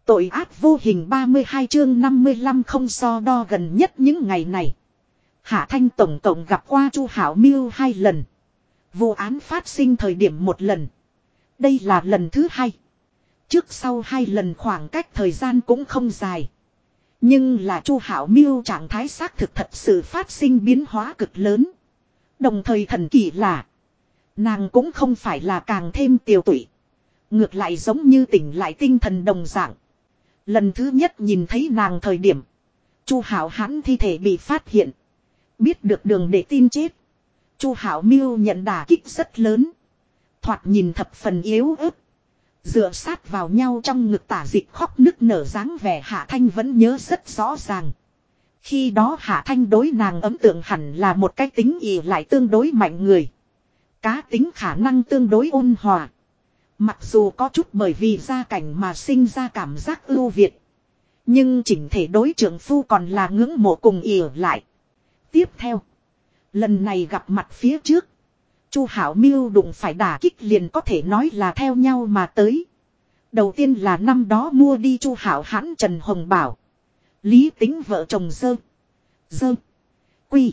Tội ác vô hình 32 chương 55 không so đo gần nhất những ngày này. Hạ Thanh tổng cộng gặp qua Chu Hảo Miêu 2 lần. Vụ án phát sinh thời điểm một lần. Đây là lần thứ 2. Trước sau 2 lần khoảng cách thời gian cũng không dài. Nhưng là Chu Hảo Miêu trạng thái xác thực thật sự phát sinh biến hóa cực lớn. Đồng thời thần kỳ là nàng cũng không phải là càng thêm tiều tụy. Ngược lại giống như tỉnh lại tinh thần đồng dạng. Lần thứ nhất nhìn thấy nàng thời điểm, Chu Hảo Hãn thi thể bị phát hiện. Biết được đường để tin chết. Chu Hảo Miêu nhận đả kích rất lớn. Thoạt nhìn thập phần yếu ớt. Dựa sát vào nhau trong ngực tả dịch khóc nức nở dáng vẻ Hạ Thanh vẫn nhớ rất rõ ràng. Khi đó Hạ Thanh đối nàng ấn tượng hẳn là một cái tính ỷ lại tương đối mạnh người. Cá tính khả năng tương đối ôn hòa. Mặc dù có chút bởi vì gia cảnh mà sinh ra cảm giác ưu việt. Nhưng chỉnh thể đối trượng phu còn là ngưỡng mộ cùng ỷ lại. Tiếp theo. Lần này gặp mặt phía trước. Chu Hảo Miêu đụng phải đả kích liền có thể nói là theo nhau mà tới. Đầu tiên là năm đó mua đi Chu Hảo Hãn Trần Hồng Bảo. Lý Tính vợ chồng dơ. Quy.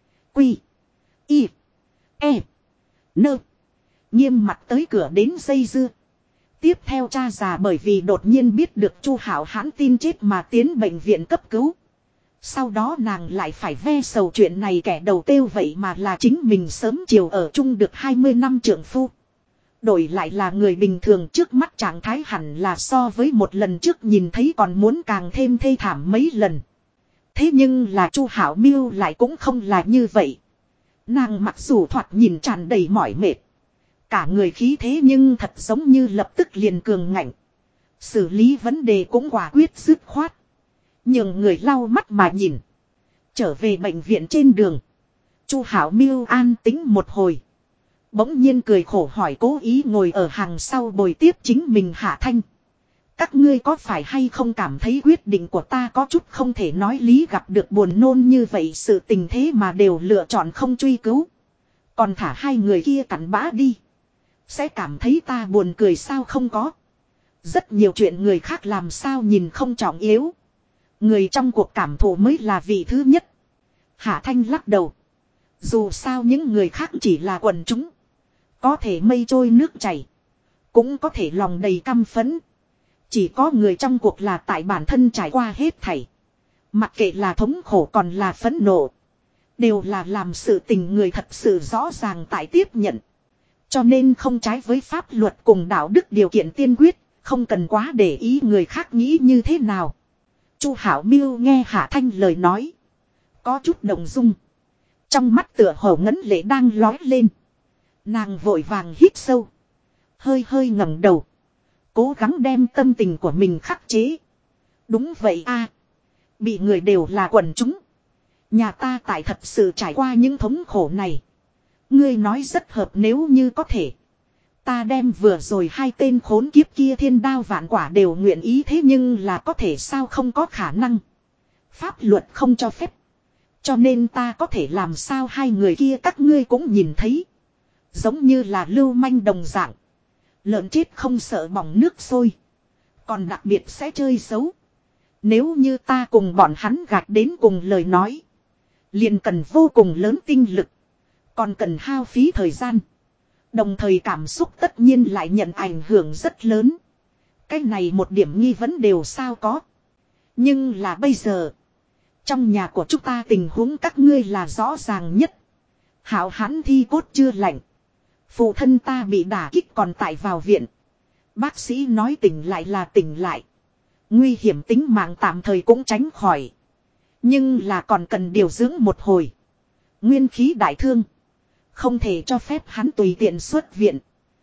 Y. E. Nơ. Nghiêm mặt tới cửa đến dây dưa. Tiếp theo cha già bởi vì đột nhiên biết được Chu Hảo Hãn tin chết mà tiến bệnh viện cấp cứu. Sau đó nàng lại phải ve sầu chuyện này kẻ đầu tiêu vậy mà là chính mình sớm chiều ở chung được 20 năm trượng phu. Đổi lại là người bình thường trước mắt trạng thái hẳn là so với một lần trước nhìn thấy còn muốn càng thêm thê thảm mấy lần. Thế nhưng là Chu Hảo Miêu lại cũng không là như vậy. Nàng mặc dù thoạt nhìn tràn đầy mỏi mệt. Cả người khí thế nhưng thật giống như lập tức liền cường ngạnh. Xử lý vấn đề cũng quả quyết dứt khoát. Nhưng người lau mắt mà nhìn. Trở về bệnh viện trên đường. Chu Hảo Miêu an tĩnh một hồi. Bỗng nhiên cười khổ hỏi cố ý ngồi ở hàng sau bồi tiếp chính mình Hạ Thanh. Các ngươi có phải hay không cảm thấy quyết định của ta có chút không thể nói lý gặp được buồn nôn như vậy sự tình thế mà đều lựa chọn không truy cứu. Còn thả hai người kia cặn bã đi. Sẽ cảm thấy ta buồn cười sao không có. Rất nhiều chuyện người khác làm sao nhìn không trọng yếu. Người trong cuộc cảm thụ mới là vị thứ nhất. Hạ Thanh lắc đầu. Dù sao những người khác chỉ là quần chúng. Có thể mây trôi nước chảy. Cũng có thể lòng đầy căm phẫn. Chỉ có người trong cuộc là tại bản thân trải qua hết thảy. Mặc kệ là thống khổ còn là phẫn nộ. Đều là làm sự tình người thật sự rõ ràng tại tiếp nhận. Cho nên không trái với pháp luật cùng đạo đức điều kiện tiên quyết. Không cần quá để ý người khác nghĩ như thế nào. Chu Hảo Miêu nghe Hạ Thanh lời nói. Có chút động dung. Trong mắt tựa hồ ngấn lệ đang lói lên. Nàng vội vàng hít sâu. Hơi ngẩng đầu. Cố gắng đem tâm tình của mình khắc chế. Đúng vậy a, bị người đều là quần chúng. Nhà ta tại thật sự trải qua những thống khổ này. Ngươi nói rất hợp nếu như có thể. Ta đem vừa rồi hai tên khốn kiếp kia thiên đao vạn quả đều nguyện ý thế nhưng là có thể sao không có khả năng. Pháp luật không cho phép. Cho nên ta có thể làm sao hai người kia các ngươi cũng nhìn thấy. Giống như là lưu manh đồng dạng. Lợn chết không sợ bỏng nước sôi. Còn đặc biệt sẽ chơi xấu. Nếu như ta cùng bọn hắn gạt đến cùng lời nói. Liền cần vô cùng lớn tinh lực. Còn cần hao phí thời gian. Đồng thời cảm xúc tất nhiên lại nhận ảnh hưởng rất lớn. Cái này một điểm nghi vấn đều sao có. Nhưng là bây giờ. Trong nhà của chúng ta tình huống các ngươi là rõ ràng nhất. Hảo Hãn thi cốt chưa lạnh. Phụ thân ta bị đả kích còn tại vào viện. Bác sĩ nói tỉnh lại là tỉnh lại. Nguy hiểm tính mạng tạm thời cũng tránh khỏi. Nhưng là còn cần điều dưỡng một hồi. Nguyên khí đại thương. Không thể cho phép hắn tùy tiện xuất viện.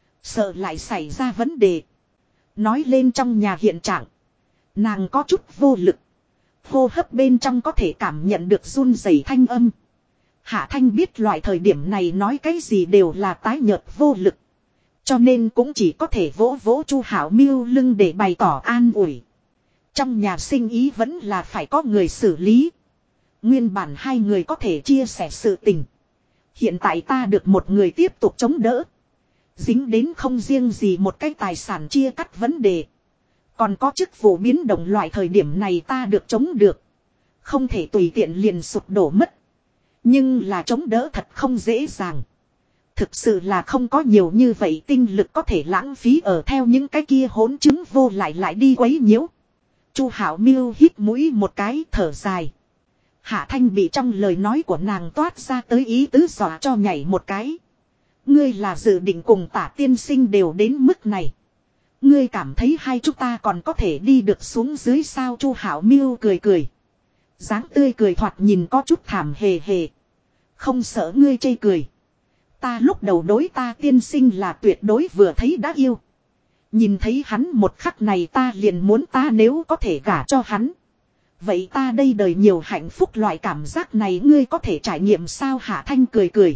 Sợ lại xảy ra vấn đề. Nói lên trong nhà hiện trạng. Nàng có chút vô lực. Hô hấp bên trong có thể cảm nhận được run rẩy thanh âm. Hạ Thanh biết loại thời điểm này nói cái gì đều là tái nhợt vô lực. Cho nên cũng chỉ có thể vỗ vỗ Chu Hảo Miêu lưng để bày tỏ an ủi. Trong nhà sinh ý vẫn là phải có người xử lý. Nguyên bản hai người có thể chia sẻ sự tình. Hiện tại ta được một người tiếp tục chống đỡ. Dính đến không riêng gì một cái tài sản chia cắt vấn đề. Còn có chức vụ biến động loại thời điểm này ta được chống được. Không thể tùy tiện liền sụp đổ mất. Nhưng là chống đỡ thật không dễ dàng. Thực sự là không có nhiều như vậy tinh lực có thể lãng phí ở theo những cái kia hỗn chứng vô lại đi quấy nhiễu. Chu Hảo Miêu hít mũi một cái thở dài. Hạ Thanh bị trong lời nói của nàng toát ra tới ý tứ dọa cho nhảy một cái. Ngươi là dự định cùng Tả tiên sinh đều đến mức này. Ngươi cảm thấy hai chúng ta còn có thể đi được xuống dưới sao? Chu Hảo Miêu cười cười. Dáng tươi cười thoạt nhìn có chút thảm hề hề. Không sợ ngươi chê cười. Ta lúc đầu đối Ta tiên sinh là tuyệt đối vừa thấy đã yêu. Nhìn thấy hắn một khắc này ta liền muốn ta nếu có thể gả cho hắn. Vậy ta đây đời nhiều hạnh phúc loại cảm giác này ngươi có thể trải nghiệm sao? Hạ Thanh cười cười.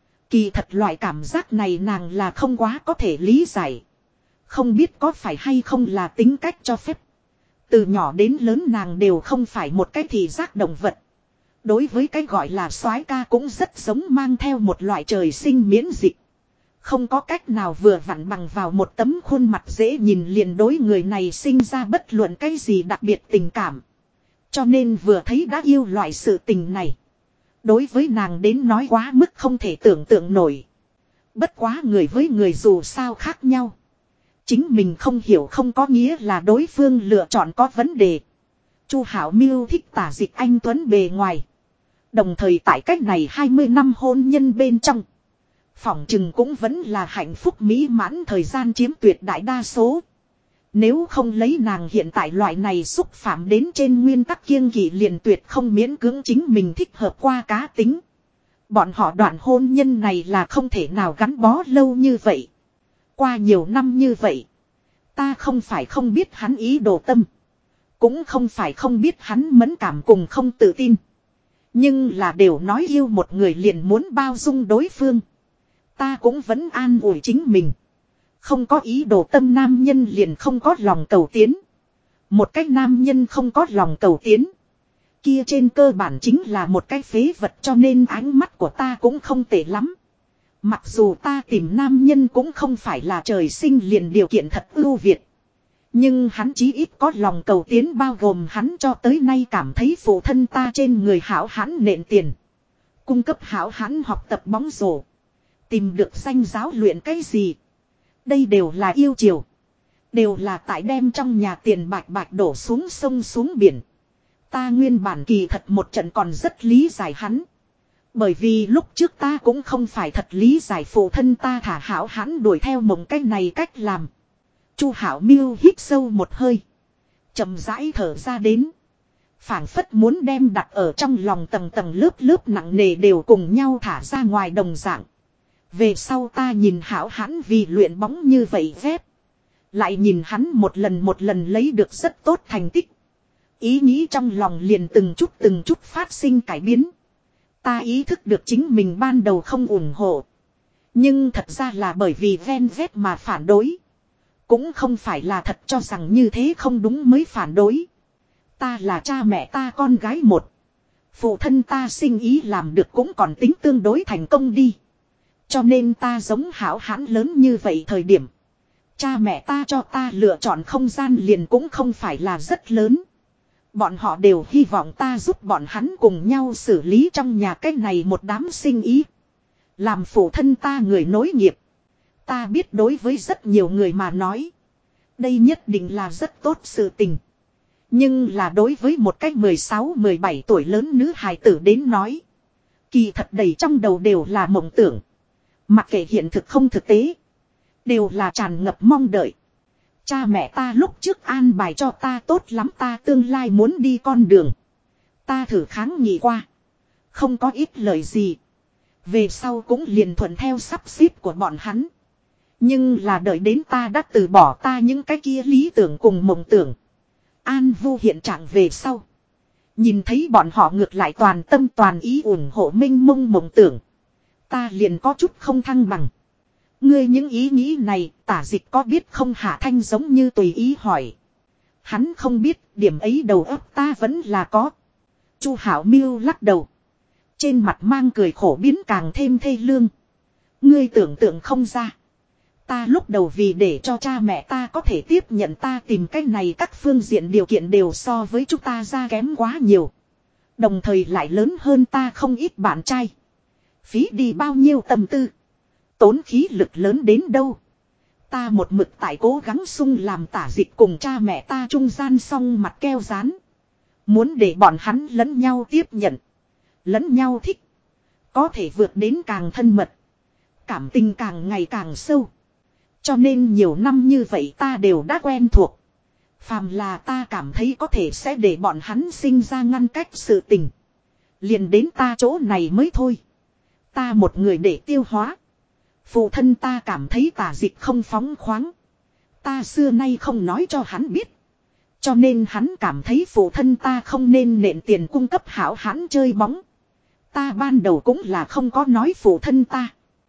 Kỳ thật loại cảm giác này nàng là không quá có thể lý giải. Không biết có phải hay không là tính cách cho phép. Từ nhỏ đến lớn nàng đều không phải một cái thị giác động vật. Đối với cái gọi là soái ca cũng rất giống mang theo một loại trời sinh miễn dịch. Không có cách nào vừa vặn bằng vào một tấm khuôn mặt dễ nhìn liền đối người này sinh ra bất luận cái gì đặc biệt tình cảm. Cho nên vừa thấy đã yêu loại sự tình này. Đối với nàng đến nói quá mức không thể tưởng tượng nổi. Bất quá người với người dù sao khác nhau. Chính mình không hiểu không có nghĩa là đối phương lựa chọn có vấn đề. Chu Hảo Miêu thích Tả Dịch anh tuấn bề ngoài. Đồng thời tại cách này 20 năm hôn nhân bên trong. Phỏng chừng cũng vẫn là hạnh phúc mỹ mãn thời gian chiếm tuyệt đại đa số. Nếu không lấy nàng hiện tại loại này xúc phạm đến trên nguyên tắc kiêng kỵ liền tuyệt không miễn cưỡng chính mình thích hợp qua cá tính. Bọn họ đoạn hôn nhân này là không thể nào gắn bó lâu như vậy. Qua nhiều năm như vậy. Ta không phải không biết hắn ý đồ tâm. Cũng không phải không biết hắn mẫn cảm cùng không tự tin. Nhưng là đều nói yêu một người liền muốn bao dung đối phương. Ta cũng vẫn an ủi chính mình. Không có ý đồ tâm nam nhân liền không có lòng cầu tiến. Một cái nam nhân không có lòng cầu tiến. Kia trên cơ bản chính là một cái phế vật cho nên ánh mắt của ta cũng không tệ lắm. Mặc dù ta tìm nam nhân cũng không phải là trời sinh liền điều kiện thật ưu việt. Nhưng hắn chí ít có lòng cầu tiến bao gồm hắn cho tới nay cảm thấy phụ thân ta trên người hảo hãn nện tiền. Cung cấp hảo hãn học tập bóng rổ. Tìm được danh giáo luyện cái gì. Đây đều là yêu chiều. Đều là tại đem trong nhà tiền bạch bạch đổ xuống sông xuống biển. Ta nguyên bản kỳ thật một trận còn rất lý giải hắn. Bởi vì lúc trước ta cũng không phải thật lý giải phụ thân ta thả hảo hãn đuổi theo mộng cái này cách làm. Chu Hảo Miêu hít sâu một hơi. Chậm rãi thở ra đến. Phảng phất muốn đem đặt ở trong lòng tầng tầng lớp lớp nặng nề đều cùng nhau thả ra ngoài đồng dạng. Về sau ta nhìn hảo hãn vì luyện bóng như vậy phép. Lại nhìn hắn một lần lấy được rất tốt thành tích. Ý nghĩ trong lòng liền từng chút phát sinh cải biến. Ta ý thức được chính mình ban đầu không ủng hộ. Nhưng thật ra là bởi vì ven vét mà phản đối. Cũng không phải là thật cho rằng như thế không đúng mới phản đối. Ta là cha mẹ ta con gái một. Phụ thân ta sinh ý làm được cũng còn tính tương đối thành công đi. Cho nên ta giống hảo hãn lớn như vậy thời điểm. Cha mẹ ta cho ta lựa chọn không gian liền cũng không phải là rất lớn. Bọn họ đều hy vọng ta giúp bọn hắn cùng nhau xử lý trong nhà cái này một đám sinh ý. Làm phụ thân ta người nối nghiệp. Ta biết đối với rất nhiều người mà nói. Đây nhất định là rất tốt sự tình. Nhưng là đối với một cách 16-17 tuổi lớn nữ hài tử đến nói. Kỳ thật đầy trong đầu đều là mộng tưởng. Mặc kệ hiện thực không thực tế. Đều là tràn ngập mong đợi. Cha mẹ ta lúc trước an bài cho ta tốt lắm ta tương lai muốn đi con đường. Ta thử kháng nghị qua. Không có ít lời gì. Về sau cũng liền thuận theo sắp xếp của bọn hắn. Nhưng là đợi đến ta đã từ bỏ ta những cái kia lý tưởng cùng mộng tưởng. An vu hiện trạng về sau. Nhìn thấy bọn họ ngược lại toàn tâm toàn ý ủng hộ minh mông mộng tưởng. Ta liền có chút không thăng bằng. Ngươi những ý nghĩ này Tả Dịch có biết không? Hạ Thanh giống như tùy ý hỏi. Hắn không biết điểm ấy đầu óc ta vẫn là có. Chu Hảo Miêu lắc đầu. Trên mặt mang cười khổ biến càng thêm thê lương. Ngươi tưởng tượng không ra. Ta lúc đầu vì để cho cha mẹ ta có thể tiếp nhận ta tìm cách này các phương diện điều kiện đều so với chúng ta ra kém quá nhiều. Đồng thời lại lớn hơn ta không ít bạn trai. Phí đi bao nhiêu tâm tư. Tốn khí lực lớn đến đâu. Ta một mực tại cố gắng sung làm tả dịch cùng cha mẹ ta trung gian song mặt keo rán. Muốn để bọn hắn lẫn nhau tiếp nhận. Lẫn nhau thích. Có thể vượt đến càng thân mật. Cảm tình càng ngày càng sâu. Cho nên nhiều năm như vậy ta đều đã quen thuộc. Phàm là ta cảm thấy có thể sẽ để bọn hắn sinh ra ngăn cách sự tình. Liền đến ta chỗ này mới thôi. Ta một người để tiêu hóa. Phụ thân ta cảm thấy tả dịch không phóng khoáng. Ta xưa nay không nói cho hắn biết. Cho nên hắn cảm thấy phụ thân ta không nên nện tiền cung cấp hảo hãn chơi bóng. Ta ban đầu cũng là không có nói phụ thân ta.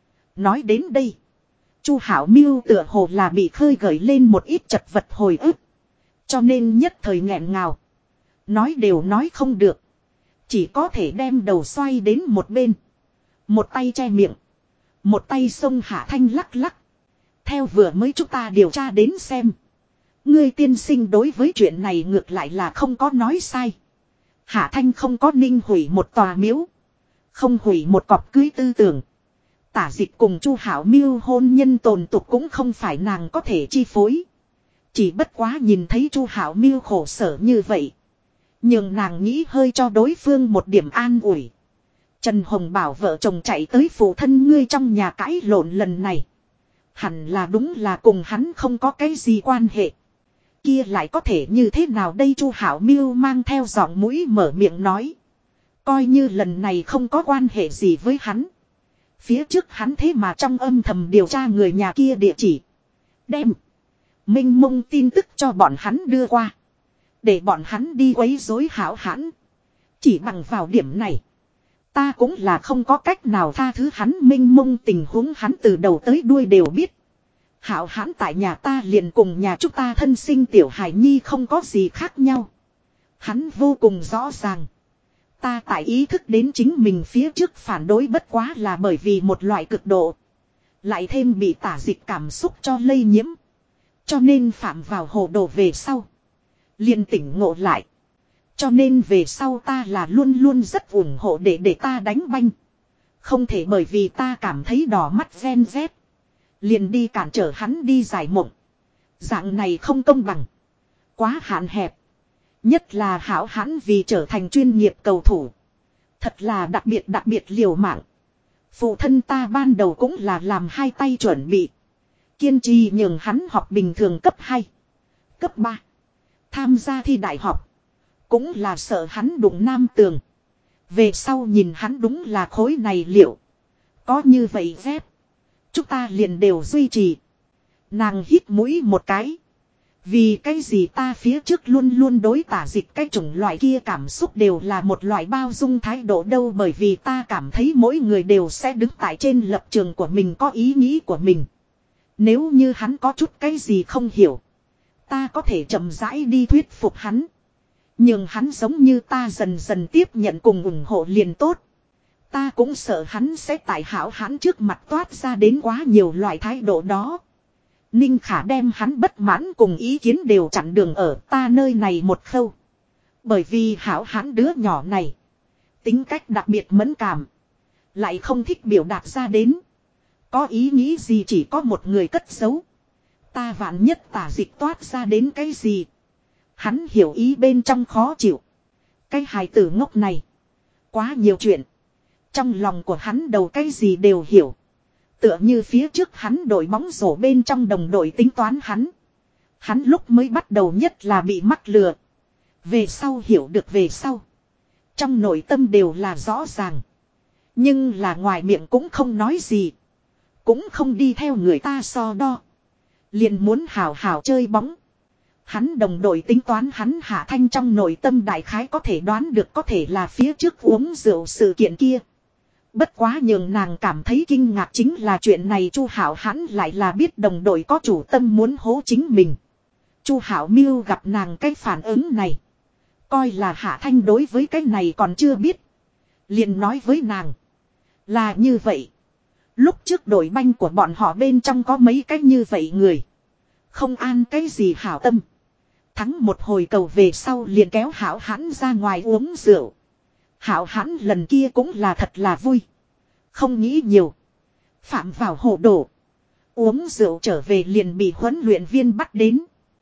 Nói đến đây. Chu Hảo Miêu tựa hồ là bị khơi gợi lên một ít chật vật hồi ức. Cho nên nhất thời nghẹn ngào. Nói đều nói không được. Chỉ có thể đem đầu xoay đến một bên. Một tay che miệng. Một tay xông Hạ Thanh lắc lắc. Theo vừa mới chúng ta điều tra đến xem. Ngươi tiên sinh đối với chuyện này ngược lại là không có nói sai. Hạ Thanh không có ninh hủy một tòa miếu. Không hủy một cọp cưới tư tưởng. Tả dịch cùng Chu Hảo Miêu hôn nhân tồn tục cũng không phải nàng có thể chi phối. Chỉ bất quá nhìn thấy Chu Hảo Miêu khổ sở như vậy. Nhưng nàng nghĩ hơi cho đối phương một điểm an ủi. Trần Hồng bảo vợ chồng chạy tới phụ thân ngươi trong nhà cãi lộn lần này. Hẳn là đúng là cùng hắn không có cái gì quan hệ. Kia lại có thể như thế nào đây Chu Hảo Miêu mang theo giọng mũi mở miệng nói. Coi như lần này không có quan hệ gì với hắn. Phía trước hắn thế mà trong âm thầm điều tra người nhà kia địa chỉ. Đem. Minh mông tin tức cho bọn hắn đưa qua. Để bọn hắn đi quấy rối Hảo Hãn. Chỉ bằng vào điểm này. Ta cũng là không có cách nào tha thứ hắn minh mông tình huống hắn từ đầu tới đuôi đều biết. Hảo Hãn tại nhà ta liền cùng nhà chúng ta thân sinh tiểu hải nhi không có gì khác nhau. Hắn vô cùng rõ ràng. Ta tại ý thức đến chính mình phía trước phản đối bất quá là bởi vì một loại cực độ. Lại thêm bị tả dịch cảm xúc cho lây nhiễm. Cho nên phạm vào hồ đồ về sau. Liền tỉnh ngộ lại. Cho nên về sau ta là luôn luôn rất ủng hộ để ta đánh banh. Không thể bởi vì ta cảm thấy đỏ mắt Gen Z. Liền đi cản trở hắn đi giải mộng. Dạng này không công bằng. Quá hạn hẹp. Nhất là Hảo Hãn vì trở thành chuyên nghiệp cầu thủ. Thật là đặc biệt liều mạng. Phụ thân ta ban đầu cũng là làm hai tay chuẩn bị. Kiên trì nhường hắn học bình thường cấp 2. Cấp 3. Tham gia thi đại học. Cũng là sợ hắn đụng nam tường. Về sau nhìn hắn đúng là khối này liệu. Có như vậy dép. Chúng ta liền đều duy trì. Nàng hít mũi một cái. Vì cái gì ta phía trước luôn luôn đối tả dịch cái chủng loại kia cảm xúc đều là một loại bao dung thái độ đâu, bởi vì ta cảm thấy mỗi người đều sẽ đứng tại trên lập trường của mình, có ý nghĩ của mình. Nếu như hắn có chút cái gì không hiểu, ta có thể chậm rãi đi thuyết phục hắn. Nhưng hắn giống như ta dần dần tiếp nhận cùng ủng hộ liền tốt. Ta cũng sợ hắn sẽ tại Hảo Hãn trước mặt toát ra đến quá nhiều loại thái độ đó. Ninh Khả đem hắn bất mãn cùng ý kiến đều chặn đường ở ta nơi này một khâu. Bởi vì Hảo Hãn đứa nhỏ này. Tính cách đặc biệt mẫn cảm. Lại không thích biểu đạt ra đến. Có ý nghĩ gì chỉ có một người cất giấu. Ta vạn nhất tả dịch toát ra đến cái gì. Hắn hiểu ý bên trong khó chịu. Cái hài tử ngốc này. Quá nhiều chuyện. Trong lòng của hắn đầu cái gì đều hiểu. Tựa như phía trước hắn đội bóng rổ bên trong đồng đội tính toán hắn. Hắn lúc mới bắt đầu nhất là bị mắc lừa. Về sau hiểu được về sau. Trong nội tâm đều là rõ ràng. Nhưng là ngoài miệng cũng không nói gì. Cũng không đi theo người ta so đo. Liền muốn hào hào chơi bóng. Hắn đồng đội tính toán hắn Hạ Thanh trong nội tâm đại khái có thể đoán được có thể là phía trước uống rượu sự kiện kia. Bất quá nhường nàng cảm thấy kinh ngạc chính là chuyện này Chu Hảo Hãn lại là biết đồng đội có chủ tâm muốn hố chính mình. Chu Hảo Miêu gặp nàng cái phản ứng này. Coi là Hạ Thanh đối với cái này còn chưa biết. Liền nói với nàng. Là như vậy. Lúc trước đội banh của bọn họ bên trong có mấy cái như vậy người. Không an cái gì hảo tâm. Thắng một hồi cầu về sau liền kéo Hảo Hãn ra ngoài uống rượu. Hảo Hãn lần kia cũng là thật là vui. Không nghĩ nhiều. Phạm vào hồ đồ. Uống rượu trở về liền bị huấn luyện viên bắt đến.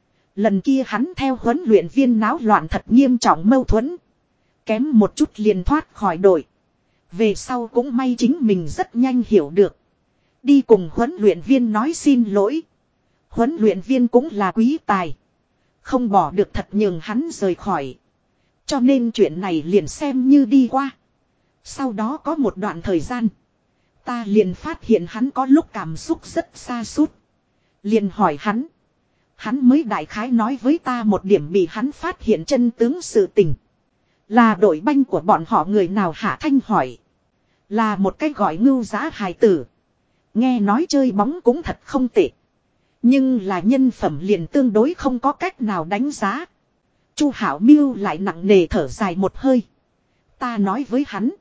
Lần kia hắn theo huấn luyện viên náo loạn thật nghiêm trọng mâu thuẫn. Kém một chút liền thoát khỏi đội. Về sau cũng may chính mình rất nhanh hiểu được. Đi cùng huấn luyện viên nói xin lỗi. Huấn luyện viên cũng là quý tài. Không bỏ được thật nhường hắn rời khỏi. Cho nên chuyện này liền xem như đi qua. Sau đó có một đoạn thời gian. Ta liền phát hiện hắn có lúc cảm xúc rất xa sút. Liền hỏi hắn. Hắn mới đại khái nói với ta một điểm bị hắn phát hiện chân tướng sự tình. Là đội banh của bọn họ người nào Hạ Thanh hỏi. Là một cái gọi Ngưu Giá hài tử. Nghe nói chơi bóng cũng thật không tệ. Nhưng là nhân phẩm liền tương đối không có cách nào đánh giá. Chu Hảo Miêu lại nặng nề thở dài một hơi. Ta nói với hắn.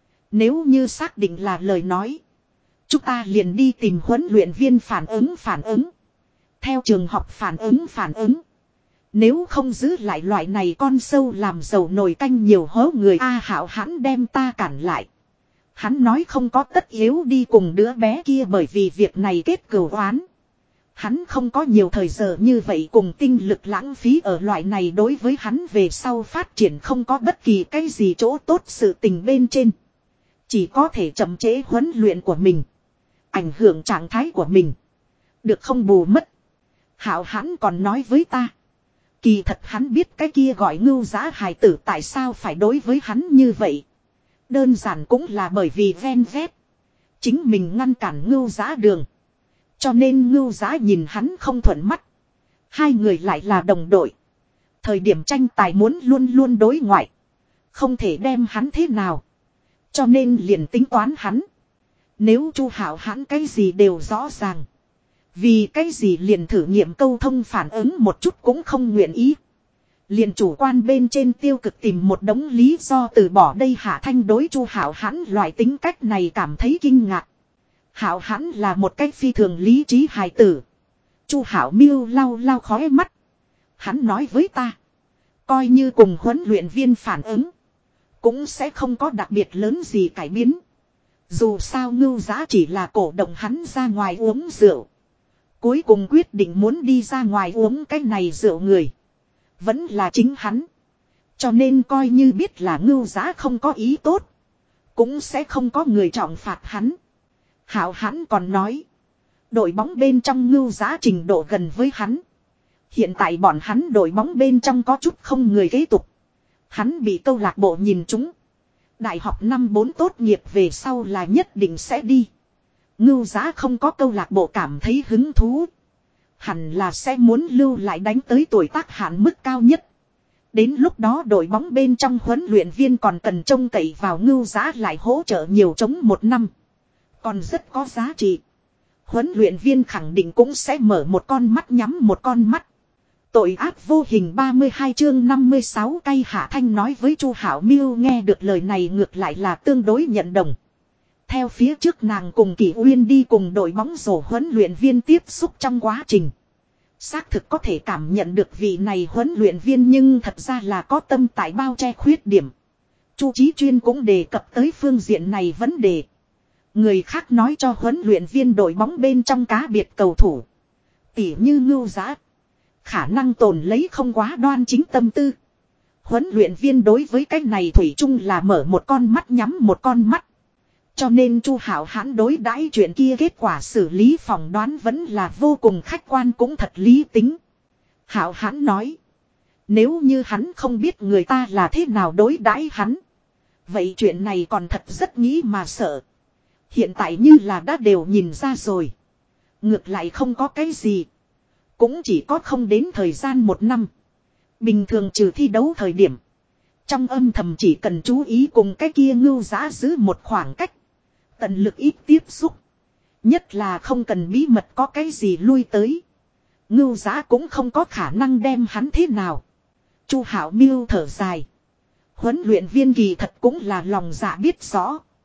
Nếu như xác định là lời nói. Chúng ta liền đi tìm huấn luyện viên phản ứng. Theo trường học phản ứng. Nếu không giữ lại loại này con sâu làm dầu nồi canh nhiều hố người A Hảo hắn đem ta cản lại. Hắn nói không có tất yếu đi cùng đứa bé kia bởi vì việc này kết cừu oán. Hắn không có nhiều thời giờ như vậy cùng tinh lực lãng phí ở loại này đối với hắn về sau phát triển không có bất kỳ cái gì chỗ tốt sự tình bên trên. Chỉ có thể chậm trễ huấn luyện của mình. Ảnh hưởng trạng thái của mình. Được không bù mất. Hảo hắn còn nói với ta. Kỳ thật hắn biết cái kia gọi Ngưu Giá hài tử tại sao phải đối với hắn như vậy. Đơn giản cũng là bởi vì ven vét. Chính mình ngăn cản Ngưu Giá đường. Cho nên Ngưu Giá nhìn hắn không thuận mắt. Hai người lại là đồng đội. Thời điểm tranh tài muốn luôn luôn đối ngoại. Không thể đem hắn thế nào. Cho nên liền tính toán hắn. Nếu Chu Hảo hắn cái gì đều rõ ràng. Vì cái gì liền thử nghiệm câu thông phản ứng một chút cũng không nguyện ý. Liền chủ quan bên trên tiêu cực tìm một đống lý do từ bỏ đây Hạ Thanh đối Chu Hảo hắn loại tính cách này cảm thấy kinh ngạc. Hảo hắn là một cách phi thường lý trí hài tử. Chu Hảo Miêu lau lau khóe mắt. Hắn nói với ta. Coi như cùng huấn luyện viên phản ứng. Cũng sẽ không có đặc biệt lớn gì cải biến. Dù sao Ngưu Giá chỉ là cổ động hắn ra ngoài uống rượu. Cuối cùng quyết định muốn đi ra ngoài uống cái này rượu người. Vẫn là chính hắn. Cho nên coi như biết là Ngưu Giá không có ý tốt. Cũng sẽ không có người trọng phạt hắn. Hảo hắn còn nói. Đội bóng bên trong Ngưu Giá trình độ gần với hắn. Hiện tại bọn hắn đội bóng bên trong có chút không người kế tục. Hắn bị câu lạc bộ nhìn trúng. Đại học năm 4 tốt nghiệp về sau là nhất định sẽ đi. Ngưu Giá không có câu lạc bộ cảm thấy hứng thú. Hẳn là sẽ muốn lưu lại đánh tới tuổi tác hạn mức cao nhất. Đến lúc đó đội bóng bên trong huấn luyện viên còn cần trông cậy vào Ngưu Giá lại hỗ trợ nhiều chống một năm. Còn rất có giá trị. Huấn luyện viên khẳng định cũng sẽ mở một con mắt nhắm một con mắt. Tội ác vô hình 32 chương 56 cay Hạ Thanh nói với Chu Hảo Miêu nghe được lời này ngược lại là tương đối nhận đồng. Theo phía trước nàng cùng Kỷ Uyên đi cùng đội bóng rổ huấn luyện viên tiếp xúc trong quá trình. Xác thực có thể cảm nhận được vị này huấn luyện viên nhưng thật ra là có tâm tại bao che khuyết điểm. Chu Chí Chuyên cũng đề cập tới phương diện này vấn đề. Người khác nói cho huấn luyện viên đội bóng bên trong cá biệt cầu thủ. Tỉ như Ngưu Giá. Khả năng tồn lấy không quá đoan chính tâm tư. Huấn luyện viên đối với cái này thủy chung là mở một con mắt nhắm một con mắt. Cho nên Chu Hảo hãn đối đãi chuyện kia kết quả xử lý phỏng đoán vẫn là vô cùng khách quan cũng thật lý tính. Hảo hãn nói. Nếu như hắn không biết người ta là thế nào đối đãi hắn. Vậy chuyện này còn thật rất nghĩ mà sợ. Hiện tại như là đã đều nhìn ra rồi. Ngược lại không có cái gì. Cũng chỉ có không đến thời gian một năm. Bình thường trừ thi đấu thời điểm. Trong âm thầm chỉ cần chú ý cùng cái kia Ngưu Giá giữ một khoảng cách. Tận lực ít tiếp xúc. Nhất là không cần bí mật có cái gì lui tới. Ngưu Giá cũng không có khả năng đem hắn thế nào. Chu Hảo Miêu thở dài. Huấn luyện viên kỳ thật cũng là lòng dạ biết rõ.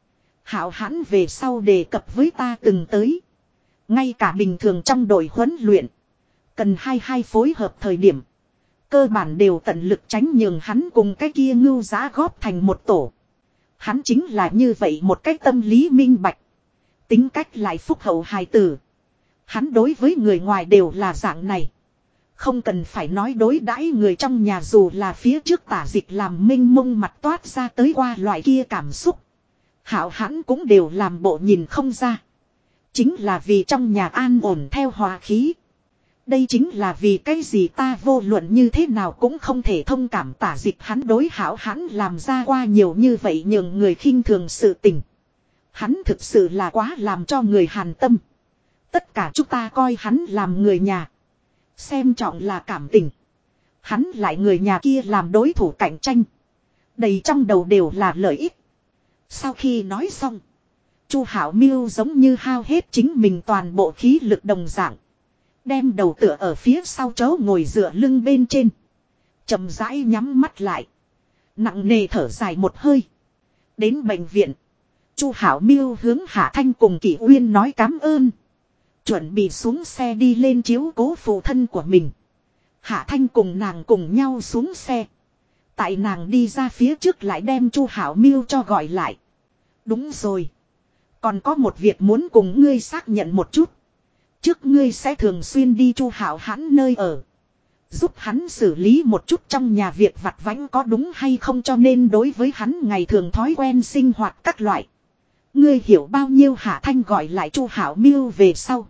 Hảo Hãn về sau đề cập với ta từng tới. Ngay cả bình thường trong đội huấn luyện. Cần hai phối hợp thời điểm. Cơ bản đều tận lực tránh nhường hắn cùng cái kia ngưu giá góp thành một tổ. Hắn chính là như vậy một cái tâm lý minh bạch. Tính cách lại phúc hậu hài tử. Hắn đối với người ngoài đều là dạng này. Không cần phải nói đối đãi người trong nhà dù là phía trước tả dịch làm minh mông mặt toát ra tới qua loại kia cảm xúc. Hảo Hãn cũng đều làm bộ nhìn không ra. Chính là vì trong nhà an ổn theo hòa khí. Đây chính là vì cái gì ta vô luận như thế nào cũng không thể thông cảm tả dịch hắn đối Hảo Hãn làm ra qua nhiều như vậy nhường người khinh thường sự tình. Hắn thực sự là quá làm cho người hàn tâm. Tất cả chúng ta coi hắn làm người nhà. Xem trọng là cảm tình. Hắn lại người nhà kia làm đối thủ cạnh tranh. Đầy trong đầu đều là lợi ích. Sau khi nói xong. Chu Hảo Miêu giống như hao hết chính mình toàn bộ khí lực đồng dạng. Đem đầu tựa ở phía sau chỗ ngồi dựa lưng bên trên. Chậm rãi nhắm mắt lại. Nặng nề thở dài một hơi. Đến bệnh viện. Chu Hảo Miêu hướng Hạ Thanh cùng Kỷ Uyên nói cám ơn. Chuẩn bị xuống xe đi lên chiếu cố phụ thân của mình. Hạ Thanh cùng nàng cùng nhau xuống xe. Tại nàng đi ra phía trước lại đem Chu Hảo Miêu cho gọi lại. Đúng rồi. Còn có một việc muốn cùng ngươi xác nhận một chút. Trước ngươi sẽ thường xuyên đi Chu Hảo Hãn nơi ở. Giúp hắn xử lý một chút trong nhà việc vặt vãnh có đúng hay không cho nên đối với hắn ngày thường thói quen sinh hoạt các loại. Ngươi hiểu bao nhiêu Hạ Thanh gọi lại Chu Hảo Miêu về sau.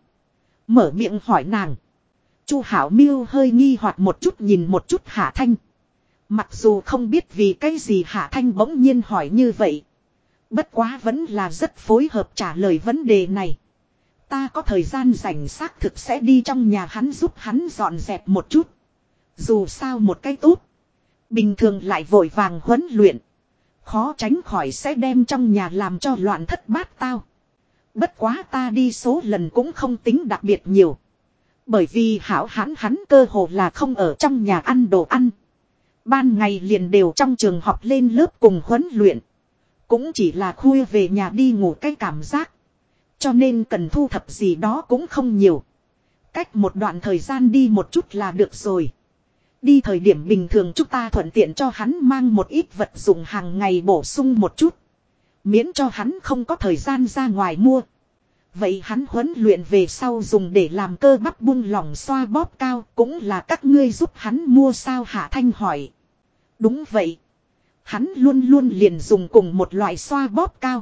Mở miệng hỏi nàng. Chu Hảo Miêu hơi nghi hoặc một chút nhìn một chút Hạ Thanh. Mặc dù không biết vì cái gì Hạ Thanh bỗng nhiên hỏi như vậy. Bất quá vẫn là rất phối hợp trả lời vấn đề này. Ta có thời gian rảnh xác thực sẽ đi trong nhà hắn giúp hắn dọn dẹp một chút. Dù sao một cái tốt. Bình thường lại vội vàng huấn luyện. Khó tránh khỏi sẽ đem trong nhà làm cho loạn thất bát tao. Bất quá ta đi số lần cũng không tính đặc biệt nhiều. Bởi vì Hảo Hãn hắn cơ hồ là không ở trong nhà ăn đồ ăn. Ban ngày liền đều trong trường học lên lớp cùng huấn luyện. Cũng chỉ là khuya về nhà đi ngủ cái cảm giác. Cho nên cần thu thập gì đó cũng không nhiều. Cách một đoạn thời gian đi một chút là được rồi. Đi thời điểm bình thường chúng ta thuận tiện cho hắn mang một ít vật dụng hàng ngày bổ sung một chút. Miễn cho hắn không có thời gian ra ngoài mua. Vậy hắn huấn luyện về sau dùng để làm cơ bắp buông lỏng xoa bóp cao cũng là các ngươi giúp hắn mua sao Hạ Thanh hỏi. Đúng vậy. Hắn luôn luôn liền dùng cùng một loại xoa bóp cao.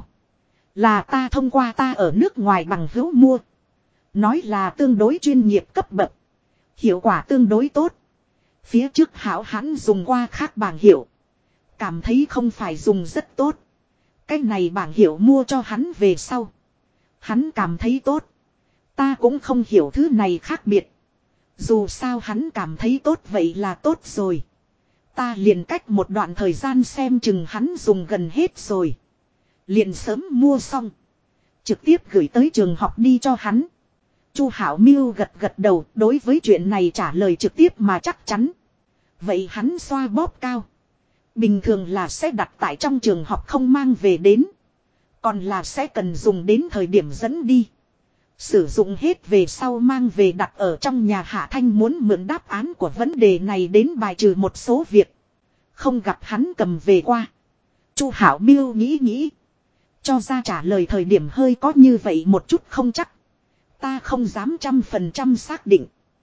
Là ta thông qua ta ở nước ngoài bằng hữu mua. Nói là tương đối chuyên nghiệp cấp bậc. Hiệu quả tương đối tốt. Phía trước Hảo Hãn dùng qua khác bảng hiệu. Cảm thấy không phải dùng rất tốt. Cái này bảng hiệu mua cho hắn về sau. Hắn cảm thấy tốt. Ta cũng không hiểu thứ này khác biệt. Dù sao hắn cảm thấy tốt vậy là tốt rồi. Ta liền cách một đoạn thời gian xem chừng hắn dùng gần hết rồi. Liền sớm mua xong. Trực tiếp gửi tới trường học đi cho hắn. Chu Hảo Miêu gật gật đầu đối với chuyện này trả lời trực tiếp mà chắc chắn. Vậy hắn xoa bóp cao. Bình thường là sẽ đặt tại trong trường học không mang về đến. Còn là sẽ cần dùng đến thời điểm dẫn đi. Sử dụng hết về sau mang về đặt ở trong nhà. Hạ Thanh muốn mượn đáp án của vấn đề này đến bài trừ một số việc. Không gặp hắn cầm về qua. Chu Hảo Miêu nghĩ. Cho ra trả lời thời điểm hơi có như vậy một chút không chắc. Ta không dám 100% xác định.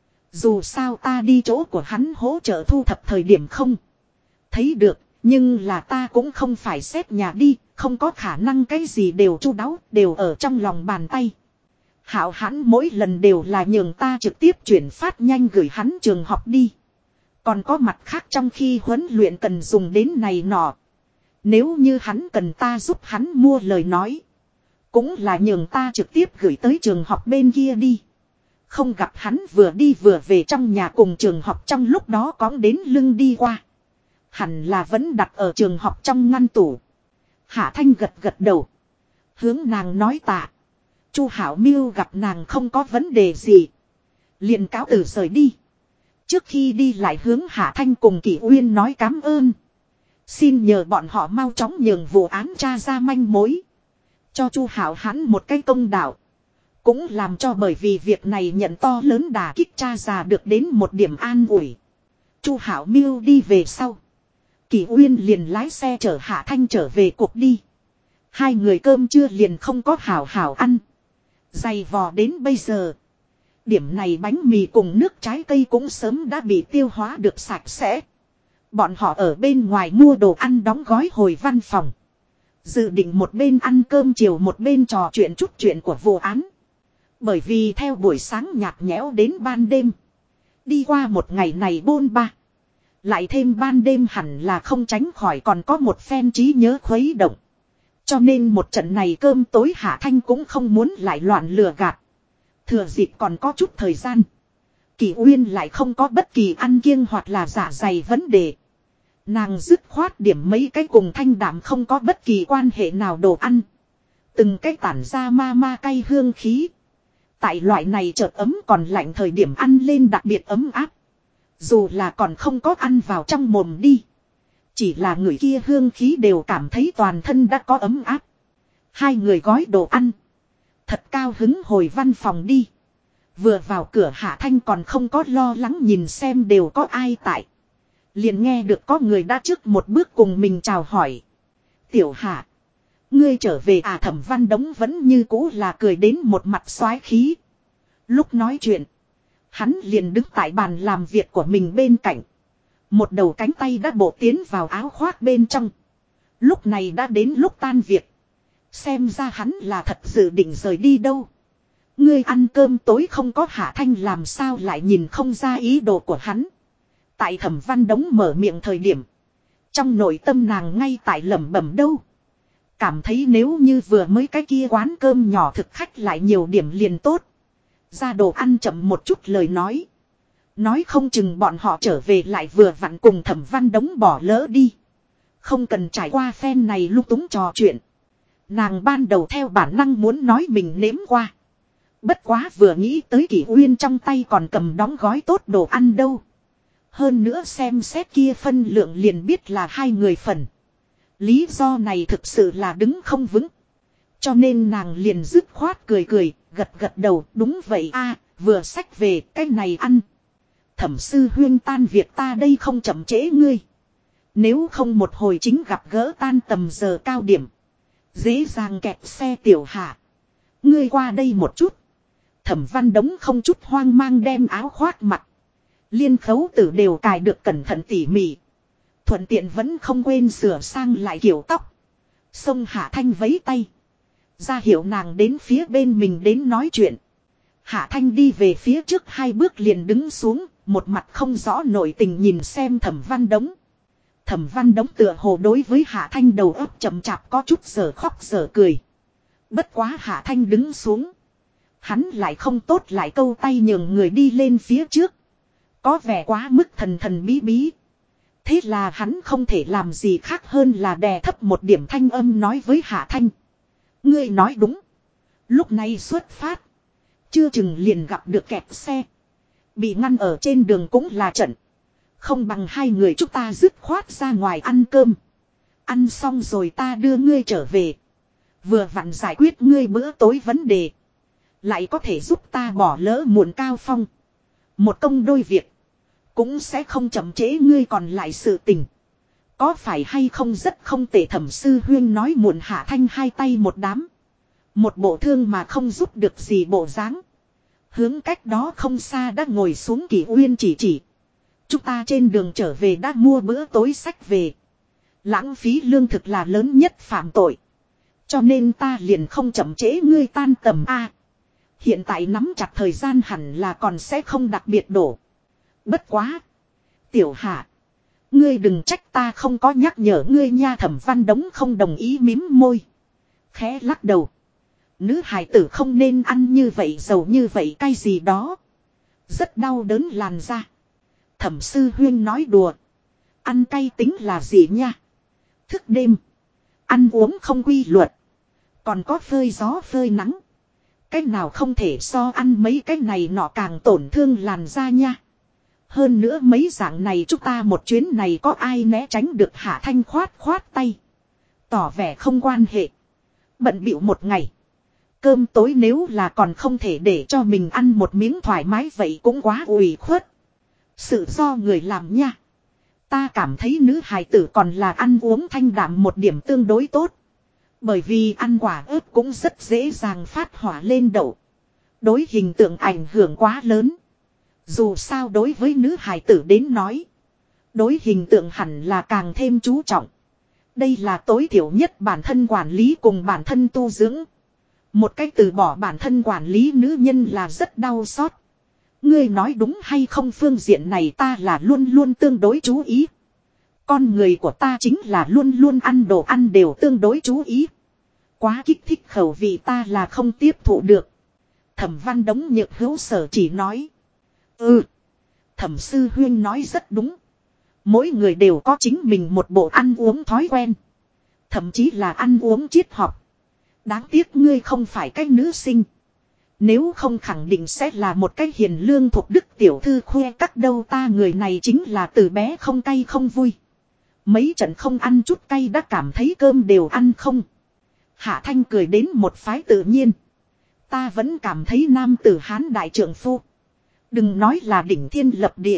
Dù sao ta đi chỗ của hắn hỗ trợ thu thập thời điểm không thấy được. Nhưng là ta cũng không phải xếp nhà đi. Không có khả năng cái gì đều chu đáo. Đều ở trong lòng bàn tay. Hảo Hãn mỗi lần đều là nhường ta trực tiếp chuyển phát nhanh gửi hắn trường học đi. Còn có mặt khác trong khi huấn luyện cần dùng đến này nọ. Nếu như hắn cần ta giúp hắn mua lời nói. Cũng là nhường ta trực tiếp gửi tới trường học bên kia đi. Không gặp hắn vừa đi vừa về trong nhà cùng trường học trong lúc đó cõng đến lưng đi qua. Hẳn là vẫn đặt ở trường học trong ngăn tủ. Hạ Thanh gật gật đầu. Hướng nàng nói tạ. Chu Hảo Miêu gặp nàng không có vấn đề gì. Liền cáo từ rời đi. Trước khi đi lại hướng Hạ Thanh cùng Kỷ Uyên nói cám ơn. Xin nhờ bọn họ mau chóng nhường vụ án tra ra manh mối. Cho Chu Hạo hắn một cái công đạo. Cũng làm cho bởi vì việc này nhận to lớn đả kích cha già được đến một điểm an ủi. Chu Hạo Miêu đi về sau. Kỷ Uyên liền lái xe chở Hạ Thanh trở về cuộc đi. Hai người cơm trưa liền không có hảo hảo ăn. Dày vò đến bây giờ. Điểm này bánh mì cùng nước trái cây cũng sớm đã bị tiêu hóa được sạch sẽ. Bọn họ ở bên ngoài mua đồ ăn đóng gói hồi văn phòng. Dự định một bên ăn cơm chiều một bên trò chuyện chút chuyện của vụ án. Bởi vì theo buổi sáng nhạt nhẽo đến ban đêm. Đi qua một ngày này bôn ba. Lại thêm ban đêm hẳn là không tránh khỏi còn có một phen trí nhớ khuấy động. Cho nên một trận này cơm tối Hạ Thanh cũng không muốn lại loạn lừa gạt. Thừa dịp còn có chút thời gian. Kỷ Uyên lại không có bất kỳ ăn kiêng hoặc là dạ dày vấn đề. Nàng dứt khoát điểm mấy cái cùng thanh đạm không có bất kỳ quan hệ nào đồ ăn. Từng cái tản ra ma ma cay hương khí. Tại loại này chợt ấm còn lạnh thời điểm ăn lên đặc biệt ấm áp. Dù là còn không có ăn vào trong mồm đi. Chỉ là người kia hương khí đều cảm thấy toàn thân đã có ấm áp. Hai người gói đồ ăn. Thật cao hứng hồi văn phòng đi. Vừa vào cửa Hạ Thanh còn không có lo lắng nhìn xem đều có ai tại. Liền nghe được có người đã trước một bước cùng mình chào hỏi. Tiểu Hạ. Ngươi trở về à? Thẩm Văn Đống vẫn như cũ là cười đến một mặt soái khí. Lúc nói chuyện. Hắn liền đứng tại bàn làm việc của mình bên cạnh. Một đầu cánh tay đã bộ tiến vào áo khoác bên trong. Lúc này đã đến lúc tan việc. Xem ra hắn là thật dự định rời đi đâu. Ngươi ăn cơm tối không có? Hạ Thanh làm sao lại nhìn không ra ý đồ của hắn. Tại Thẩm Văn Đống mở miệng thời điểm. Trong nội tâm nàng ngay tại lẩm bẩm đâu. Cảm thấy nếu như vừa mới cái kia quán cơm nhỏ thực khách lại nhiều điểm liền tốt. Ra đồ ăn chậm một chút lời nói. Nói không chừng bọn họ trở về lại vừa vặn cùng Thẩm Văn Đống bỏ lỡ đi. Không cần trải qua phen này lung túng trò chuyện. Nàng ban đầu theo bản năng muốn nói mình nếm qua. Bất quá vừa nghĩ tới Kỷ Uyên trong tay còn cầm đóng gói tốt đồ ăn đâu. Hơn nữa xem xét kia phân lượng liền biết là hai người phần. Lý do này thực sự là đứng không vững. Cho nên nàng liền dứt khoát cười cười, gật gật đầu, đúng vậy a, vừa xách về cái này ăn. Thẩm sư huyên tan việc ta đây không chậm trễ ngươi. Nếu không một hồi chính gặp gỡ tan tầm giờ cao điểm. Dễ dàng kẹt xe. Tiểu Hạ. Ngươi qua đây một chút. Thẩm Văn Đống không chút hoang mang đem áo khoác mặc. Liên khấu tử đều cài được cẩn thận tỉ mỉ. Thuận tiện vẫn không quên sửa sang lại kiểu tóc. Xông Hạ Thanh vẫy tay. Ra hiệu nàng đến phía bên mình đến nói chuyện. Hạ Thanh đi về phía trước hai bước liền đứng xuống. Một mặt không rõ nội tình nhìn xem Thẩm Văn Đống. Thẩm Văn Đống tựa hồ đối với Hạ Thanh đầu óc chậm chạp có chút giờ khóc giờ cười. Bất quá Hạ Thanh đứng xuống. Hắn lại không tốt lại câu tay nhường người đi lên phía trước. Có vẻ quá mức thần thần bí bí. Thế là hắn không thể làm gì khác hơn là đè thấp một điểm thanh âm nói với Hạ Thanh. Ngươi nói đúng. Lúc này xuất phát. Chưa chừng liền gặp được kẹt xe. Bị ngăn ở trên đường cũng là trận. Không bằng hai người chúng ta dứt khoát ra ngoài ăn cơm. Ăn xong rồi ta đưa ngươi trở về. Vừa vặn giải quyết ngươi bữa tối vấn đề. Lại có thể giúp ta bỏ lỡ muộn cao phong. Một công đôi việc. Cũng sẽ không chậm trễ ngươi còn lại sự tình. Có phải hay không rất không tệ? Thẩm sư huyên nói muộn. Hạ Thanh hai tay một đám. Một bộ thương mà không giúp được gì bộ dáng. Hướng cách đó không xa đã ngồi xuống. Kỷ Uyên chỉ. Chúng ta trên đường trở về đã mua bữa tối sách về. Lãng phí lương thực là lớn nhất phạm tội. Cho nên ta liền không chậm trễ ngươi tan tầm a. Hiện tại nắm chặt thời gian hẳn là còn sẽ không đặc biệt đổ. Bất quá. Tiểu Hạ. Ngươi đừng trách ta không có nhắc nhở ngươi nha. Thẩm Văn Đống không đồng ý mím môi. Khẽ lắc đầu. Nữ hài tử không nên ăn như vậy dầu như vậy cay gì đó. Rất đau đớn làn da. Thẩm sư huyên nói đùa. Ăn cay tính là gì nha. Thức đêm. Ăn uống không quy luật. Còn có phơi gió phơi nắng. Cái nào không thể so ăn mấy cái này nọ càng tổn thương làn da nha. Hơn nữa mấy dạng này chúng ta một chuyến này có ai né tránh được. Hạ Thanh khoát tay. Tỏ vẻ không quan hệ. Bận bịu một ngày. Cơm tối nếu là còn không thể để cho mình ăn một miếng thoải mái vậy cũng quá ủy khuất. Sự do người làm nha. Ta cảm thấy nữ hài tử còn là ăn uống thanh đạm một điểm tương đối tốt. Bởi vì ăn quả ớt cũng rất dễ dàng phát hỏa lên đậu. Đối hình tượng ảnh hưởng quá lớn. Dù sao đối với nữ hài tử đến nói. Đối hình tượng hẳn là càng thêm chú trọng. Đây là tối thiểu nhất bản thân quản lý cùng bản thân tu dưỡng. Một cách từ bỏ bản thân quản lý nữ nhân là rất đau xót. Ngươi nói đúng hay không, phương diện này ta là luôn luôn tương đối chú ý. Con người của ta chính là luôn luôn ăn đồ ăn đều tương đối chú ý. Quá kích thích khẩu vị ta là không tiếp thụ được. Thẩm Văn Đống Nhược Hữu Sở chỉ nói. Thẩm sư huyên nói rất đúng. Mỗi người đều có chính mình một bộ ăn uống thói quen. Thậm chí là ăn uống triết học. Đáng tiếc ngươi không phải cái nữ sinh. Nếu không khẳng định sẽ là một cái hiền lương thuộc đức tiểu thư khoe các đâu, ta người này chính là từ bé không cay không vui. Mấy trận không ăn chút cay đã cảm thấy cơm đều ăn không. Hạ Thanh cười đến một phái tự nhiên. Ta vẫn cảm thấy nam tử Hán đại trượng phu. Đừng nói là đỉnh thiên lập địa.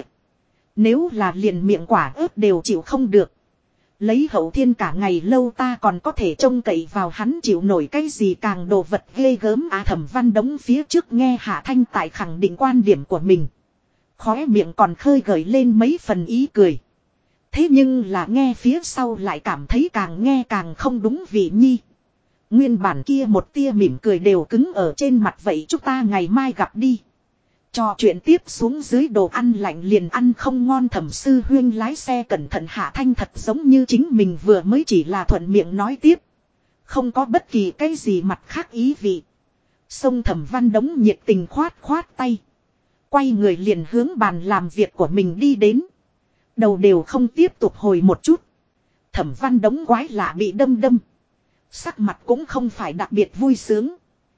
Nếu là liền miệng quả ớt đều chịu không được. Lấy Hậu Thiên cả ngày lâu ta còn có thể trông cậy vào hắn chịu nổi cái gì càng đồ vật ghê gớm à. Thẩm Văn Đống phía trước nghe Hạ Thanh tại khẳng định quan điểm của mình. Khóe miệng còn khơi gợi lên mấy phần ý cười. Thế nhưng là nghe phía sau lại cảm thấy càng nghe càng không đúng vị nhi. Nguyên bản kia một tia mỉm cười đều cứng ở trên mặt, vậy chúng ta ngày mai gặp đi. Trò chuyện tiếp xuống dưới đồ ăn lạnh liền ăn không ngon. Thẩm sư huyên lái xe cẩn thận. Hạ Thanh thật giống như chính mình vừa mới chỉ là thuận miệng nói tiếp. Không có bất kỳ cái gì mặt khác ý vị. Xông Thẩm Văn Đống nhiệt tình khoát khoát tay. Quay người liền hướng bàn làm việc của mình đi đến. Đầu đều không tiếp tục hồi một chút. Thẩm Văn Đống quái lạ bị đâm đâm. Sắc mặt cũng không phải đặc biệt vui sướng.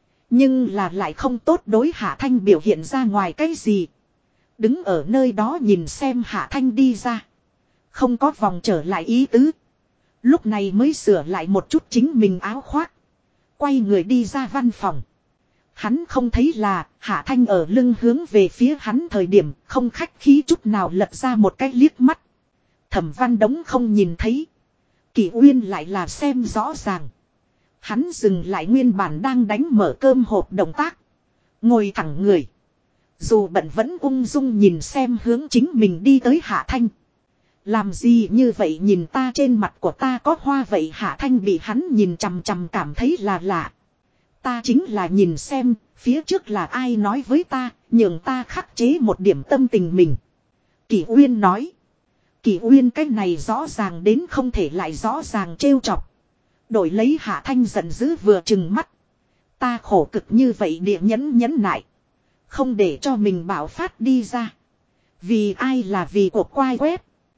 Nhưng là lại không tốt đối Hạ Thanh biểu hiện ra ngoài cái gì. Đứng ở nơi đó nhìn xem Hạ Thanh đi ra. Không có vòng trở lại ý tứ. Lúc này mới sửa lại một chút chính mình áo khoác. Quay người đi ra văn phòng. Hắn không thấy là Hạ Thanh ở lưng hướng về phía hắn thời điểm không khách khí chút nào lật ra một cái liếc mắt. Thẩm Văn Đống không nhìn thấy. Kỷ Uyên lại là xem rõ ràng. Hắn dừng lại nguyên bản đang đánh mở cơm hộp động tác. Ngồi thẳng người. Dù bận vẫn ung dung nhìn xem hướng chính mình đi tới Hạ Thanh. Làm gì như vậy, nhìn ta trên mặt của ta có hoa vậy? Hạ Thanh bị hắn nhìn chằm chằm cảm thấy là lạ. Ta chính là nhìn xem phía trước là ai nói với ta, nhường ta khắc chế một điểm tâm tình mình. Kỷ Uyên nói. Kỷ Uyên cái này rõ ràng đến không thể lại rõ ràng trêu chọc. Đổi lấy Hạ Thanh giận dữ vừa trừng mắt. Ta khổ cực như vậy địa nhẫn nại. Không để cho mình bạo phát đi ra. Vì ai là vì cuộc quai web.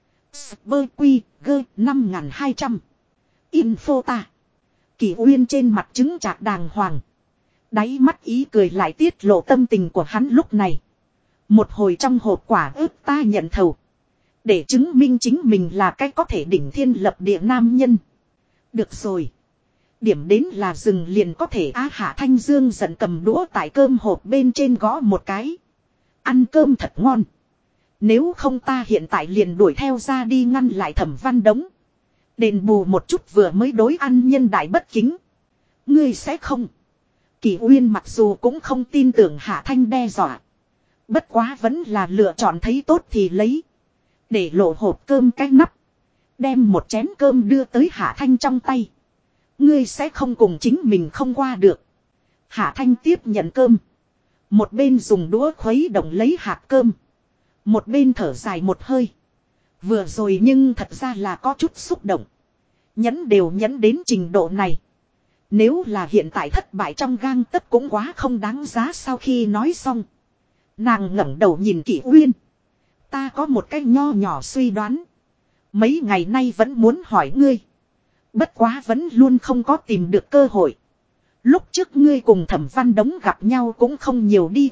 Bơ quy gơ 5200. Info ta. Kỷ Uyên trên mặt chứng chạc đàng hoàng. Đáy mắt ý cười lại tiết lộ tâm tình của hắn lúc này. Một hồi trong hộp quả ớt ta nhận thầu. Để chứng minh chính mình là cái có thể đỉnh thiên lập địa nam nhân. Được rồi. Điểm đến là dừng liền có thể. Hạ Thanh Dương giận cầm đũa tại cơm hộp bên trên gõ một cái. Ăn cơm thật ngon. Nếu không ta hiện tại liền đuổi theo ra đi ngăn lại Thẩm Văn Đống. Đền bù một chút vừa mới đối ăn nhân đại bất kính. Ngươi sẽ không. Kỷ Uyên mặc dù cũng không tin tưởng Hạ Thanh đe dọa. Bất quá vẫn là lựa chọn thấy tốt thì lấy. Để lộ hộp cơm cái nắp. Đem một chén cơm đưa tới Hạ Thanh trong tay. Ngươi sẽ không cùng chính mình không qua được. Hạ Thanh tiếp nhận cơm. Một bên dùng đũa khuấy động lấy hạt cơm. Một bên thở dài một hơi. Vừa rồi nhưng thật ra là có chút xúc động. Nhẫn đều nhẫn đến trình độ này. Nếu là hiện tại thất bại trong gang tấc cũng quá không đáng giá. Sau khi nói xong. Nàng ngẩng đầu nhìn Kỷ Uyên. Ta có một cái nho nhỏ suy đoán. Mấy ngày nay vẫn muốn hỏi ngươi. Bất quá vẫn luôn không có tìm được cơ hội. Lúc trước ngươi cùng Thẩm Văn Đống gặp nhau cũng không nhiều đi.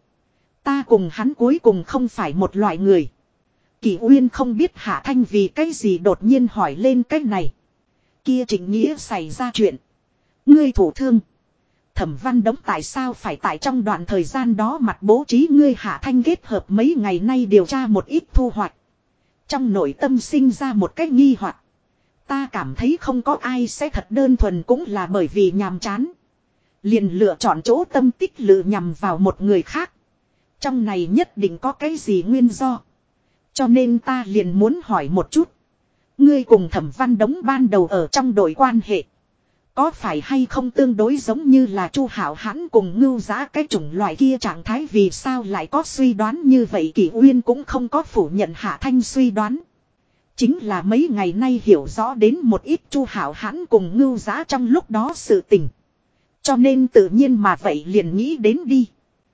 Ta cùng hắn cuối cùng không phải một loại người. Kỷ Uyên không biết Hạ Thanh vì cái gì đột nhiên hỏi lên cái này. Kia Trịnh Nghĩa xảy ra chuyện. Ngươi thổ thương. Thẩm Văn Đống tại sao phải tại trong đoạn thời gian đó mặt bố trí ngươi Hạ Thanh kết hợp mấy ngày nay điều tra một ít thu hoạch. Trong nội tâm sinh ra một cách nghi hoặc. Ta cảm thấy không có ai sẽ thật đơn thuần cũng là bởi vì nhàm chán. Liền lựa chọn chỗ tâm tích lự nhằm vào một người khác. Trong này nhất định có cái gì nguyên do. Cho nên ta liền muốn hỏi một chút. Ngươi cùng Thẩm Văn Đống ban đầu ở trong đội quan hệ. Có phải hay không tương đối giống như là Chu Hạo Hãn cùng Ngưu Giá cái chủng loại kia trạng thái, vì sao lại có suy đoán như vậy? Kỷ Uyên cũng không có phủ nhận Hạ Thanh suy đoán. Chính là mấy ngày nay hiểu rõ đến một ít Chu Hạo Hãn cùng Ngưu Giá trong lúc đó sự tình. Cho nên tự nhiên mà vậy liền nghĩ đến đi.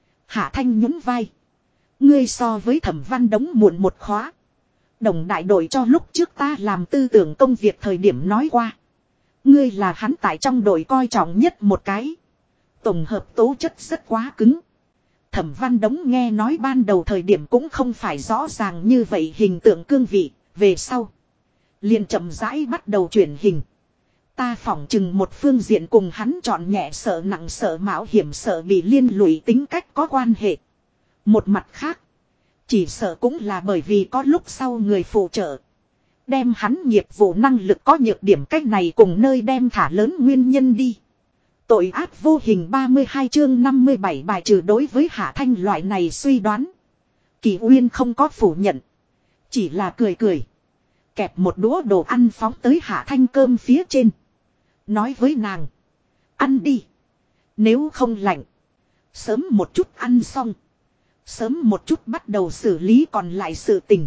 Hạ Thanh nhún vai. Ngươi so với Thẩm Văn Đống muộn một khóa. Đồng đại đội cho lúc trước ta làm tư tưởng công việc thời điểm nói qua. Ngươi là hắn tại trong đội coi trọng nhất một cái. Tổng hợp tố chất rất quá cứng. Thẩm Văn Đống nghe nói ban đầu thời điểm cũng không phải rõ ràng như vậy hình tượng cương vị. Về sau liền chậm rãi bắt đầu chuyển hình. Ta phỏng chừng một phương diện cùng hắn chọn nhẹ sợ nặng sợ mạo hiểm sợ bị liên lụy tính cách có quan hệ. Một mặt khác, chỉ sợ cũng là bởi vì có lúc sau người phụ trợ. Đem hắn nghiệp vụ năng lực có nhược điểm cách này cùng nơi đem thả lớn nguyên nhân đi. Tội ác vô hình 32 chương 57 bài trừ đối với Hạ Thanh loại này suy đoán. Kỳ Uyên không có phủ nhận. Chỉ là cười cười. Kẹp một đũa đồ ăn phóng tới Hạ Thanh cơm phía trên. Nói với nàng. Ăn đi. Nếu không lạnh. Sớm một chút ăn xong. Sớm một chút bắt đầu xử lý còn lại sự tình.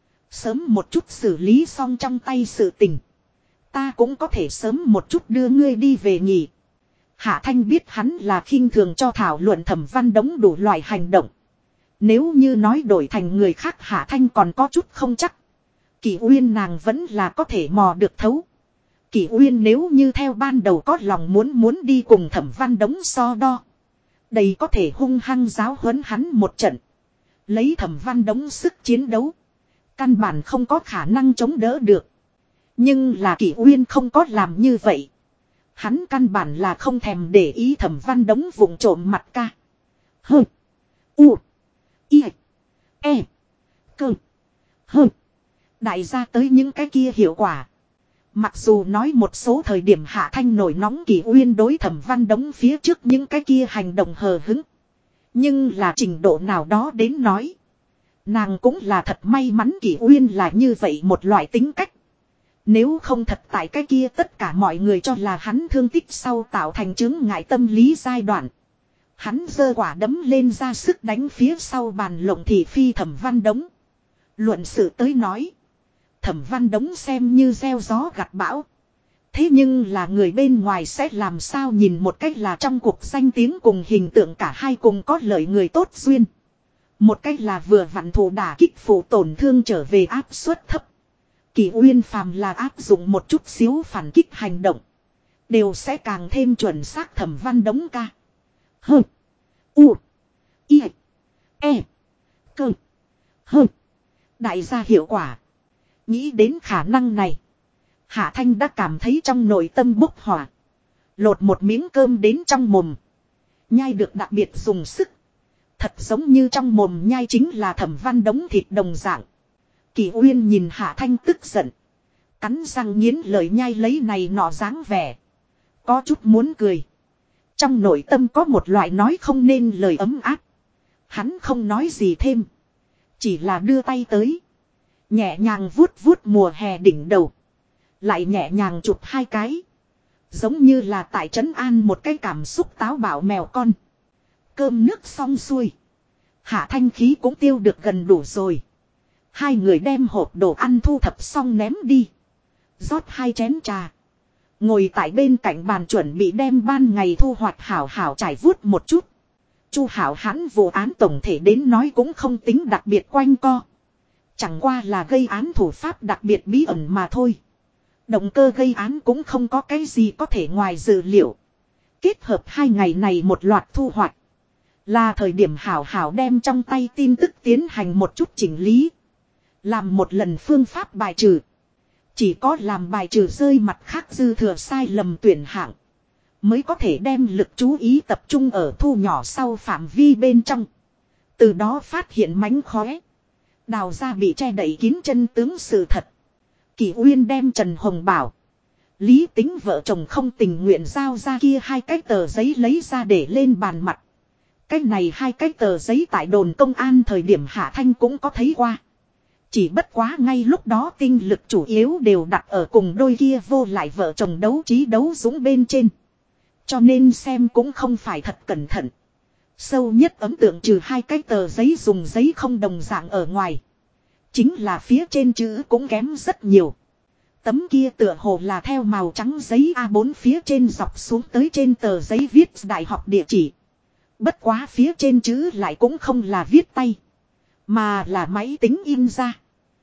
Sớm một chút xử lý xong trong tay sự tình. Ta cũng có thể sớm một chút đưa ngươi đi về nghỉ. Hạ Thanh biết hắn là khinh thường cho thảo luận Thẩm Văn Đống đủ loại hành động. Nếu như nói đổi thành người khác Hạ Thanh còn có chút không chắc. Kỷ Uyên nàng vẫn là có thể mò được thấu. Kỷ Uyên nếu như theo ban đầu có lòng muốn đi cùng Thẩm Văn Đống so đo. Đây có thể hung hăng giáo huấn hắn một trận. Lấy Thẩm Văn Đống sức chiến đấu. Căn bản không có khả năng chống đỡ được. Nhưng là Kỷ Uyên không có làm như vậy. Hắn căn bản là không thèm để ý Thẩm Văn Đống vụng trộm mặt ca. Hơ. U. I. E. Cơ. Hơ. Đại gia tới những cái kia hiệu quả. Mặc dù nói một số thời điểm Hạ Thanh nổi nóng Kỷ Uyên đối Thẩm Văn Đống phía trước những cái kia hành động hờ hứng. Nhưng là trình độ nào đó đến nói. Nàng cũng là thật may mắn Kỷ Uyên là như vậy một loại tính cách. Nếu không thật tại cái kia tất cả mọi người cho là hắn thương tích sau tạo thành chứng ngại tâm lý giai đoạn. Hắn giơ quả đấm lên ra sức đánh phía sau bàn lộng thị phi Thẩm Văn Đống. Luận sự tới nói. Thẩm Văn Đống xem như gieo gió gặt bão. Thế nhưng là người bên ngoài sẽ làm sao nhìn một cách là trong cuộc danh tiếng cùng hình tượng cả hai cùng có lợi người tốt duyên. Một cách là vừa vặn thù đả kích phụ tổn thương trở về áp suất thấp. Kỷ Uyên phàm là áp dụng một chút xíu phản kích hành động. Đều sẽ càng thêm chuẩn xác Thẩm Văn Đống ca. Hơ. U. I. E. Cơ. Hơ. Đại gia hiệu quả. Nghĩ đến khả năng này. Hạ Thanh đã cảm thấy trong nội tâm bốc hỏa. Lột một miếng cơm đến trong mồm. Nhai được đặc biệt dùng sức. Thật giống như trong mồm nhai chính là Thẩm Văn Đống thịt đồng dạng. Kỷ Uyên nhìn Hạ Thanh tức giận. Cắn răng nghiến lời nhai lấy này nọ dáng vẻ. Có chút muốn cười. Trong nội tâm có một loại nói không nên lời ấm áp. Hắn không nói gì thêm. Chỉ là đưa tay tới. Nhẹ nhàng vuốt vuốt mùa hè đỉnh đầu. Lại nhẹ nhàng chụp hai cái. Giống như là tại trấn an một cái cảm xúc táo bạo mèo con. Cơm nước xong xuôi. Hạ Thanh khí cũng tiêu được gần đủ rồi. Hai người đem hộp đồ ăn thu thập xong ném đi. Rót hai chén trà. Ngồi tại bên cạnh bàn chuẩn bị đem ban ngày thu hoạch hảo hảo trải vuốt một chút. Chu Hảo Hãn vụ án tổng thể đến nói cũng không tính đặc biệt quanh co. Chẳng qua là gây án thủ pháp đặc biệt bí ẩn mà thôi. Động cơ gây án cũng không có cái gì có thể ngoài dự liệu. Kết hợp hai ngày này một loạt thu hoạch. Là thời điểm hảo hảo đem trong tay tin tức tiến hành một chút chỉnh lý. Làm một lần phương pháp bài trừ. Chỉ có làm bài trừ rơi mặt khác dư thừa sai lầm tuyển hạng. mới có thể đem lực chú ý tập trung ở thu nhỏ sau phạm vi bên trong. Từ đó phát hiện mánh khóe. Đào ra bị che đậy kín chân tướng sự thật. Kỷ Uyên đem Trần Hồng Bảo, Lý Tính vợ chồng không tình nguyện giao ra kia hai cái tờ giấy lấy ra để lên bàn mặt. Cái này hai cái tờ giấy tại đồn công an thời điểm Hạ Thanh cũng có thấy qua. Chỉ bất quá ngay lúc đó tinh lực chủ yếu đều đặt ở cùng đôi kia vô lại vợ chồng đấu trí đấu dũng bên trên. Cho nên xem cũng không phải thật cẩn thận. Sâu nhất ấn tượng trừ hai cái tờ giấy dùng giấy không đồng dạng ở ngoài. Chính là phía trên chữ cũng kém rất nhiều. Tấm kia tựa hồ là theo màu trắng giấy A4 phía trên dọc xuống tới trên tờ giấy viết đại học địa chỉ. Bất quá phía trên chữ lại cũng không là viết tay, mà là máy tính in ra.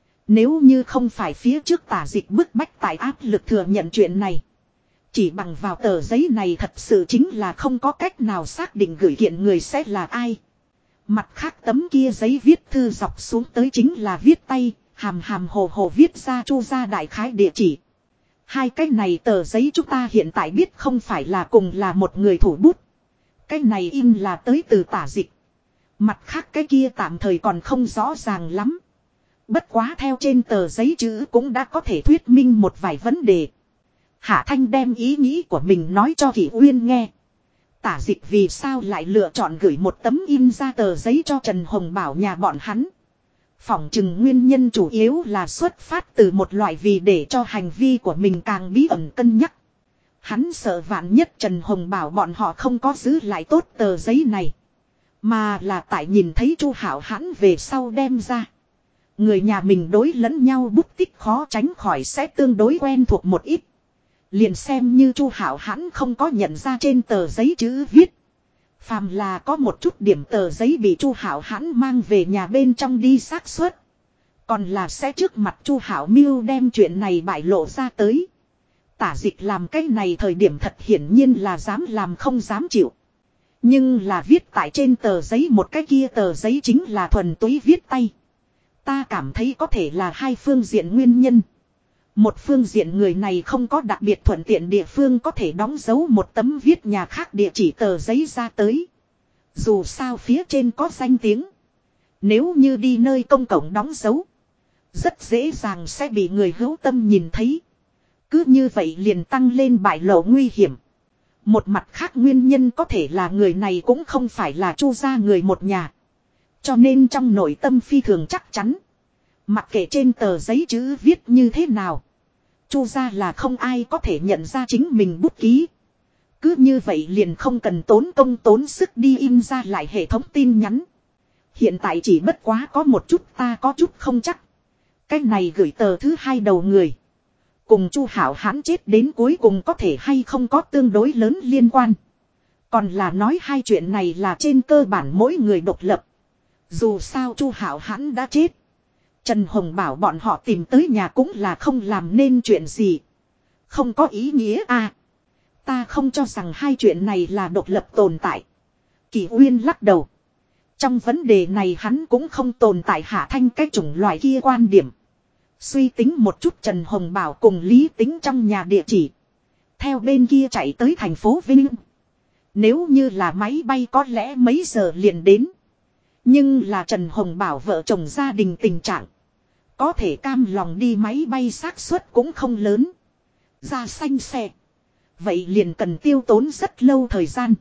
Nếu như không phải phía trước Tả Dịch bức bách tại áp lực thừa nhận chuyện này, chỉ bằng vào tờ giấy này thật sự chính là không có cách nào xác định gửi kiện người sẽ là ai. Mặt khác tấm kia giấy viết thư dọc xuống tới chính là viết tay, hàm hàm hồ hồ viết ra Chu gia đại khái địa chỉ. Hai cái này tờ giấy chúng ta hiện tại biết không phải là cùng là một người thủ bút. Cái này in là tới từ Tả Dịch. Mặt khác cái kia tạm thời còn không rõ ràng lắm. Bất quá theo trên tờ giấy chữ cũng đã có thể thuyết minh một vài vấn đề. Hạ Thanh đem ý nghĩ của mình nói cho Kỷ Uyên nghe. Tả Dịch vì sao lại lựa chọn gửi một tấm in ra tờ giấy cho Trần Hồng Bảo nhà bọn hắn. Phỏng chừng nguyên nhân chủ yếu là xuất phát từ một loại vì để cho hành vi của mình càng bí ẩn cân nhắc. Hắn sợ vạn nhất Trần Hồng Bảo bọn họ không có giữ lại tốt tờ giấy này, mà là tại nhìn thấy Chu Hảo Hãn về sau đem ra. Người nhà mình đối lẫn nhau bút tích khó tránh khỏi sẽ tương đối quen thuộc một ít. Liền xem như Chu Hảo Hãn không có nhận ra trên tờ giấy chữ viết. Phàm là có một chút điểm tờ giấy bị Chu Hảo Hãn mang về nhà bên trong đi xác suất, còn là sẽ trước mặt Chu Hảo Mưu đem chuyện này bại lộ ra tới. Tả Dịch làm cái này thời điểm thật hiển nhiên là dám làm không dám chịu. Nhưng là viết tại trên tờ giấy một cái kia tờ giấy chính là thuần túy viết tay. Ta cảm thấy có thể là hai phương diện nguyên nhân. Một phương diện người này không có đặc biệt thuận tiện địa phương có thể đóng dấu một tấm viết nhà khác địa chỉ tờ giấy ra tới. Dù sao phía trên có danh tiếng. Nếu như đi nơi công cộng đóng dấu, rất dễ dàng sẽ bị người hữu tâm nhìn thấy. Cứ như vậy liền tăng lên bại lộ nguy hiểm. Một mặt khác nguyên nhân có thể là người này cũng không phải là Chu gia người một nhà. Cho nên trong nội tâm phi thường chắc chắn. Mặc kệ trên tờ giấy chữ viết như thế nào, Chu gia là không ai có thể nhận ra chính mình bút ký. Cứ như vậy liền không cần tốn công tốn sức đi in ra lại hệ thống tin nhắn. Hiện tại chỉ bất quá có một chút ta có chút không chắc. Cái này gửi tờ thứ hai đầu người, cùng Chu Hảo Hãn chết đến cuối cùng có thể hay không có tương đối lớn liên quan. Còn là nói hai chuyện này là trên cơ bản mỗi người độc lập. Dù sao Chu Hảo Hãn đã chết, Trần Hồng Bảo bọn họ tìm tới nhà cũng là không làm nên chuyện gì. Không có ý nghĩa à. Ta không cho rằng hai chuyện này là độc lập tồn tại. Kỷ Uyên lắc đầu. Trong vấn đề này hắn cũng không tồn tại Hạ Thanh cái chủng loại kia quan điểm. Suy tính một chút Trần Hồng Bảo cùng Lý Tính trong nhà địa chỉ. Theo bên kia chạy tới thành phố Vinh. Nếu như là máy bay có lẽ mấy giờ liền đến. Nhưng là Trần Hồng Bảo vợ chồng gia đình tình trạng, có thể cam lòng đi máy bay xác suất cũng không lớn. Ra xanh xe, vậy liền cần tiêu tốn rất lâu thời gian.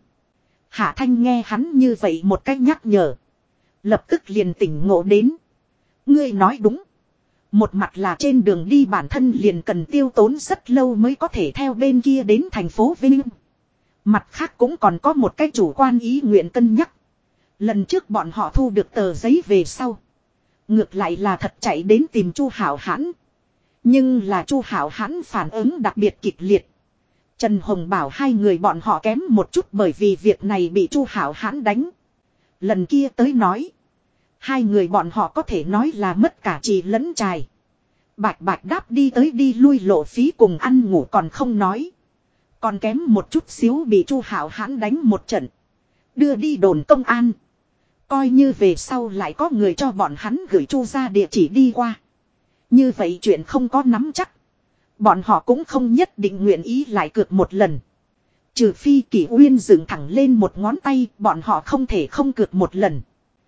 Hạ Thanh nghe hắn như vậy một cách nhắc nhở, lập tức liền tỉnh ngộ đến. Ngươi nói đúng. Một mặt là trên đường đi bản thân liền cần tiêu tốn rất lâu mới có thể theo bên kia đến thành phố Vinh. Mặt khác cũng còn có một cái chủ quan ý nguyện cân nhắc. Lần trước bọn họ thu được tờ giấy về sau, ngược lại là thật chạy đến tìm Chu Hảo Hãn. Nhưng là Chu Hảo Hãn phản ứng đặc biệt kịch liệt. Trần Hồng Bảo hai người bọn họ kém một chút bởi vì việc này bị Chu Hảo Hãn đánh. Lần kia tới nói, hai người bọn họ có thể nói là mất cả trì lẫn trài. Bạch bạch đáp đi tới đi lui lộ phí cùng ăn ngủ còn không nói, còn kém một chút xíu bị Chu Hảo Hãn đánh một trận, đưa đi đồn công an. Coi như về sau lại có người cho bọn hắn gửi Chu ra địa chỉ đi qua, như vậy chuyện không có nắm chắc, bọn họ cũng không nhất định nguyện ý lại cược một lần. Trừ phi Kỷ Uyên dựng thẳng lên một ngón tay, bọn họ không thể không cược một lần.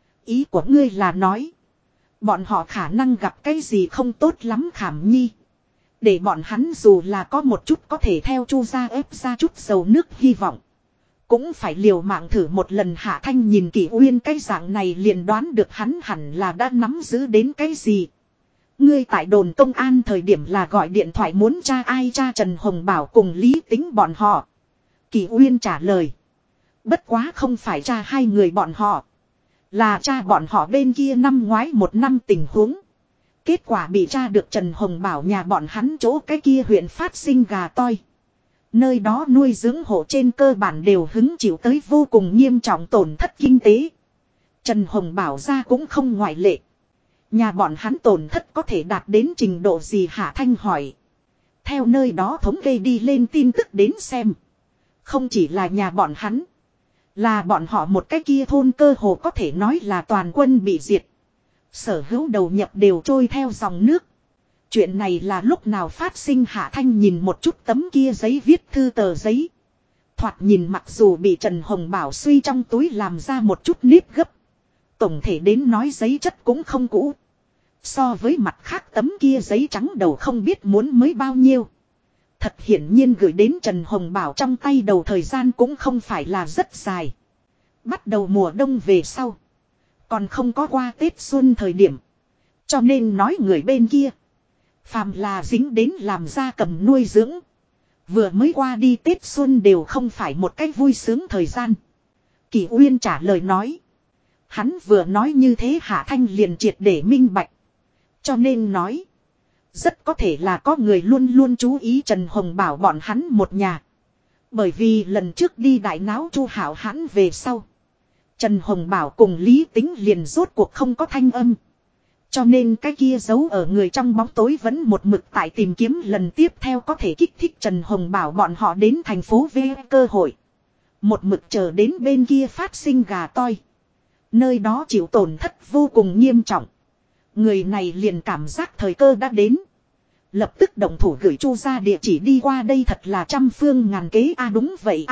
Ý của ngươi là nói, bọn họ khả năng gặp cái gì không tốt lắm Khảm Nhi. Để bọn hắn dù là có một chút có thể theo Chu gia ép ra chút dầu nước hy vọng. Cũng phải liều mạng thử một lần. Hạ Thanh nhìn Kỷ Uyên cái dạng này liền đoán được hắn hẳn là đã nắm giữ đến cái gì. Ngươi tại đồn công an thời điểm là gọi điện thoại muốn tra ai, tra Trần Hồng Bảo cùng Lý Tính bọn họ. Kỷ Uyên trả lời. Bất quá không phải tra hai người bọn họ. Là tra bọn họ bên kia năm ngoái một năm tình huống. Kết quả bị tra được Trần Hồng Bảo nhà bọn hắn chỗ cái kia huyện phát sinh gà toi. Nơi đó nuôi dưỡng hộ trên cơ bản đều hứng chịu tới vô cùng nghiêm trọng tổn thất kinh tế. Trần Hồng Bảo ra cũng không ngoại lệ. Nhà bọn hắn tổn thất có thể đạt đến trình độ gì Hạ Thanh hỏi. Theo nơi đó thống kê đi lên tin tức đến xem. Không chỉ là nhà bọn hắn. Là bọn họ một cái kia thôn cơ hồ có thể nói là toàn quân bị diệt. Sở hữu đầu nhập đều trôi theo dòng nước. Chuyện này là lúc nào phát sinh Hạ Thanh nhìn một chút tấm kia giấy viết thư tờ giấy. Thoạt nhìn mặc dù bị Trần Hồng Bảo suy trong túi làm ra một chút nếp gấp. Tổng thể đến nói giấy chất cũng không cũ. So với mặt khác tấm kia giấy trắng đầu không biết muốn mới bao nhiêu. Thật hiển nhiên gửi đến Trần Hồng Bảo trong tay đầu thời gian cũng không phải là rất dài. Bắt đầu mùa đông về sau. Còn không có qua Tết Xuân thời điểm. Cho nên nói người bên kia. Phàm là dính đến làm gia cầm nuôi dưỡng. Vừa mới qua đi Tết Xuân đều không phải một cách vui sướng thời gian. Kỷ Uyên trả lời nói. Hắn vừa nói như thế Hạ Thanh liền triệt để minh bạch. Cho nên nói. Rất có thể là có người luôn luôn chú ý Trần Hồng Bảo bọn hắn một nhà. Bởi vì lần trước đi đại náo Chu Hảo hắn về sau. Trần Hồng Bảo cùng Lý Tính liền rốt cuộc không có thanh âm. Cho nên cái kia giấu ở người trong bóng tối vẫn một mực tại tìm kiếm lần tiếp theo có thể kích thích Trần Hồng Bảo bọn họ đến thành phố V cơ hội. Một mực chờ đến bên kia phát sinh gà toi. Nơi đó chịu tổn thất vô cùng nghiêm trọng. Người này liền cảm giác thời cơ đã đến. Lập tức động thủ gửi Chu ra địa chỉ đi qua đây thật là trăm phương ngàn kế đúng vậy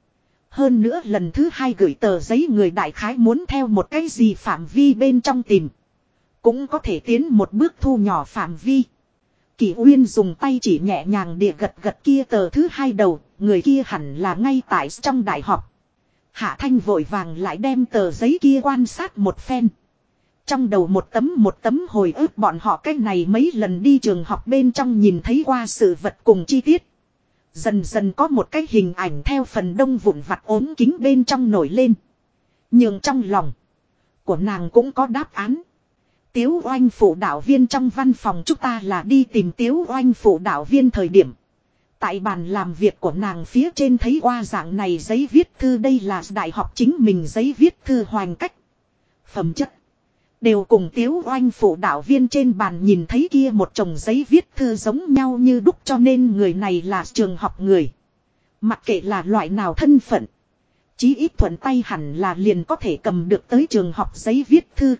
Hơn nữa lần thứ hai gửi tờ giấy người đại khái muốn theo một cái gì phạm vi bên trong tìm. Cũng có thể tiến một bước thu nhỏ phạm vi. Kỷ Uyên dùng tay chỉ nhẹ nhàng địa gật gật kia tờ thứ hai đầu. Người kia hẳn là ngay tại trong đại học. Hạ Thanh vội vàng lại đem tờ giấy kia quan sát một phen. Trong đầu một tấm hồi ức bọn họ cách này mấy lần đi trường học bên trong nhìn thấy qua sự vật cùng chi tiết. Dần dần có một cái hình ảnh theo phần đông vụn vặt ốm kính bên trong nổi lên. Nhưng trong lòng của nàng cũng có đáp án. Tiếu Oanh phụ đạo viên trong văn phòng chúng ta là đi tìm Tiếu Oanh phụ đạo viên thời điểm. Tại bàn làm việc của nàng phía trên thấy qua dạng này giấy viết thư, đây là đại học chính mình giấy viết thư hoàn cách. Phẩm chất. Đều cùng Tiếu Oanh phụ đạo viên trên bàn nhìn thấy kia một chồng giấy viết thư giống nhau như đúc, cho nên người này là trường học người. Mặc kệ là loại nào thân phận. Chí ít thuận tay hẳn là liền có thể cầm được tới trường học giấy viết thư.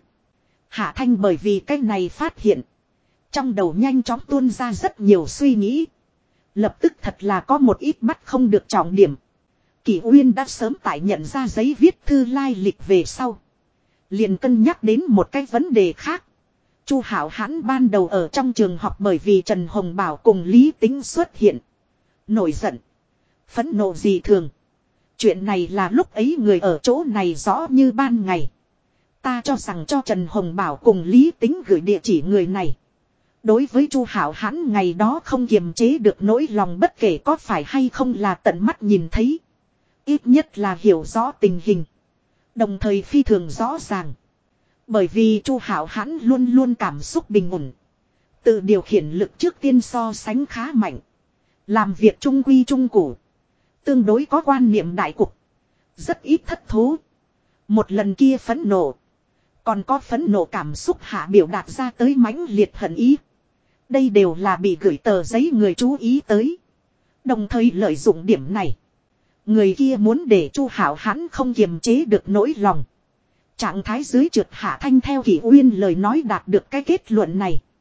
Hạ Thanh bởi vì cái này phát hiện. Trong đầu nhanh chóng tuôn ra rất nhiều suy nghĩ. Lập tức thật là có một ít bắt không được trọng điểm. Kỷ Uyên đã sớm tại nhận ra giấy viết thư lai lịch về sau. Liền cân nhắc đến một cái vấn đề khác. Chu Hảo hắn ban đầu ở trong trường học bởi vì Trần Hồng Bảo cùng Lý Tính xuất hiện. Nổi giận. Phẫn nộ gì thường. Chuyện này là lúc ấy người ở chỗ này rõ như ban ngày. Ta cho rằng cho Trần Hồng Bảo cùng Lý Tính gửi địa chỉ người này. Đối với Chu Hảo hắn ngày đó không kiềm chế được nỗi lòng, bất kể có phải hay không là tận mắt nhìn thấy. Ít nhất là hiểu rõ tình hình. Đồng thời phi thường rõ ràng. Bởi vì Chu Hảo hắn luôn luôn cảm xúc bình ổn. Tự điều khiển lực trước tiên so sánh khá mạnh. Làm việc trung quy trung củ. Tương đối có quan niệm đại cục. Rất ít thất thố. Một lần kia phẫn nộ. Còn có phẫn nộ cảm xúc hạ biểu đạt ra tới mãnh liệt hận ý. Đây đều là bị gửi tờ giấy người chú ý tới. Đồng thời lợi dụng điểm này. Người kia muốn để Chu Hảo hắn không kiềm chế được nỗi lòng. Trạng thái dưới trượt. Hạ Thanh theo Kỷ Uyên lời nói đạt được cái kết luận này.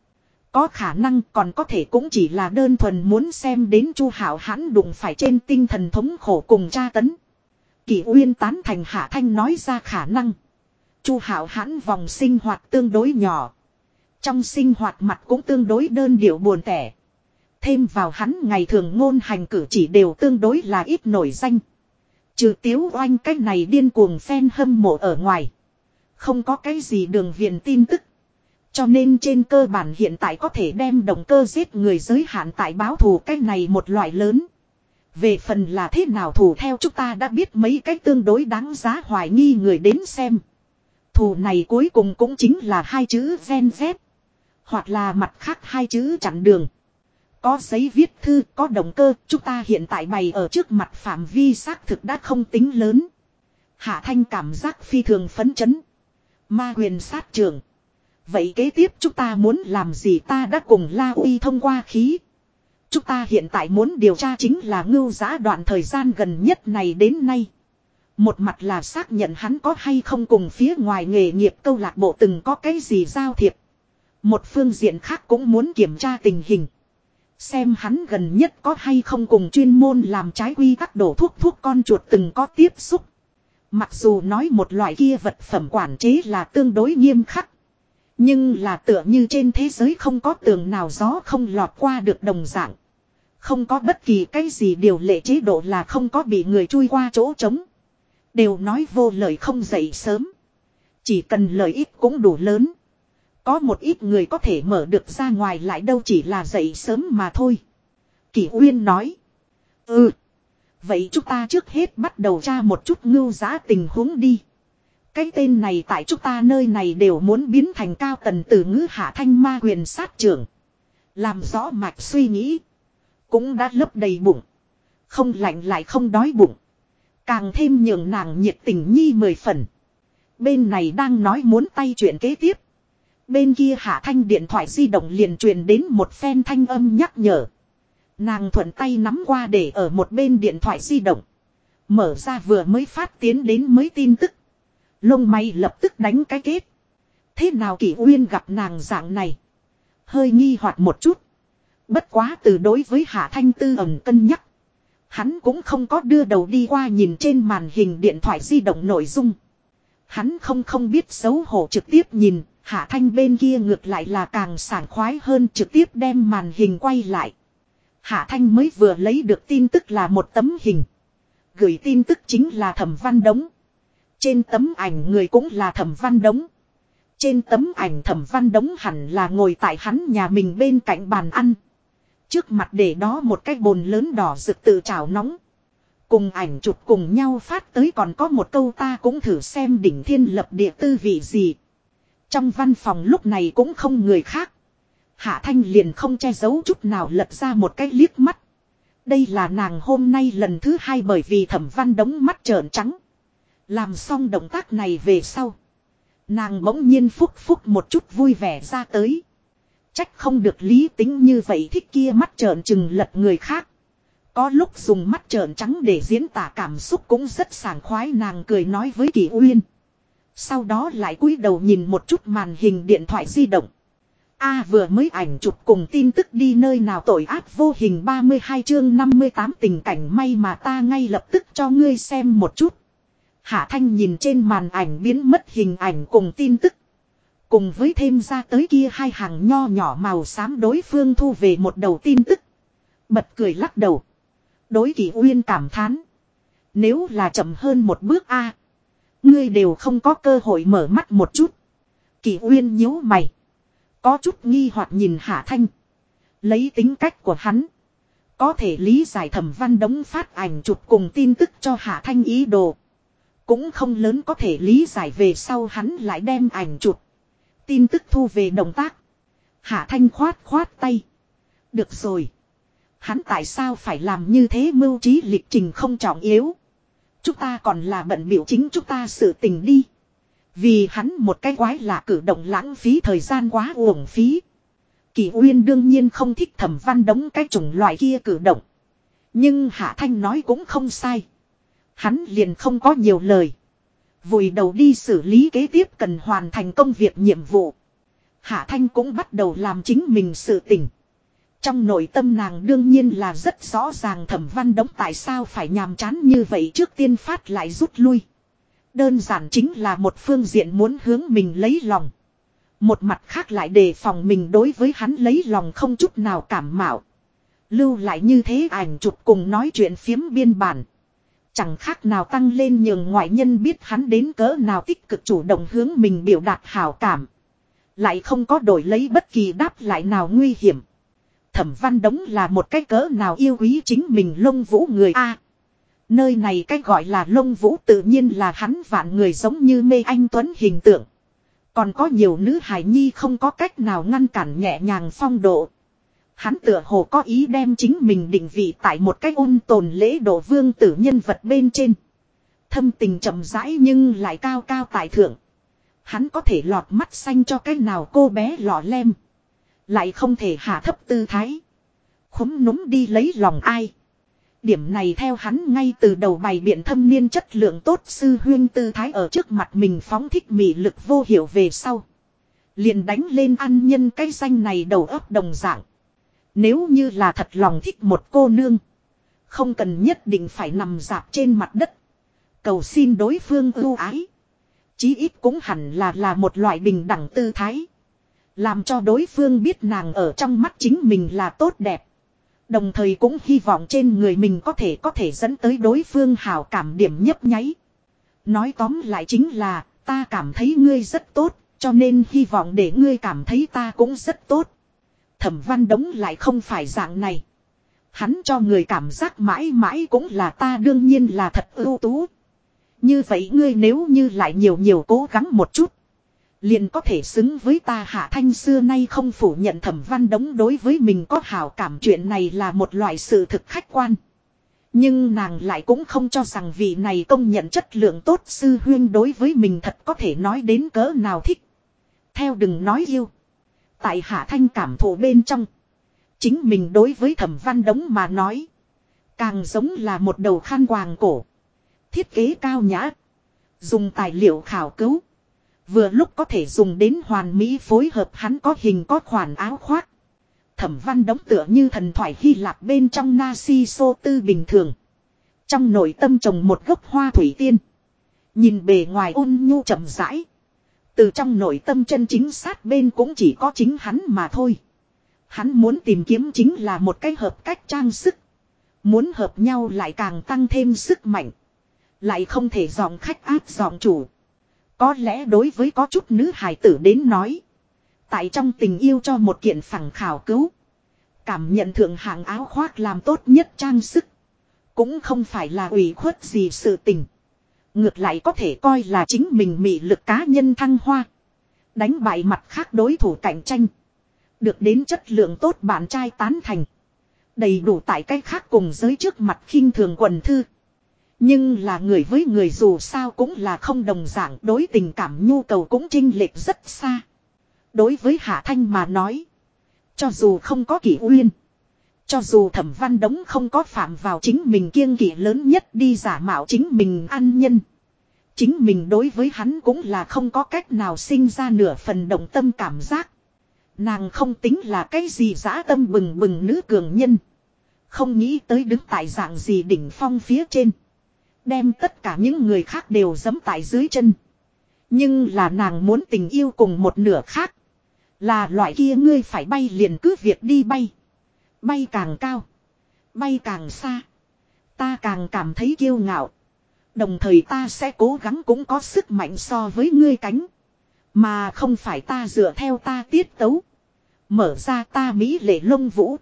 Có khả năng còn có thể cũng chỉ là đơn thuần muốn xem đến Chu Hạo Hãn đụng phải trên tinh thần thống khổ cùng tra tấn. Kỷ Uyên tán thành Hạ Thanh nói ra khả năng. Chu Hạo Hãn vòng sinh hoạt tương đối nhỏ. Trong sinh hoạt mặt cũng tương đối đơn điệu buồn tẻ. Thêm vào hắn ngày thường ngôn hành cử chỉ đều tương đối là ít nổi danh. Trừ Tiếu Oanh cái này điên cuồng fan hâm mộ ở ngoài. Không có cái gì đường viền tin tức. Cho nên trên cơ bản hiện tại có thể đem động cơ giết người giới hạn tại báo thù cái này một loại lớn. Về phần là thế nào thù theo chúng ta đã biết mấy cái tương đối đáng giá hoài nghi người đến xem. Thù này cuối cùng cũng chính là hai chữ Gen Z. Hoặc là mặt khác hai chữ chặn đường. Có giấy viết thư, có động cơ, chúng ta hiện tại bày ở trước mặt phạm vi xác thực đã không tính lớn. Hạ Thanh cảm giác phi thường phấn chấn. Ma quyền sát trưởng. Vậy kế tiếp chúng ta muốn làm gì ta đã cùng La Uy thông qua khí. Chúng ta hiện tại muốn điều tra chính là Ngưu Giã đoạn thời gian gần nhất này đến nay. Một mặt là xác nhận hắn có hay không cùng phía ngoài nghề nghiệp câu lạc bộ từng có cái gì giao thiệp. Một phương diện khác cũng muốn kiểm tra tình hình. Xem hắn gần nhất có hay không cùng chuyên môn làm trái quy tắc đổ thuốc con chuột từng có tiếp xúc. Mặc dù nói một loại kia vật phẩm quản chế là tương đối nghiêm khắc. Nhưng là tựa như trên thế giới không có tường nào gió không lọt qua được đồng dạng. Không có bất kỳ cái gì điều lệ chế độ là không có bị người chui qua chỗ trống. Đều nói vô lợi không dậy sớm. Chỉ cần lợi ích cũng đủ lớn. Có một ít người có thể mở được ra ngoài lại đâu chỉ là dậy sớm mà thôi. Kỷ Uyên nói. Vậy chúng ta trước hết bắt đầu tra một chút Ngưu Giã tình huống đi. Cái tên này tại chúng ta nơi này đều muốn biến thành cao tần từ ngữ Hạ Thanh ma quyền sát trưởng. Làm rõ mạch suy nghĩ. Cũng đã lấp đầy bụng. Không lạnh lại không đói bụng. Càng thêm nhường nàng nhiệt tình nhi 10 phần. Bên này đang nói muốn tay chuyện kế tiếp. Bên kia Hạ Thanh điện thoại di động liền truyền đến một phen thanh âm nhắc nhở. Nàng thuận tay nắm qua để ở một bên điện thoại di động. Mở ra vừa mới phát tiến đến mới tin tức. Lông mày lập tức đánh cái kết. Thế nào Kỷ Uyên gặp nàng dạng này. Hơi nghi hoặc một chút. Bất quá từ đối với Hạ Thanh tư ẩn cân nhắc. Hắn cũng không có đưa đầu đi qua nhìn trên màn hình điện thoại di động nội dung. Hắn không biết xấu hổ trực tiếp nhìn. Hạ Thanh bên kia ngược lại là càng sảng khoái hơn trực tiếp đem màn hình quay lại. Hạ Thanh mới vừa lấy được tin tức là một tấm hình. Gửi tin tức chính là Thẩm Văn Đống. Trên tấm ảnh người cũng là Thẩm Văn Đống. Trên tấm ảnh Thẩm Văn Đống hẳn là ngồi tại hắn nhà mình bên cạnh bàn ăn. Trước mặt để đó một cái bồn lớn đỏ rực tự chảo nóng. Cùng ảnh chụp cùng nhau phát tới còn có một câu ta cũng thử xem đỉnh thiên lập địa tư vị gì. Trong văn phòng lúc này cũng không người khác. Hạ Thanh liền không che giấu chút nào lật ra một cái liếc mắt. Đây là nàng hôm nay lần thứ 2 bởi vì Thẩm Văn Đống mắt trợn trắng. Làm xong động tác này về sau. Nàng bỗng nhiên phúc một chút vui vẻ ra tới. Trách không được lý tính như vậy thích kia mắt trợn trừng lật người khác. Có lúc dùng mắt trợn trắng để diễn tả cảm xúc cũng rất sảng khoái nàng cười nói với Kỷ Uyên. Sau đó lại cúi đầu nhìn một chút màn hình điện thoại di động. Vừa mới ảnh chụp cùng tin tức đi nơi nào tội ác vô hình 32 chương 58 tình cảnh may mà ta ngay lập tức cho ngươi xem một chút. Hạ Thanh nhìn trên màn ảnh biến mất hình ảnh cùng tin tức. Cùng với thêm ra tới kia hai hàng nho nhỏ màu xám đối phương thu về một đầu tin tức. Bật cười lắc đầu. Đối Kỷ Uyên cảm thán. Nếu là chậm hơn một bước ngươi đều không có cơ hội mở mắt một chút. Kỷ Uyên nhíu mày. Có chút nghi hoặc nhìn Hạ Thanh. Lấy tính cách của hắn. Có thể lý giải Thẩm Văn Đống phát ảnh chụp cùng tin tức cho Hạ Thanh ý đồ. Cũng không lớn có thể lý giải về sau hắn lại đem ảnh chụp. Tin tức thu về động tác. Hạ Thanh khoát tay. Được rồi. Hắn tại sao phải làm như thế mưu trí lịch trình không trọng yếu. Chúng ta còn là bận biểu chính chúng ta sự tình đi. Vì hắn một cái quái lạ cử động lãng phí thời gian quá uổng phí. Kỷ Uyên đương nhiên không thích Thẩm Văn Đống cái chủng loại kia cử động. Nhưng Hạ Thanh nói cũng không sai. Hắn liền không có nhiều lời. Vùi đầu đi xử lý kế tiếp cần hoàn thành công việc nhiệm vụ. Hạ Thanh cũng bắt đầu làm chính mình sự tình. Trong nội tâm nàng đương nhiên là rất rõ ràng Thẩm Văn Đống tại sao phải nhàm chán như vậy, trước tiên phát lại rút lui. Đơn giản chính là một phương diện muốn hướng mình lấy lòng. Một mặt khác lại đề phòng mình đối với hắn lấy lòng không chút nào cảm mạo. Lưu lại như thế ảnh chụp cùng nói chuyện phiếm biên bản. Chẳng khác nào tăng lên nhường ngoại nhân biết hắn đến cỡ nào tích cực chủ động hướng mình biểu đạt hảo cảm. Lại không có đổi lấy bất kỳ đáp lại nào nguy hiểm. Thẩm Văn Đống là một cái cỡ nào yêu quý chính mình Lông Vũ người A. Nơi này cái gọi là Lông Vũ tự nhiên là hắn vạn người giống như mê anh tuấn hình tượng. Còn có nhiều nữ hài nhi không có cách nào ngăn cản nhẹ nhàng phong độ. Hắn tựa hồ có ý đem chính mình định vị tại một cách ôn tồn lễ độ vương tử nhân vật bên trên. Thâm tình chậm rãi nhưng lại cao cao tại thượng. Hắn có thể lọt mắt xanh cho cái nào cô bé lọ lem. Lại không thể hạ thấp tư thái. Khúm núm đi lấy lòng ai. Điểm này theo hắn ngay từ đầu bày biện thâm niên chất lượng tốt sư huyên tư thái ở trước mặt mình phóng thích mị lực vô hiệu về sau. Liền đánh lên ăn nhân cái danh này đầu óc đồng dạng. Nếu như là thật lòng thích một cô nương. Không cần nhất định phải nằm dạp trên mặt đất. Cầu xin đối phương ưu ái. Chí ít cũng hẳn là một loại bình đẳng tư thái. Làm cho đối phương biết nàng ở trong mắt chính mình là tốt đẹp. Đồng thời cũng hy vọng trên người mình có thể dẫn tới đối phương hảo cảm điểm nhấp nháy. Nói tóm lại chính là ta cảm thấy ngươi rất tốt, cho nên hy vọng để ngươi cảm thấy ta cũng rất tốt. Thẩm Văn Đống lại không phải dạng này. Hắn cho người cảm giác mãi mãi cũng là ta đương nhiên là thật ưu tú. Như vậy ngươi nếu như lại nhiều cố gắng một chút. Liền có thể xứng với ta. Hạ Thanh xưa nay không phủ nhận Thẩm Văn Đống đối với mình có hảo cảm, chuyện này là một loại sự thực khách quan. Nhưng nàng lại cũng không cho rằng vị này công nhận chất lượng tốt sư huyên đối với mình thật có thể nói đến cỡ nào thích. Theo đừng nói yêu. Tại Hạ Thanh cảm thụ bên trong. Chính mình đối với Thẩm Văn Đống mà nói. Càng giống là một đầu khăn quàng cổ. Thiết kế cao nhã. Dùng tài liệu khảo cứu. Vừa lúc có thể dùng đến hoàn mỹ phối hợp hắn có hình có khoản áo khoác. Thẩm Văn Đống tựa như thần thoại Hy Lạp bên trong Narcissus tư bình thường. Trong nội tâm trồng một gốc hoa thủy tiên. Nhìn bề ngoài ôn nhu chậm rãi. Từ trong nội tâm chân chính sát bên cũng chỉ có chính hắn mà thôi. Hắn muốn tìm kiếm chính là một cái hợp cách trang sức. Muốn hợp nhau lại càng tăng thêm sức mạnh. Lại không thể dòng khách áp dòng chủ. Có lẽ đối với có chút nữ hài tử đến nói. Tại trong tình yêu cho một kiện phẳng khảo cứu. Cảm nhận thượng hạng áo khoác làm tốt nhất trang sức. Cũng không phải là ủy khuất gì sự tình. Ngược lại có thể coi là chính mình mị lực cá nhân thăng hoa. Đánh bại mặt khác đối thủ cạnh tranh. Được đến chất lượng tốt bạn trai tán thành. Đầy đủ tại cách khác cùng giới trước mặt khinh thường quần thư. Nhưng là người với người dù sao cũng là không đồng dạng, đối tình cảm nhu cầu cũng chênh lệch rất xa. Đối với Hạ Thanh mà nói. Cho dù không có Kỷ Uyên. Cho dù Thẩm Văn Đống không có phạm vào chính mình kiêng kỵ lớn nhất đi giả mạo chính mình ăn nhân. Chính mình đối với hắn cũng là không có cách nào sinh ra nửa phần động tâm cảm giác. Nàng không tính là cái gì dã tâm bừng bừng nữ cường nhân. Không nghĩ tới đứng tại dạng gì đỉnh phong phía trên. Đem tất cả những người khác đều giẫm tại dưới chân. Nhưng là nàng muốn tình yêu cùng một nửa khác. Là loại kia ngươi phải bay liền cứ việc đi bay. Bay càng cao. Bay càng xa. Ta càng cảm thấy kiêu ngạo. Đồng thời ta sẽ cố gắng cũng có sức mạnh so với ngươi cánh. Mà không phải ta dựa theo ta tiết tấu. Mở ra ta mỹ lệ Lông Vũ.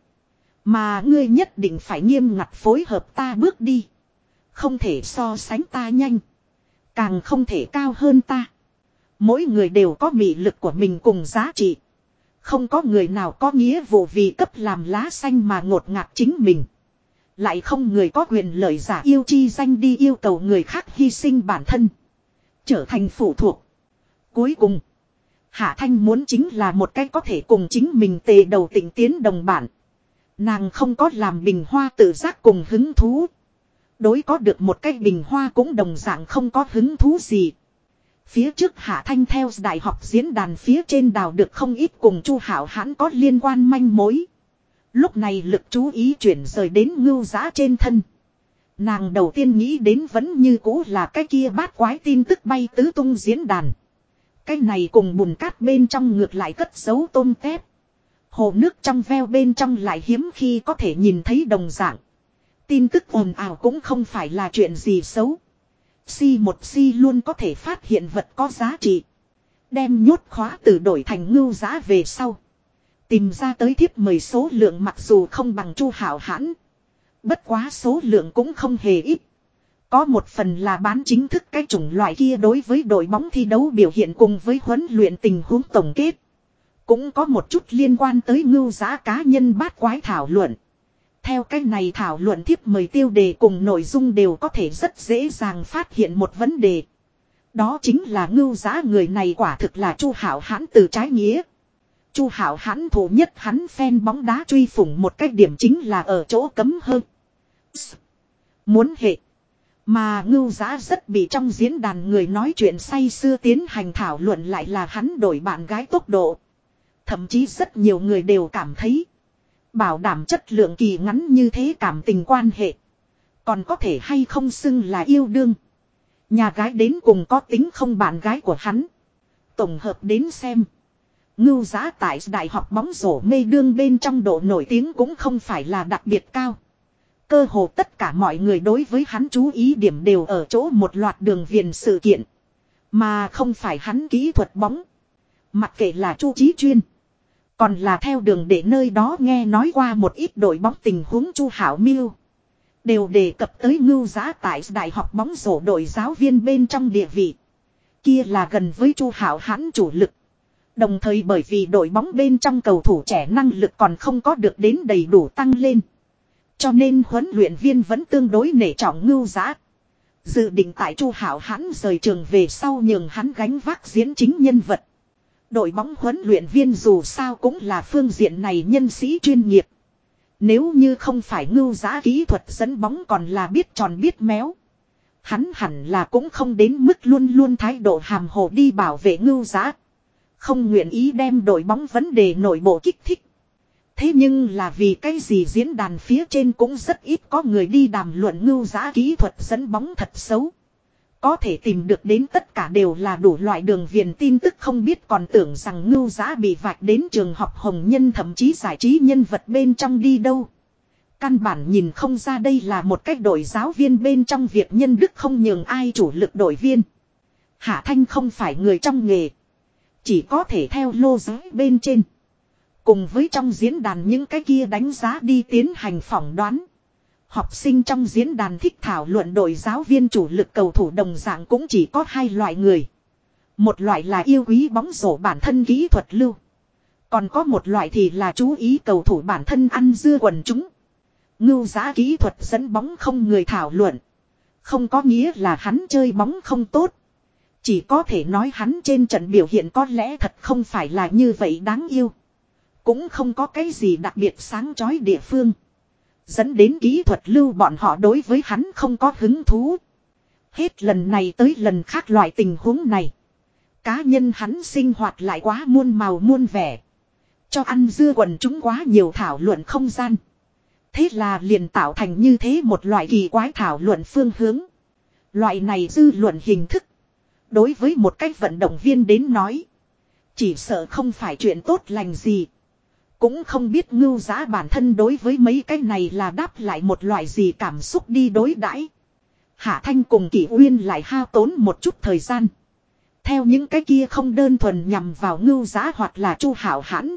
Mà ngươi nhất định phải nghiêm ngặt phối hợp ta bước đi. Không thể so sánh ta nhanh. Càng không thể cao hơn ta. Mỗi người đều có mị lực của mình cùng giá trị. Không có người nào có nghĩa vụ vì cấp làm lá xanh mà ngột ngạt chính mình. Lại không người có quyền lợi giả yêu chi danh đi yêu cầu người khác hy sinh bản thân. Trở thành phụ thuộc. Cuối cùng. Hạ Thanh muốn chính là một cái có thể cùng chính mình tề đầu tịnh tiến đồng bản. Nàng không có làm bình hoa tự giác cùng hứng thú. Đối có được một cái bình hoa cũng đồng dạng không có hứng thú gì. Phía trước Hạ Thanh theo đại học diễn đàn phía trên đào được không ít cùng Chu Hảo Hãn có liên quan manh mối. Lúc này lực chú ý chuyển rời đến Ngưu Giá trên thân. Nàng đầu tiên nghĩ đến vẫn như cũ là cái kia bát quái tin tức bay tứ tung diễn đàn. Cái này cùng bùn cát bên trong ngược lại cất giấu tôm tép. Hồ nước trong veo bên trong lại hiếm khi có thể nhìn thấy đồng dạng. Tin tức ồn ào cũng không phải là chuyện gì xấu. Một si luôn có thể phát hiện vật có giá trị. Đem nhốt khóa từ đổi thành Ngưu Giá về sau. Tìm ra tới thiếp mời số lượng mặc dù không bằng Chu Hảo Hãn. Bất quá số lượng cũng không hề ít. Có một phần là bán chính thức cái chủng loại kia đối với đội bóng thi đấu biểu hiện cùng với huấn luyện tình huống tổng kết. Cũng có một chút liên quan tới Ngưu Giá cá nhân bát quái thảo luận. Theo cách này thảo luận thiếp mời tiêu đề cùng nội dung đều có thể rất dễ dàng phát hiện một vấn đề. Đó chính là Ngưu Giá người này quả thực là Chu Hảo Hãn từ trái nghĩa. Chu Hảo Hãn thủ nhất hắn fan bóng đá truy phủng một cách điểm chính là ở chỗ cấm hơn. Muốn hệ. Mà Ngưu Giá rất bị trong diễn đàn người nói chuyện say sưa tiến hành thảo luận lại là hắn đổi bạn gái tốc độ. Thậm chí rất nhiều người đều cảm thấy. Bảo đảm chất lượng kỳ ngắn như thế cảm tình quan hệ. Còn có thể hay không xưng là yêu đương. Nhà gái đến cùng có tính không bạn gái của hắn. Tổng hợp đến xem. Ngưu Giá tại đại học bóng rổ mê đương bên trong độ nổi tiếng cũng không phải là đặc biệt cao. Cơ hồ tất cả mọi người đối với hắn chú ý điểm đều ở chỗ một loạt đường viền sự kiện. Mà không phải hắn kỹ thuật bóng. Mặc kệ là Chu Chí Chuyên. Còn là theo đường để nơi đó nghe nói qua một ít đội bóng tình huống Chu Hảo Miêu. Đều đề cập tới Ngưu Giá tại đại học bóng rổ đội giáo viên bên trong địa vị. Kia là gần với Chu Hảo Hãn chủ lực. Đồng thời bởi vì đội bóng bên trong cầu thủ trẻ năng lực còn không có được đến đầy đủ tăng lên. Cho nên huấn luyện viên vẫn tương đối nể trọng Ngưu Giá. Dự định tại Chu Hảo Hãn rời trường về sau nhường hắn gánh vác diễn chính nhân vật. Đội bóng huấn luyện viên dù sao cũng là phương diện này nhân sĩ chuyên nghiệp. Nếu như không phải Ngưu Giá kỹ thuật dẫn bóng còn là biết tròn biết méo. Hắn hẳn là cũng không đến mức luôn luôn thái độ hàm hồ đi bảo vệ Ngưu Giá. Không nguyện ý đem đội bóng vấn đề nội bộ kích thích. Thế nhưng là vì cái gì diễn đàn phía trên cũng rất ít có người đi đàm luận Ngưu Giá kỹ thuật dẫn bóng thật xấu. Có thể tìm được đến tất cả đều là đủ loại đường viền tin tức không biết còn tưởng rằng Ngưu Giá bị vạch đến trường học hồng nhân thậm chí giải trí nhân vật bên trong đi đâu. Căn bản nhìn không ra đây là một cách đội giáo viên bên trong việc nhân đức không nhường ai chủ lực đội viên. Hạ Thanh không phải người trong nghề. Chỉ có thể theo lô giới bên trên. Cùng với trong diễn đàn những cái kia đánh giá đi tiến hành phỏng đoán. Học sinh trong diễn đàn thích thảo luận đội giáo viên chủ lực cầu thủ đồng dạng cũng chỉ có hai loại người. Một loại là yêu quý bóng rổ bản thân kỹ thuật lưu. Còn có một loại thì là chú ý cầu thủ bản thân ăn dưa quần chúng. Ngưu Giá kỹ thuật dẫn bóng không người thảo luận. Không có nghĩa là hắn chơi bóng không tốt. Chỉ có thể nói hắn trên trận biểu hiện có lẽ thật không phải là như vậy đáng yêu. Cũng không có cái gì đặc biệt sáng chói địa phương. Dẫn đến kỹ thuật lưu bọn họ đối với hắn không có hứng thú. Hết lần này tới lần khác loại tình huống này. Cá nhân hắn sinh hoạt lại quá muôn màu muôn vẻ. Cho ăn dưa quần chúng quá nhiều thảo luận không gian. Thế là liền tạo thành như thế một loại kỳ quái thảo luận phương hướng. Loại này dư luận hình thức. Đối với một cách vận động viên đến nói. Chỉ sợ không phải chuyện tốt lành gì. Cũng không biết Ngưu Giá bản thân đối với mấy cái này là đáp lại một loại gì cảm xúc đi đối đãi. Hạ Thanh cùng Kỷ Uyên lại hao tốn một chút thời gian. Theo những cái kia không đơn thuần nhằm vào Ngưu Giá hoặc là Chu Hảo Hãn.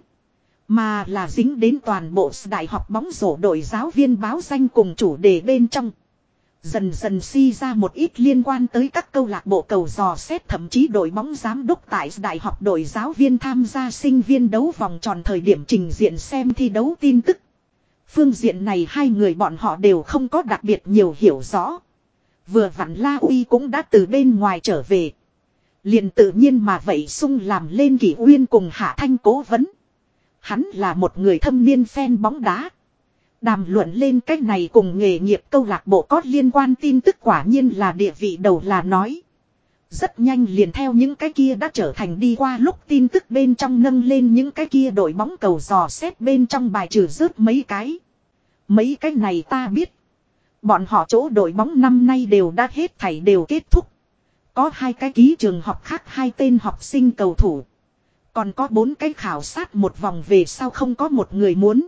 Mà là dính đến toàn bộ đại học bóng rổ đội giáo viên báo danh cùng chủ đề bên trong. Dần dần suy ra một ít liên quan tới các câu lạc bộ cầu dò xét thậm chí đội bóng giám đốc tại đại học đội giáo viên tham gia sinh viên đấu vòng tròn thời điểm trình diện xem thi đấu tin tức. Phương diện này hai người bọn họ đều không có đặc biệt nhiều hiểu rõ. Vừa vặn La Uy cũng đã từ bên ngoài trở về. Liền tự nhiên mà vậy sung làm lên Kỷ Uyên cùng Hạ Thanh cố vấn. Hắn là một người thâm niên fan bóng đá. Đàm luận lên cách này cùng nghề nghiệp câu lạc bộ có liên quan tin tức quả nhiên là địa vị đầu là nói. Rất nhanh liền theo những cái kia đã trở thành đi qua lúc tin tức bên trong nâng lên những cái kia đội bóng cầu dò xét bên trong bài trừ rớt mấy cái. Mấy cái này ta biết. Bọn họ chỗ đội bóng năm nay đều đã hết thảy đều kết thúc. Có 2 cái ký trường học khác 2 tên học sinh cầu thủ. Còn có 4 cái khảo sát một vòng về sau không có một người muốn.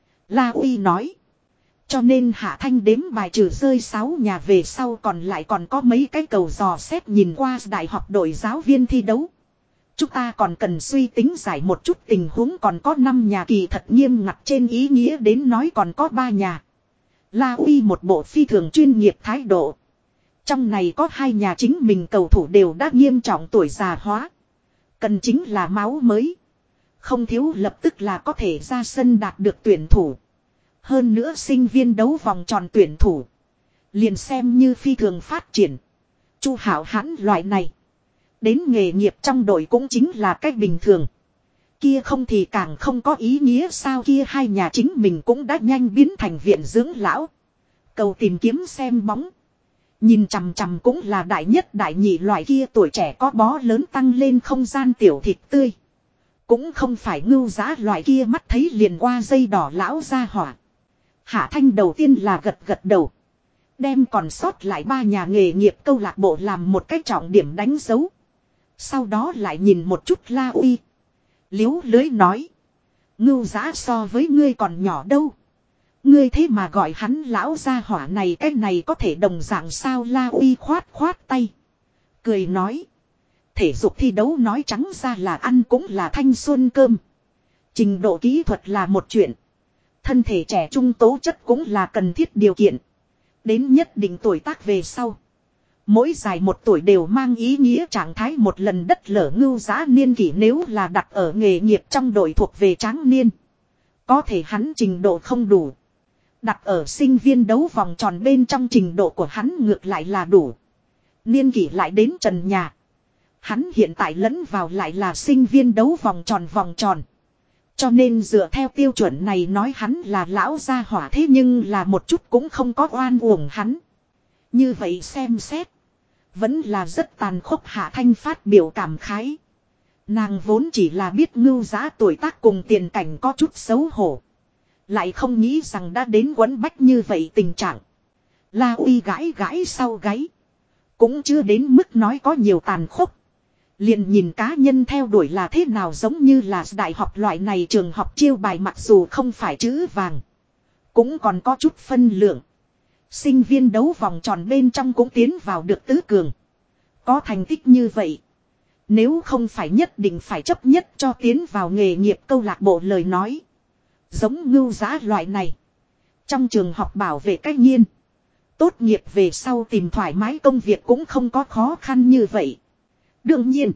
La Uy nói. Cho nên Hạ Thanh đếm bài trừ rơi 6 nhà về sau còn lại còn có mấy cái cầu dò xét nhìn qua đại học đội giáo viên thi đấu. Chúng ta còn cần suy tính giải một chút tình huống còn có 5 nhà kỳ thật nghiêm ngặt trên ý nghĩa đến nói còn có 3 nhà. La Uy một bộ phi thường chuyên nghiệp thái độ. Trong này có 2 nhà chính mình cầu thủ đều đã nghiêm trọng tuổi già hóa. Cần chính là máu mới. Không thiếu lập tức là có thể ra sân đạt được tuyển thủ. Hơn nữa sinh viên đấu vòng tròn tuyển thủ. Liền xem như phi thường phát triển. Chu Hảo Hãn loại này. Đến nghề nghiệp trong đội cũng chính là cách bình thường. Kia không thì càng không có ý nghĩa sao kia 2 nhà chính mình cũng đã nhanh biến thành viện dưỡng lão. Cầu tìm kiếm xem bóng. Nhìn chằm chằm cũng là đại nhất đại nhị loại kia tuổi trẻ có bó lớn tăng lên không gian tiểu thịt tươi. Cũng không phải ngưu giá loại kia mắt thấy liền qua dây đỏ lão ra hỏa. Hạ Thanh đầu tiên là gật gật đầu. Đem còn sót lại 3 nhà nghề nghiệp câu lạc bộ làm một cách trọng điểm đánh dấu. Sau đó lại nhìn một chút La Uy. Liếu lưới nói. Ngưu giá so với ngươi còn nhỏ đâu. Ngươi thế mà gọi hắn lão gia hỏa này cái này có thể đồng dạng sao La Uy khoát khoát tay. Cười nói. Thể dục thi đấu nói trắng ra là ăn cũng là thanh xuân cơm. Trình độ kỹ thuật là một chuyện. Thân thể trẻ trung tố chất cũng là cần thiết điều kiện. Đến nhất định tuổi tác về sau. Mỗi dài một tuổi đều mang ý nghĩa trạng thái một lần đất lở ngưu giá niên kỷ nếu là đặt ở nghề nghiệp trong đội thuộc về tráng niên. Có thể hắn trình độ không đủ. Đặt ở sinh viên đấu vòng tròn bên trong trình độ của hắn ngược lại là đủ. Niên kỷ lại đến trần nhà. Hắn hiện tại lẫn vào lại là sinh viên đấu vòng tròn. Cho nên dựa theo tiêu chuẩn này nói hắn là lão gia hỏa thế nhưng là một chút cũng không có oan uổng hắn. Như vậy xem xét. Vẫn là rất tàn khốc Hạ Thanh phát biểu cảm khái. Nàng vốn chỉ là biết ngưu giá tuổi tác cùng tiền cảnh có chút xấu hổ. Lại không nghĩ rằng đã đến quấn bách như vậy tình trạng. La Uy gãi gãi sau gáy. Cũng chưa đến mức nói có nhiều tàn khốc. Liền nhìn cá nhân theo đuổi là thế nào giống như là đại học loại này trường học chiêu bài mặc dù không phải chữ vàng. Cũng còn có chút phân lượng. Sinh viên đấu vòng tròn bên trong cũng tiến vào được tứ cường. Có thành tích như vậy. Nếu không phải nhất định phải chấp nhất cho tiến vào nghề nghiệp câu lạc bộ lời nói. Giống ngưu giá loại này. Trong trường học bảo vệ cách nhiên. Tốt nghiệp về sau tìm thoải mái công việc cũng không có khó khăn như vậy. Đương nhiên.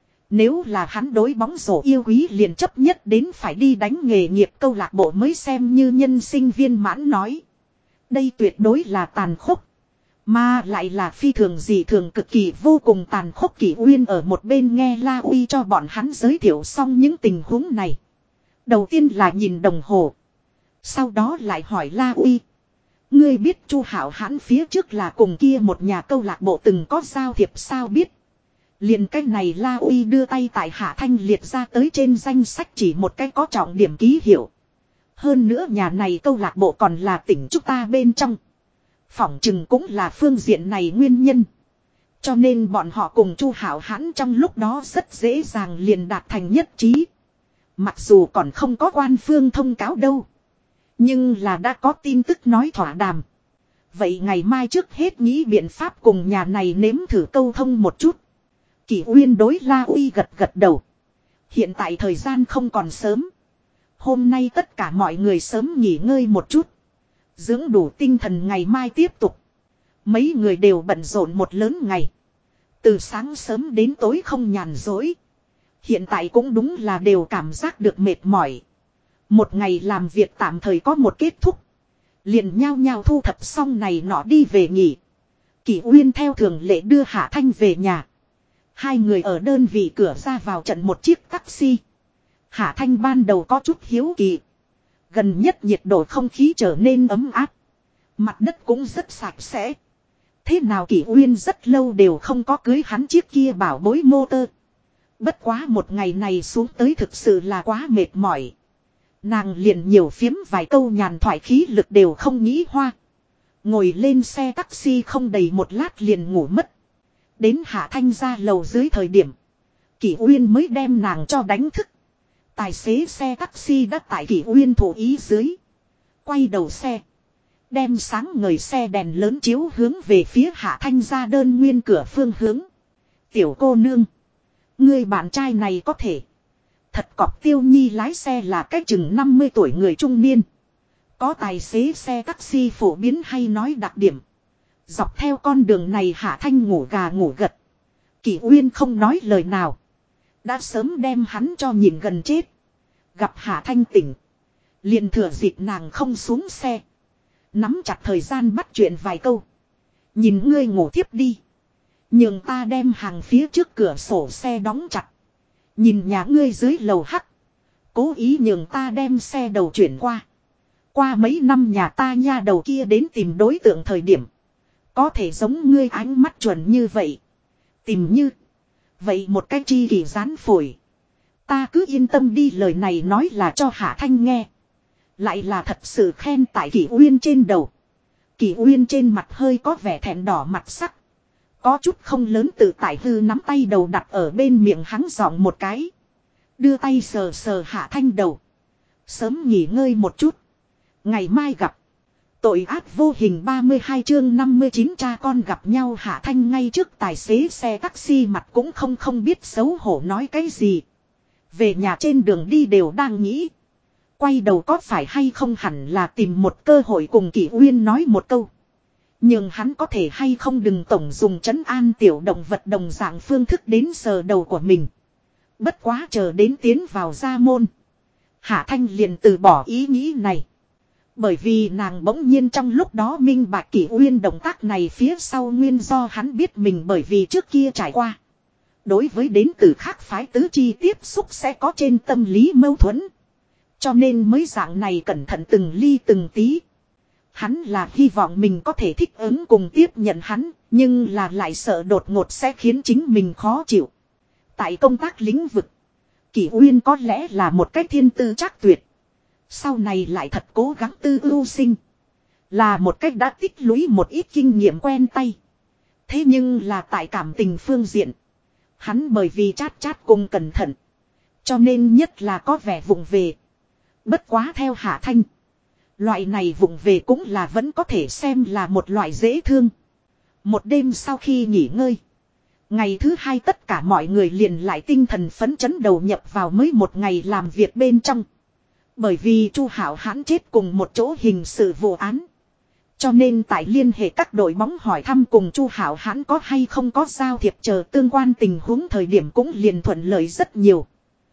Nếu là hắn đối bóng rổ yêu quý liền chấp nhất đến phải đi đánh nghề nghiệp câu lạc bộ mới xem như nhân sinh viên mãn nói. Đây tuyệt đối là tàn khốc. Mà lại là phi thường dị thường cực kỳ vô cùng tàn khốc. Kỷ Uyên ở một bên nghe La Uy cho bọn hắn giới thiệu xong những tình huống này. Đầu tiên là nhìn đồng hồ. Sau đó lại hỏi La Uy. Ngươi biết Chu Hảo Hãn phía trước là cùng kia một nhà câu lạc bộ từng có giao thiệp sao biết. Liền cái này La Uy đưa tay tại Hạ Thanh liệt ra tới trên danh sách chỉ một cái có trọng điểm ký hiệu. Hơn nữa nhà này câu lạc bộ còn là tỉnh chúng ta bên trong. Phỏng chừng cũng là phương diện này nguyên nhân. Cho nên bọn họ cùng Chu Hảo Hãn trong lúc đó rất dễ dàng liền đạt thành nhất trí. Mặc dù còn không có quan phương thông cáo đâu. Nhưng là đã có tin tức nói thỏa đàm. Vậy ngày mai trước hết nghĩ biện pháp cùng nhà này nếm thử câu thông một chút. Kỷ Uyên đối La Uy gật gật đầu. Hiện tại thời gian không còn sớm. Hôm nay tất cả mọi người sớm nghỉ ngơi một chút. Dưỡng đủ tinh thần ngày mai tiếp tục. Mấy người đều bận rộn một lớn ngày. Từ sáng sớm đến tối không nhàn rỗi. Hiện tại cũng đúng là đều cảm giác được mệt mỏi. Một ngày làm việc tạm thời có một kết thúc. Liền nhao nhao thu thập xong này nọ đi về nghỉ. Kỷ Uyên theo thường lệ đưa Hạ Thanh về nhà. Hai người ở đơn vị cửa ra vào trận một chiếc taxi. Hạ Thanh ban đầu có chút hiếu kỳ. Gần nhất nhiệt độ không khí trở nên ấm áp. Mặt đất cũng rất sạch sẽ. thế nào Kỷ Uyên rất lâu đều không có cưới hắn chiếc kia bảo bối motor. Bất quá một ngày này xuống tới thực sự là quá mệt mỏi. Nàng liền nhiều phiếm vài câu nhàn thoại khí lực đều không nghĩ hoa. Ngồi lên xe taxi không đầy một lát liền ngủ mất. Đến Hạ Thanh ra lầu dưới thời điểm. Kỷ Uyên mới đem nàng cho đánh thức. Tài xế xe taxi đã tại Kỷ Uyên thủ ý dưới. Quay đầu xe. Đem sáng ngời xe đèn lớn chiếu hướng về phía Hạ Thanh ra đơn nguyên cửa phương hướng. Tiểu cô nương. Người bạn trai này có thể. Thật cọp Tiêu Nhi lái xe là cách chừng 50 tuổi người trung niên. Có tài xế xe taxi phổ biến hay nói đặc điểm. Dọc theo con đường này Hạ Thanh ngủ gà ngủ gật. Kỷ Uyên không nói lời nào. Đã sớm đem hắn cho nhìn gần chết. Gặp Hạ Thanh tỉnh. Liền thừa dịp nàng không xuống xe. Nắm chặt thời gian bắt chuyện vài câu. Nhìn ngươi ngủ tiếp đi. Nhường ta đem hàng phía trước cửa sổ xe đóng chặt. Nhìn nhà ngươi dưới lầu hắc. Cố ý nhường ta đem xe đầu chuyển qua. Qua mấy năm nhà ta nha đầu kia đến tìm đối tượng thời điểm. Có thể giống ngươi ánh mắt chuẩn như vậy. Tìm như. Vậy một cách chi kỳ gián phổi. Ta cứ yên tâm đi, lời này nói là cho Hạ Thanh nghe. Lại là thật sự khen tại Kỷ Uyên trên đầu. Kỷ Uyên trên mặt hơi có vẻ thẹn đỏ mặt sắc. Có chút không lớn tự tại hư nắm tay đầu đặt ở bên miệng hắn giọng một cái. Đưa tay sờ sờ Hạ Thanh đầu. Sớm nghỉ ngơi một chút. Ngày mai gặp. Tội ác vô hình 32 chương 59 cha con gặp nhau. Hạ Thanh ngay trước tài xế xe taxi mặt cũng không biết xấu hổ nói cái gì. Về nhà trên đường đi đều đang nghĩ. Quay đầu có phải hay không hẳn là tìm một cơ hội cùng Kỷ Uyên nói một câu. Nhưng hắn có thể hay không đừng tổng dùng trấn an tiểu động vật đồng dạng phương thức đến sờ đầu của mình. Bất quá chờ đến tiến vào gia môn. Hạ Thanh liền từ bỏ ý nghĩ này. Bởi vì nàng bỗng nhiên trong lúc đó minh bạch Kỷ Uyên động tác này phía sau nguyên do hắn biết mình bởi vì trước kia trải qua. Đối với đến từ khác phái tứ chi tiếp xúc sẽ có trên tâm lý mâu thuẫn. Cho nên mới dạng này cẩn thận từng ly từng tí. Hắn là hy vọng mình có thể thích ứng cùng tiếp nhận hắn, nhưng là lại sợ đột ngột sẽ khiến chính mình khó chịu. Tại công tác lĩnh vực, Kỷ Uyên có lẽ là một cái thiên tư trác tuyệt. Sau này lại thật cố gắng tư ưu sinh. Là một cách đã tích lũy một ít kinh nghiệm quen tay. Thế nhưng là tại cảm tình phương diện, hắn bởi vì chát cùng cẩn thận. Cho nên nhất là có vẻ vụng về. Bất quá theo Hạ Thanh. Loại này vụng về cũng là vẫn có thể xem là một loại dễ thương. Một đêm sau khi nghỉ ngơi. Ngày thứ hai tất cả mọi người liền lại tinh thần phấn chấn đầu nhập vào mới một ngày làm việc bên trong. Bởi vì Chu Hảo Hãn chết cùng một chỗ hình sự vụ án. Cho nên tại liên hệ các đội bóng hỏi thăm cùng Chu Hảo Hãn có hay không có giao thiệp chờ tương quan tình huống thời điểm cũng liền thuận lợi rất nhiều.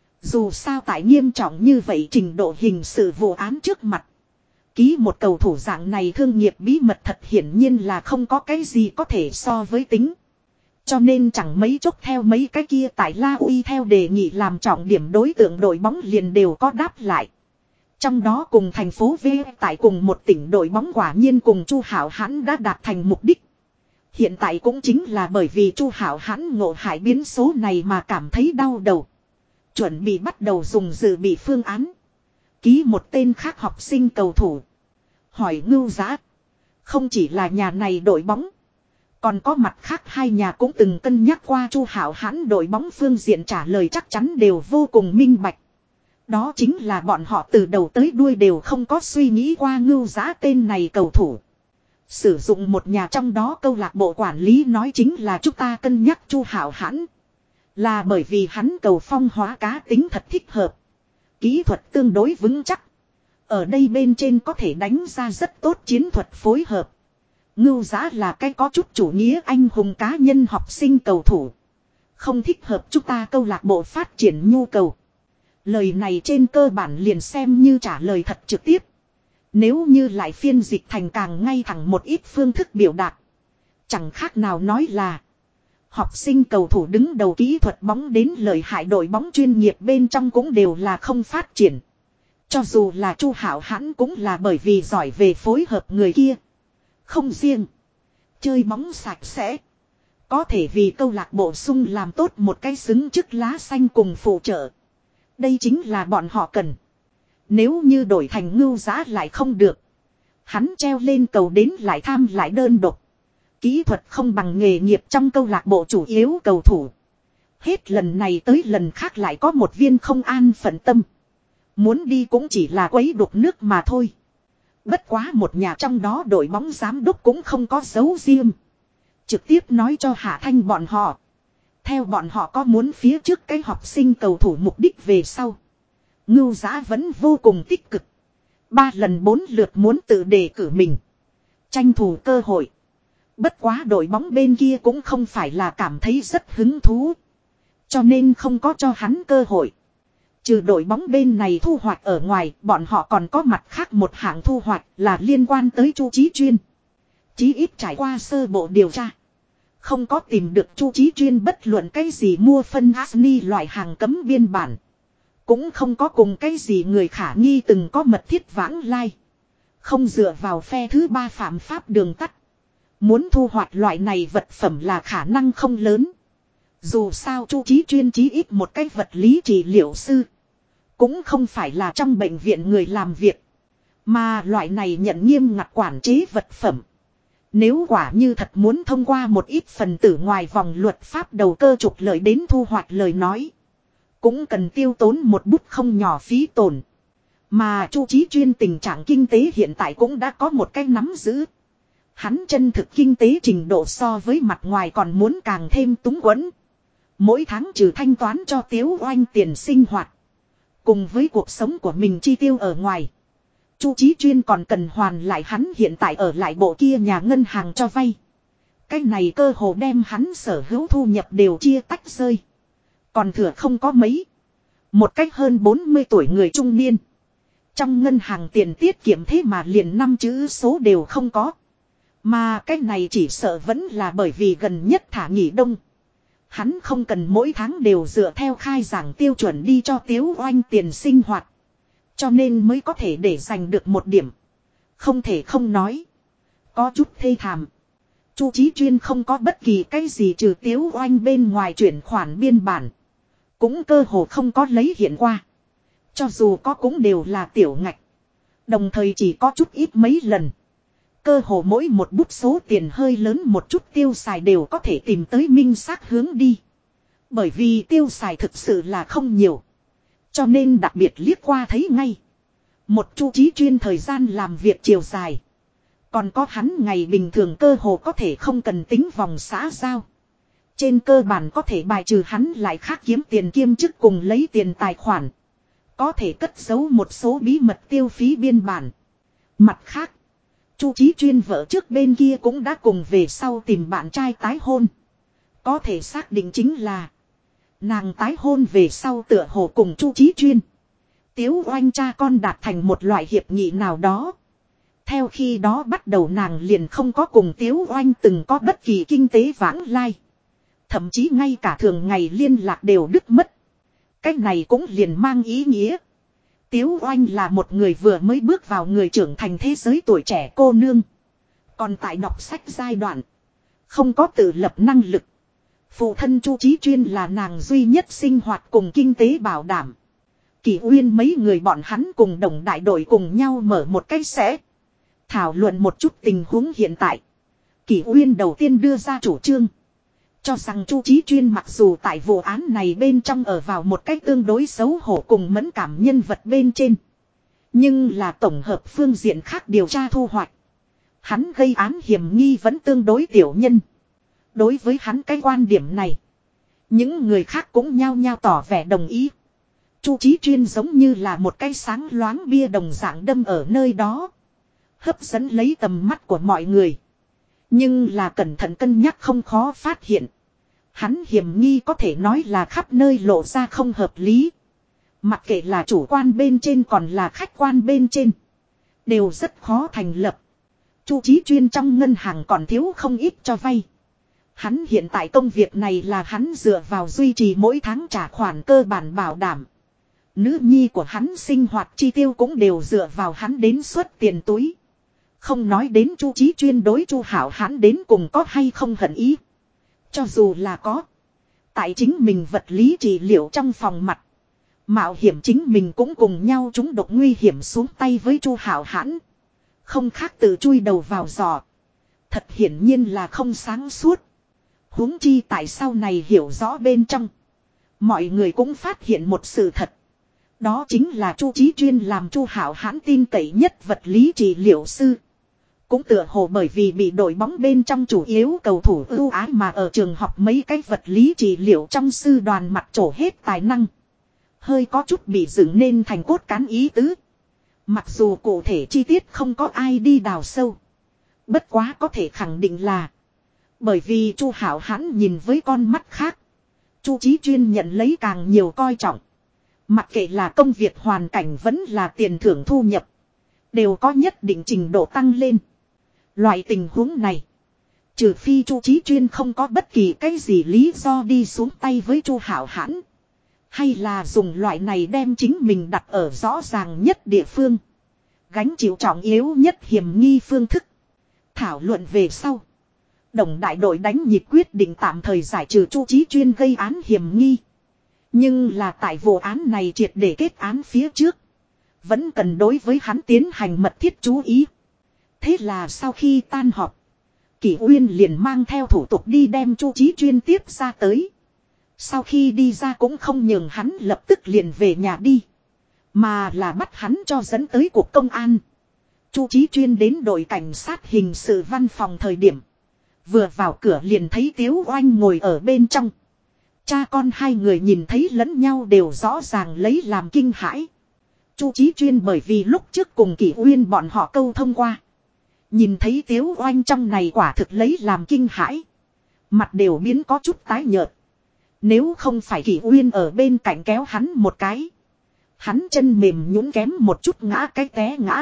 Dù sao tại nghiêm trọng như vậy trình độ hình sự vụ án trước mặt. Ký một cầu thủ dạng này thương nghiệp bí mật thật hiển nhiên là không có cái gì có thể so với tính. Cho nên chẳng mấy chốc theo mấy cái kia tại La Uy theo đề nghị làm trọng điểm đối tượng đội bóng liền đều có đáp lại. Trong đó cùng thành phố V tại cùng một tỉnh đội bóng quả nhiên cùng Chu Hảo Hãn đã đạt thành mục đích. Hiện tại cũng chính là bởi vì Chu Hảo Hãn ngộ hại biến số này mà cảm thấy đau đầu. Chuẩn bị bắt đầu dùng dự bị phương án. Ký một tên khác học sinh cầu thủ. Hỏi Ngưu Giá. Không chỉ là nhà này đội bóng. Còn có mặt khác hai nhà cũng từng cân nhắc qua Chu Hảo Hãn đội bóng phương diện trả lời chắc chắn đều vô cùng minh bạch. Đó chính là bọn họ từ đầu tới đuôi đều không có suy nghĩ qua Ngưu Giá tên này cầu thủ. Sử dụng một nhà trong đó câu lạc bộ quản lý nói chính là chúng ta cân nhắc Chu Hảo Hãn. Là bởi vì hắn cầu phong hóa cá tính thật thích hợp. Kỹ thuật tương đối vững chắc. Ở đây bên trên có thể đánh ra rất tốt chiến thuật phối hợp. Ngưu Giá là cái có chút chủ nghĩa anh hùng cá nhân học sinh cầu thủ. Không thích hợp chúng ta câu lạc bộ phát triển nhu cầu. Lời này trên cơ bản liền xem như trả lời thật trực tiếp. Nếu như lại phiên dịch thành càng ngay thẳng một ít phương thức biểu đạt. Chẳng khác nào nói là học sinh cầu thủ đứng đầu kỹ thuật bóng đến lợi hại đội bóng chuyên nghiệp bên trong cũng đều là không phát triển. Cho dù là Chu Hảo Hãn cũng là bởi vì giỏi về phối hợp người kia. Không riêng. Chơi bóng sạch sẽ. Có thể vì câu lạc bộ sung làm tốt một cái xứng chức lá xanh cùng phụ trợ. Đây chính là bọn họ cần. Nếu như đổi thành Ngưu Giá lại không được. Hắn treo lên cầu đến lại tham lại đơn độc. Kỹ thuật không bằng nghề nghiệp trong câu lạc bộ chủ yếu cầu thủ. Hết lần này tới lần khác lại có một viên không an phận tâm. Muốn đi cũng chỉ là quấy đục nước mà thôi. Bất quá một nhà trong đó đội bóng giám đốc cũng không có dấu riêng. Trực tiếp nói cho Hạ Thanh bọn họ. Theo bọn họ có muốn phía trước cái học sinh cầu thủ mục đích về sau. Ngưu Giá vẫn vô cùng tích cực. 3 lần 4 lượt muốn tự đề cử mình. Tranh thủ cơ hội. Bất quá đội bóng bên kia cũng không phải là cảm thấy rất hứng thú. Cho nên không có cho hắn cơ hội. Trừ đội bóng bên này thu hoạch ở ngoài, bọn họ còn có mặt khác một hạng thu hoạch là liên quan tới Chu Chí Chuyên. Chí ít trải qua sơ bộ điều tra. Không có tìm được Chu Chí Chuyên bất luận cái gì mua phân Asni loại hàng cấm biên bản. Cũng không có cùng cái gì người khả nghi từng có mật thiết vãng lai. Không dựa vào phe thứ ba phạm pháp đường tắt. Muốn thu hoạch loại này vật phẩm là khả năng không lớn. Dù sao Chu Chí Chuyên chí ít một cái vật lý trị liệu sư. Cũng không phải là trong bệnh viện người làm việc. Mà loại này nhận nghiêm ngặt quản chế vật phẩm. Nếu quả như thật muốn thông qua một ít phần tử ngoài vòng luật pháp đầu cơ trục lợi đến thu hoạch lời nói. Cũng cần tiêu tốn một bút không nhỏ phí tổn. Mà Chu Chí Chuyên tình trạng kinh tế hiện tại cũng đã có một cái nắm giữ. Hắn chân thực kinh tế trình độ so với mặt ngoài còn muốn càng thêm túng quẫn. Mỗi tháng trừ thanh toán cho Tiếu Oanh tiền sinh hoạt. Cùng với cuộc sống của mình chi tiêu ở ngoài. Chu Chí Chuyên còn cần hoàn lại hắn hiện tại ở lại bộ kia nhà ngân hàng cho vay. Cái này cơ hồ đem hắn sở hữu thu nhập đều chia tách rơi. Còn thừa không có mấy. Một cách hơn 40 tuổi người trung niên. Trong ngân hàng tiền tiết kiệm thế mà liền 5 chữ số đều không có. Mà cái này chỉ sợ vẫn là bởi vì gần nhất thả nghỉ đông. Hắn không cần mỗi tháng đều dựa theo khai giảng tiêu chuẩn đi cho Tiếu Oanh tiền sinh hoạt. Cho nên mới có thể để giành được một điểm. Không thể không nói. Có chút thê thảm. Chu Chí Chuyên không có bất kỳ cái gì trừ Tiếu Oanh bên ngoài chuyển khoản biên bản. Cũng cơ hồ không có lấy hiện qua. Cho dù có cũng đều là tiểu ngạch. Đồng thời chỉ có chút ít mấy lần. Cơ hồ mỗi một bút số tiền hơi lớn một chút tiêu xài đều có thể tìm tới minh xác hướng đi. Bởi vì tiêu xài thực sự là không nhiều. Cho nên đặc biệt liếc qua thấy ngay. Một Chu Chí Chuyên thời gian làm việc chiều dài. Còn có hắn ngày bình thường cơ hồ có thể không cần tính vòng xã giao. Trên cơ bản có thể bài trừ hắn lại khác kiếm tiền kiêm chức cùng lấy tiền tài khoản. Có thể cất giấu một số bí mật tiêu phí biên bản. Mặt khác. Chu Chí Chuyên vợ trước bên kia cũng đã cùng về sau tìm bạn trai tái hôn. Có thể xác định chính là. Nàng tái hôn về sau tựa hồ cùng Chu Chí Chuyên. Tiếu Oanh cha con đạt thành một loại hiệp nghị nào đó. Theo khi đó bắt đầu nàng liền không có cùng Tiếu Oanh từng có bất kỳ kinh tế vãng lai. Thậm chí ngay cả thường ngày liên lạc đều đứt mất. Cái này cũng liền mang ý nghĩa. Tiếu Oanh là một người vừa mới bước vào người trưởng thành thế giới tuổi trẻ cô nương. Còn tại đọc sách giai đoạn. Không có tự lập năng lực. Phụ thân Chu Chí Chuyên là nàng duy nhất sinh hoạt cùng kinh tế bảo đảm. Kỷ Uyên mấy người bọn hắn cùng đồng đại đội cùng nhau mở một cái sẽ. Thảo luận một chút tình huống hiện tại. Kỷ Uyên đầu tiên đưa ra chủ trương. Cho rằng Chu Chí Chuyên mặc dù tại vụ án này bên trong ở vào một cách tương đối xấu hổ cùng mẫn cảm nhân vật bên trên. Nhưng là tổng hợp phương diện khác điều tra thu hoạch. Hắn gây án hiểm nghi vẫn tương đối tiểu nhân. Đối với hắn cái quan điểm này. Những người khác cũng nhao nhao tỏ vẻ đồng ý. Chu Chí Chuyên giống như là một cái sáng loáng bia đồng dạng đâm ở nơi đó. Hấp dẫn lấy tầm mắt của mọi người. Nhưng là cẩn thận cân nhắc không khó phát hiện. Hắn hiểm nghi có thể nói là khắp nơi lộ ra không hợp lý. Mặc kệ là chủ quan bên trên còn là khách quan bên trên. Đều rất khó thành lập. Chu Chí Chuyên trong ngân hàng còn thiếu không ít cho vay. Hắn hiện tại công việc này là hắn dựa vào duy trì mỗi tháng trả khoản cơ bản bảo đảm. Nữ nhi của hắn sinh hoạt chi tiêu cũng đều dựa vào hắn đến xuất tiền túi. Không nói đến Chu Chí Chuyên đối Chu Hảo Hãn đến cùng có hay không hận ý. Cho dù là có. Tại chính mình vật lý trị liệu trong phòng mặt. Mạo hiểm chính mình cũng cùng nhau trúng độc nguy hiểm xuống tay với Chu Hảo Hãn. Không khác tự chui đầu vào giò. Thật hiển nhiên là không sáng suốt. Huống chi tại sau này hiểu rõ bên trong. Mọi người cũng phát hiện một sự thật. Đó chính là Chu Chí Chuyên làm Chu Hảo Hãn tin cậy nhất vật lý trị liệu sư. Cũng tựa hồ bởi vì bị đội bóng bên trong chủ yếu cầu thủ ưu ái mà ở trường học mấy cái vật lý trị liệu trong sư đoàn mặt trổ hết tài năng. Hơi có chút bị dựng nên thành cốt cán ý tứ. Mặc dù cụ thể chi tiết không có ai đi đào sâu. Bất quá có thể khẳng định là. Bởi vì Chu Hảo Hãn nhìn với con mắt khác. Chu Chí Chuyên nhận lấy càng nhiều coi trọng. Mặc kệ là công việc hoàn cảnh vẫn là tiền thưởng thu nhập. Đều có nhất định trình độ tăng lên. Loại tình huống này. Trừ phi Chu Chí Chuyên không có bất kỳ cái gì lý do đi xuống tay với Chu Hảo Hãn. Hay là dùng loại này đem chính mình đặt ở rõ ràng nhất địa phương. Gánh chịu trọng yếu nhất hiểm nghi phương thức. Thảo luận về sau. Đồng đại đội đánh nhịp quyết định tạm thời giải trừ Chu Chí Chuyên gây án hiểm nghi. Nhưng là tại vụ án này triệt để kết án phía trước. Vẫn cần đối với hắn tiến hành mật thiết chú ý. Thế là sau khi tan họp. Kỷ Uyên liền mang theo thủ tục đi đem Chu Chí Chuyên tiếp ra tới. Sau khi đi ra cũng không nhường hắn lập tức liền về nhà đi. Mà là bắt hắn cho dẫn tới cuộc công an. Chu Chí Chuyên đến đội cảnh sát hình sự văn phòng thời điểm. Vừa vào cửa liền thấy Tiếu Oanh ngồi ở bên trong. Cha con hai người nhìn thấy lẫn nhau đều rõ ràng lấy làm kinh hãi. Chu Chí Chuyên bởi vì lúc trước cùng Kỷ Uyên bọn họ câu thông qua. Nhìn thấy Tiếu Oanh trong này quả thực lấy làm kinh hãi. Mặt đều biến có chút tái nhợt. Nếu không phải Kỷ Uyên ở bên cạnh kéo hắn một cái. Hắn chân mềm nhũn kém một chút ngã cái té ngã.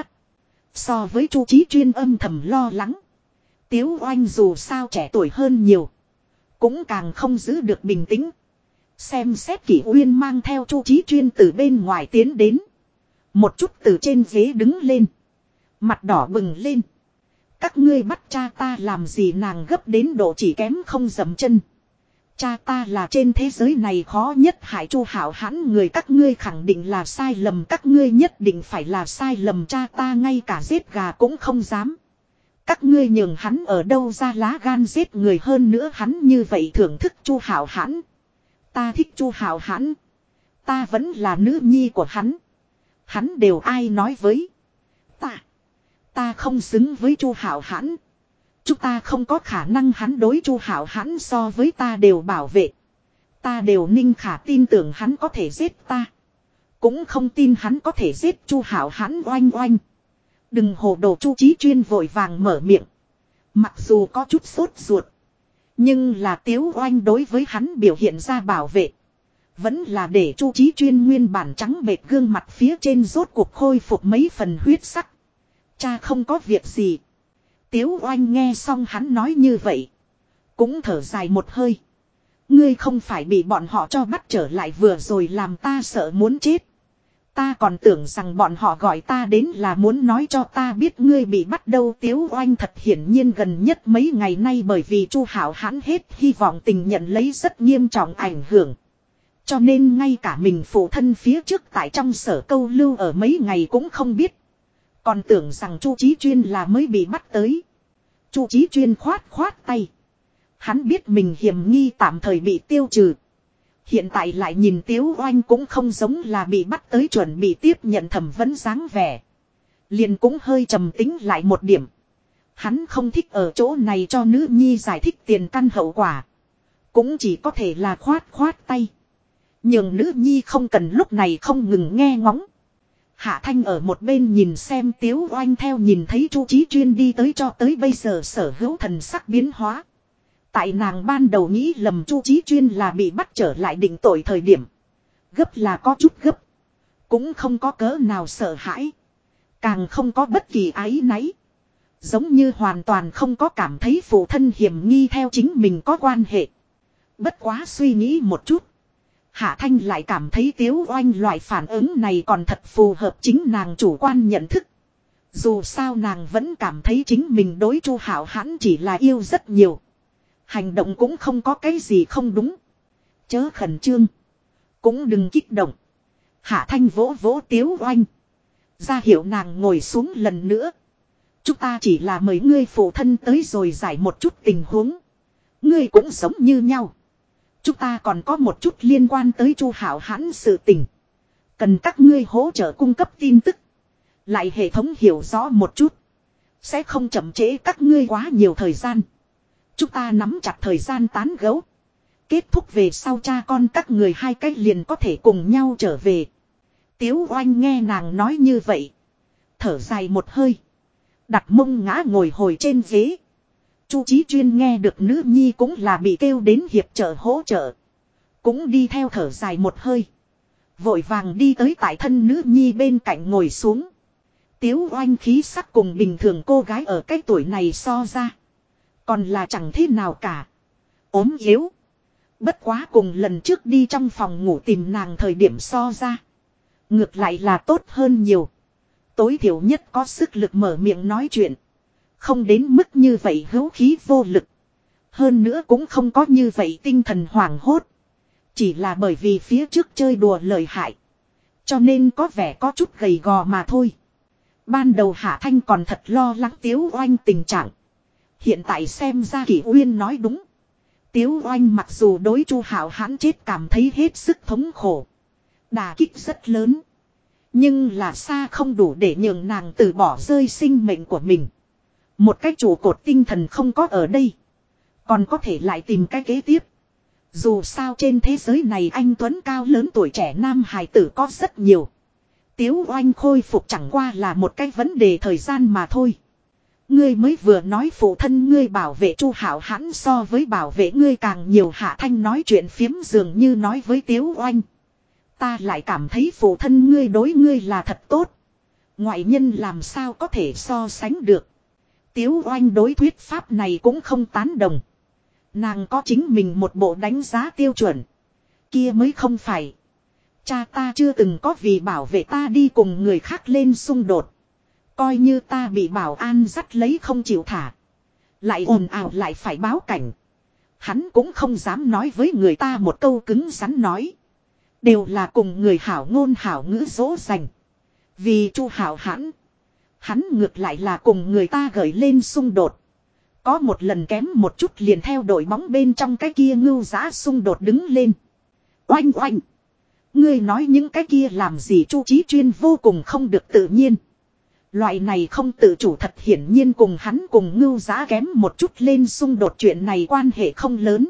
So với Chu Chí Chuyên âm thầm lo lắng. Tiếu Oanh dù sao trẻ tuổi hơn nhiều. Cũng càng không giữ được bình tĩnh. Xem xét Kỷ Uyên mang theo Chu Chí Chuyên từ bên ngoài tiến đến. Một chút từ trên ghế đứng lên. Mặt đỏ bừng lên. Các ngươi bắt cha ta làm gì, nàng gấp đến độ chỉ kém không dậm chân. Cha ta là trên thế giới này khó nhất hại Chu Hảo Hãn người, các ngươi khẳng định là sai lầm, các ngươi nhất định phải là sai lầm, cha ta ngay cả giết gà cũng không dám. Các ngươi nhường hắn ở đâu ra lá gan giết người, hơn nữa hắn như vậy thưởng thức Chu Hảo Hãn. Ta thích Chu Hảo Hãn. Ta vẫn là nữ nhi của hắn. Hắn đều ai nói với ta không xứng với Chu Hảo Hãn. Chúng ta không có khả năng, hắn đối Chu Hảo Hãn so với ta đều bảo vệ. Ta đều ninh khả tin tưởng hắn có thể giết ta. Cũng không tin hắn có thể giết Chu Hảo Hãn. Oanh oanh. Đừng hồ đồ, Chu Chí Chuyên vội vàng mở miệng. Mặc dù có chút sốt ruột. Nhưng là Tiếu Oanh đối với hắn biểu hiện ra bảo vệ. Vẫn là để Chu Chí Chuyên nguyên bản trắng bệch gương mặt phía trên rốt cuộc khôi phục mấy phần huyết sắc. Cha không có việc gì. Tiếu Oanh nghe xong hắn nói như vậy. Cũng thở dài một hơi. Ngươi không phải bị bọn họ cho bắt trở lại vừa rồi làm ta sợ muốn chết. Ta còn tưởng rằng bọn họ gọi ta đến là muốn nói cho ta biết ngươi bị bắt đâu. Tiếu Oanh thật hiển nhiên gần nhất mấy ngày nay bởi vì Chu Hảo Hãn hết hy vọng tình nhận lấy rất nghiêm trọng ảnh hưởng. Cho nên ngay cả mình phụ thân phía trước tại trong sở câu lưu ở mấy ngày cũng không biết. Còn tưởng rằng Chu Chí Chuyên là mới bị bắt tới. Chu Chí Chuyên khoát khoát tay. Hắn biết mình hiểm nghi tạm thời bị tiêu trừ. Hiện tại lại nhìn Tiếu Oanh cũng không giống là bị bắt tới chuẩn bị tiếp nhận thẩm vấn dáng vẻ. Liền cũng hơi trầm tính lại một điểm. Hắn không thích ở chỗ này cho nữ nhi giải thích tiền căn hậu quả. Cũng chỉ có thể là khoát khoát tay. Nhưng nữ nhi không cần lúc này không ngừng nghe ngóng. Hạ Thanh ở một bên nhìn xem Tiếu Oanh theo nhìn thấy Chu Chí Chuyên đi tới cho tới bây giờ sở hữu thần sắc biến hóa. Tại nàng ban đầu nghĩ lầm Chu Chí Chuyên là bị bắt trở lại định tội thời điểm. Gấp là có chút gấp. Cũng không có cớ nào sợ hãi. Càng không có bất kỳ áy náy. Giống như hoàn toàn không có cảm thấy phụ thân hiểm nghi theo chính mình có quan hệ. Bất quá suy nghĩ một chút. Hạ Thanh lại cảm thấy Tiếu Oanh loại phản ứng này còn thật phù hợp chính nàng chủ quan nhận thức. Dù sao nàng vẫn cảm thấy chính mình đối Chu Hạo Hãn chỉ là yêu rất nhiều. Hành động cũng không có cái gì không đúng. Chớ khẩn trương. Cũng đừng kích động. Hạ Thanh vỗ vỗ Tiếu Oanh. Ra hiệu nàng ngồi xuống lần nữa. Chúng ta chỉ là mời ngươi phụ thân tới rồi giải một chút tình huống. Ngươi cũng giống như nhau. Chúng ta còn có một chút liên quan tới Chu Hạo Hãn sự tình. Cần các ngươi hỗ trợ cung cấp tin tức. Lại hệ thống hiểu rõ một chút. Sẽ không chậm trễ các ngươi quá nhiều thời gian. Chúng ta nắm chặt thời gian tán gẫu. Kết thúc về sau cha con các người hai cái liền có thể cùng nhau trở về. Tiếu Oanh nghe nàng nói như vậy. Thở dài một hơi. Đặt mông ngã ngồi hồi trên ghế. Chu Chí Chuyên nghe được nữ nhi cũng là bị kêu đến hiệp trợ hỗ trợ. Cũng đi theo thở dài một hơi. Vội vàng đi tới tại thân nữ nhi bên cạnh ngồi xuống. Tiếu Oanh khí sắc cùng bình thường cô gái ở cái tuổi này so ra. Còn là chẳng thế nào cả. Ốm yếu. Bất quá cùng lần trước đi trong phòng ngủ tìm nàng thời điểm so ra. Ngược lại là tốt hơn nhiều. Tối thiểu nhất có sức lực mở miệng nói chuyện. Không đến mức như vậy hữu khí vô lực. Hơn nữa cũng không có như vậy tinh thần hoảng hốt. Chỉ là bởi vì phía trước chơi đùa lợi hại. Cho nên có vẻ có chút gầy gò mà thôi. Ban đầu Hạ Thanh còn thật lo lắng Tiếu Oanh tình trạng. Hiện tại xem ra Kỷ Uyên nói đúng. Tiếu Oanh mặc dù đối Chu Hạo Hãn chết cảm thấy hết sức thống khổ. Đả kích rất lớn. Nhưng là xa không đủ để nhường nàng từ bỏ rơi sinh mệnh của mình. Một cái trụ cột tinh thần không có ở đây. Còn có thể lại tìm cái kế tiếp. Dù sao trên thế giới này anh Tuấn cao lớn tuổi trẻ nam hài tử có rất nhiều. Tiếu Oanh khôi phục chẳng qua là một cái vấn đề thời gian mà thôi. Ngươi mới vừa nói phụ thân ngươi bảo vệ Chu Hạo Hãn so với bảo vệ ngươi càng nhiều. Hạ Thanh nói chuyện phiếm dường như nói với Tiếu Oanh. Ta lại cảm thấy phụ thân ngươi đối ngươi là thật tốt. Ngoại nhân làm sao có thể so sánh được. Tiếu Oanh đối thuyết pháp này cũng không tán đồng. Nàng có chính mình một bộ đánh giá tiêu chuẩn. Kia mới không phải. Cha ta chưa từng có vì bảo vệ ta đi cùng người khác lên xung đột. Coi như ta bị bảo an dắt lấy không chịu thả. Lại ồn ào lại phải báo cảnh. Hắn cũng không dám nói với người ta một câu cứng rắn nói. Đều là cùng người hảo ngôn hảo ngữ dỗ dành. Vì Chu Hạo Hãn. Hắn ngược lại là cùng người ta gởi lên xung đột. Có một lần kém một chút liền theo đội bóng bên trong cái kia ngưu dã xung đột đứng lên. Oanh oanh. Ngươi nói những cái kia làm gì Chu Chí Chuyên vô cùng không được tự nhiên. Loại này không tự chủ thật hiển nhiên cùng hắn cùng ngưu dã kém một chút lên xung đột chuyện này quan hệ không lớn.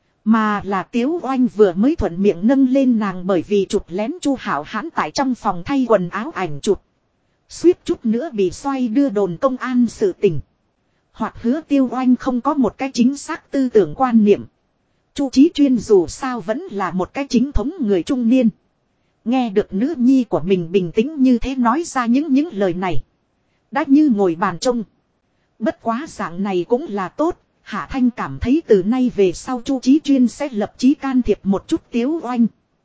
Mà là Tiếu Oanh vừa mới thuận miệng nâng lên nàng bởi vì chụp lén Chu Hạo Hãn tại trong phòng thay quần áo ảnh chụp. Suýt chút nữa bị xoay đưa đồn công an sự tình. Hoặc hứa Tiêu Oanh không có một cái chính xác tư tưởng quan niệm. Chu Chí Chuyên dù sao vẫn là một cái chính thống người trung niên. Nghe được nữ nhi của mình bình tĩnh như thế nói ra những lời này. Đã như ngồi bàn trông. Bất quá dạng này cũng là tốt. Hạ Thanh cảm thấy từ nay về sau Chu Chí Chuyên sẽ lập chí can thiệp một chút Tiếu Oanh.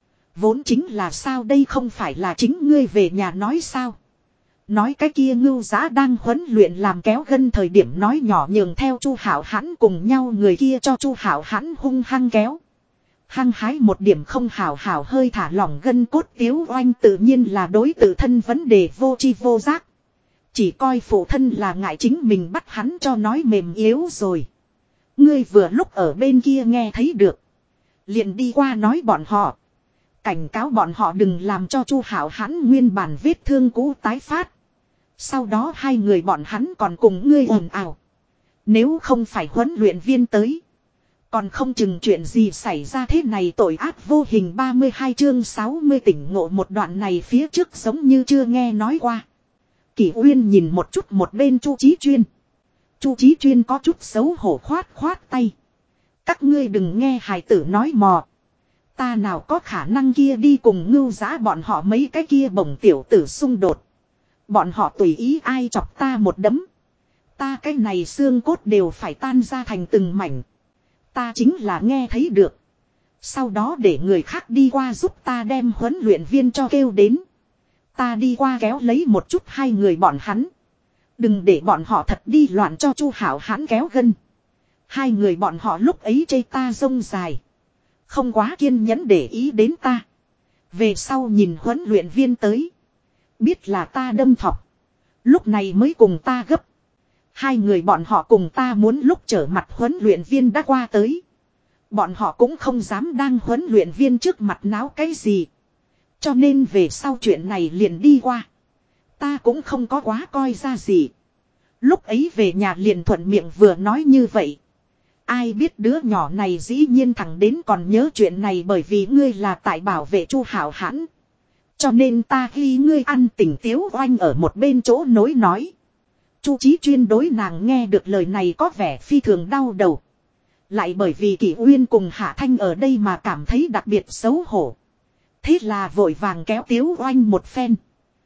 Vốn chính là sao đây không phải là chính ngươi về nhà nói sao. Nói cái kia ngưu dã đang huấn luyện làm kéo gân thời điểm nói nhỏ nhường theo Chu Hạo Hãn cùng nhau người kia cho Chu Hạo Hãn hung hăng kéo. Hăng hái một điểm không hào hào hơi thả lỏng gân cốt Tiếu Oanh tự nhiên là đối tự thân vấn đề vô tri vô giác. Chỉ coi phụ thân là ngại chính mình bắt hắn cho nói mềm yếu rồi. Ngươi vừa lúc ở bên kia nghe thấy được. Liền đi qua nói bọn họ. Cảnh cáo bọn họ đừng làm cho Chu Hạo Hãn nguyên bản vết thương cũ tái phát. Sau đó hai người bọn hắn còn cùng ngươi ồn ào. Nếu không phải huấn luyện viên tới. Còn không chừng chuyện gì xảy ra thế này tội ác vô hình 32 chương 60 tỉnh ngộ một đoạn này phía trước giống như chưa nghe nói qua. Kỷ Uyên nhìn một chút một bên Chu Chí Chuyên. Chu Chí Chuyên có chút xấu hổ khoát tay. Các ngươi đừng nghe hài tử nói mò. Ta nào có khả năng kia đi cùng ngưu dã bọn họ mấy cái kia bổng tiểu tử xung đột. Bọn họ tùy ý ai chọc ta một đấm. Ta cái này xương cốt đều phải tan ra thành từng mảnh. Ta chính là nghe thấy được. Sau đó để người khác đi qua giúp ta đem huấn luyện viên cho kêu đến. Ta đi qua kéo lấy một chút hai người bọn hắn. Đừng để bọn họ thật đi loạn cho Chu Hảo Hãn kéo gân. Hai người bọn họ lúc ấy chê ta rông dài. Không quá kiên nhẫn để ý đến ta. Về sau nhìn huấn luyện viên tới. Biết là ta đâm thọc. Lúc này mới cùng ta gấp. Hai người bọn họ cùng ta muốn lúc trở mặt huấn luyện viên đã qua tới. Bọn họ cũng không dám đang huấn luyện viên trước mặt náo cái gì. Cho nên về sau chuyện này liền đi qua. Ta cũng không có quá coi ra gì. Lúc ấy về nhà liền thuận miệng vừa nói như vậy. Ai biết đứa nhỏ này dĩ nhiên thẳng đến còn nhớ chuyện này, bởi vì ngươi là tại bảo vệ Chu Hảo Hãn. Cho nên ta ghi ngươi ăn tỉnh Tiếu Oanh ở một bên chỗ nối nói. Chu Chí Chuyên đối nàng nghe được lời này có vẻ phi thường đau đầu. Lại bởi vì Kỷ Uyên cùng Hạ Thanh ở đây mà cảm thấy đặc biệt xấu hổ. Thế là vội vàng kéo Tiếu Oanh một phen.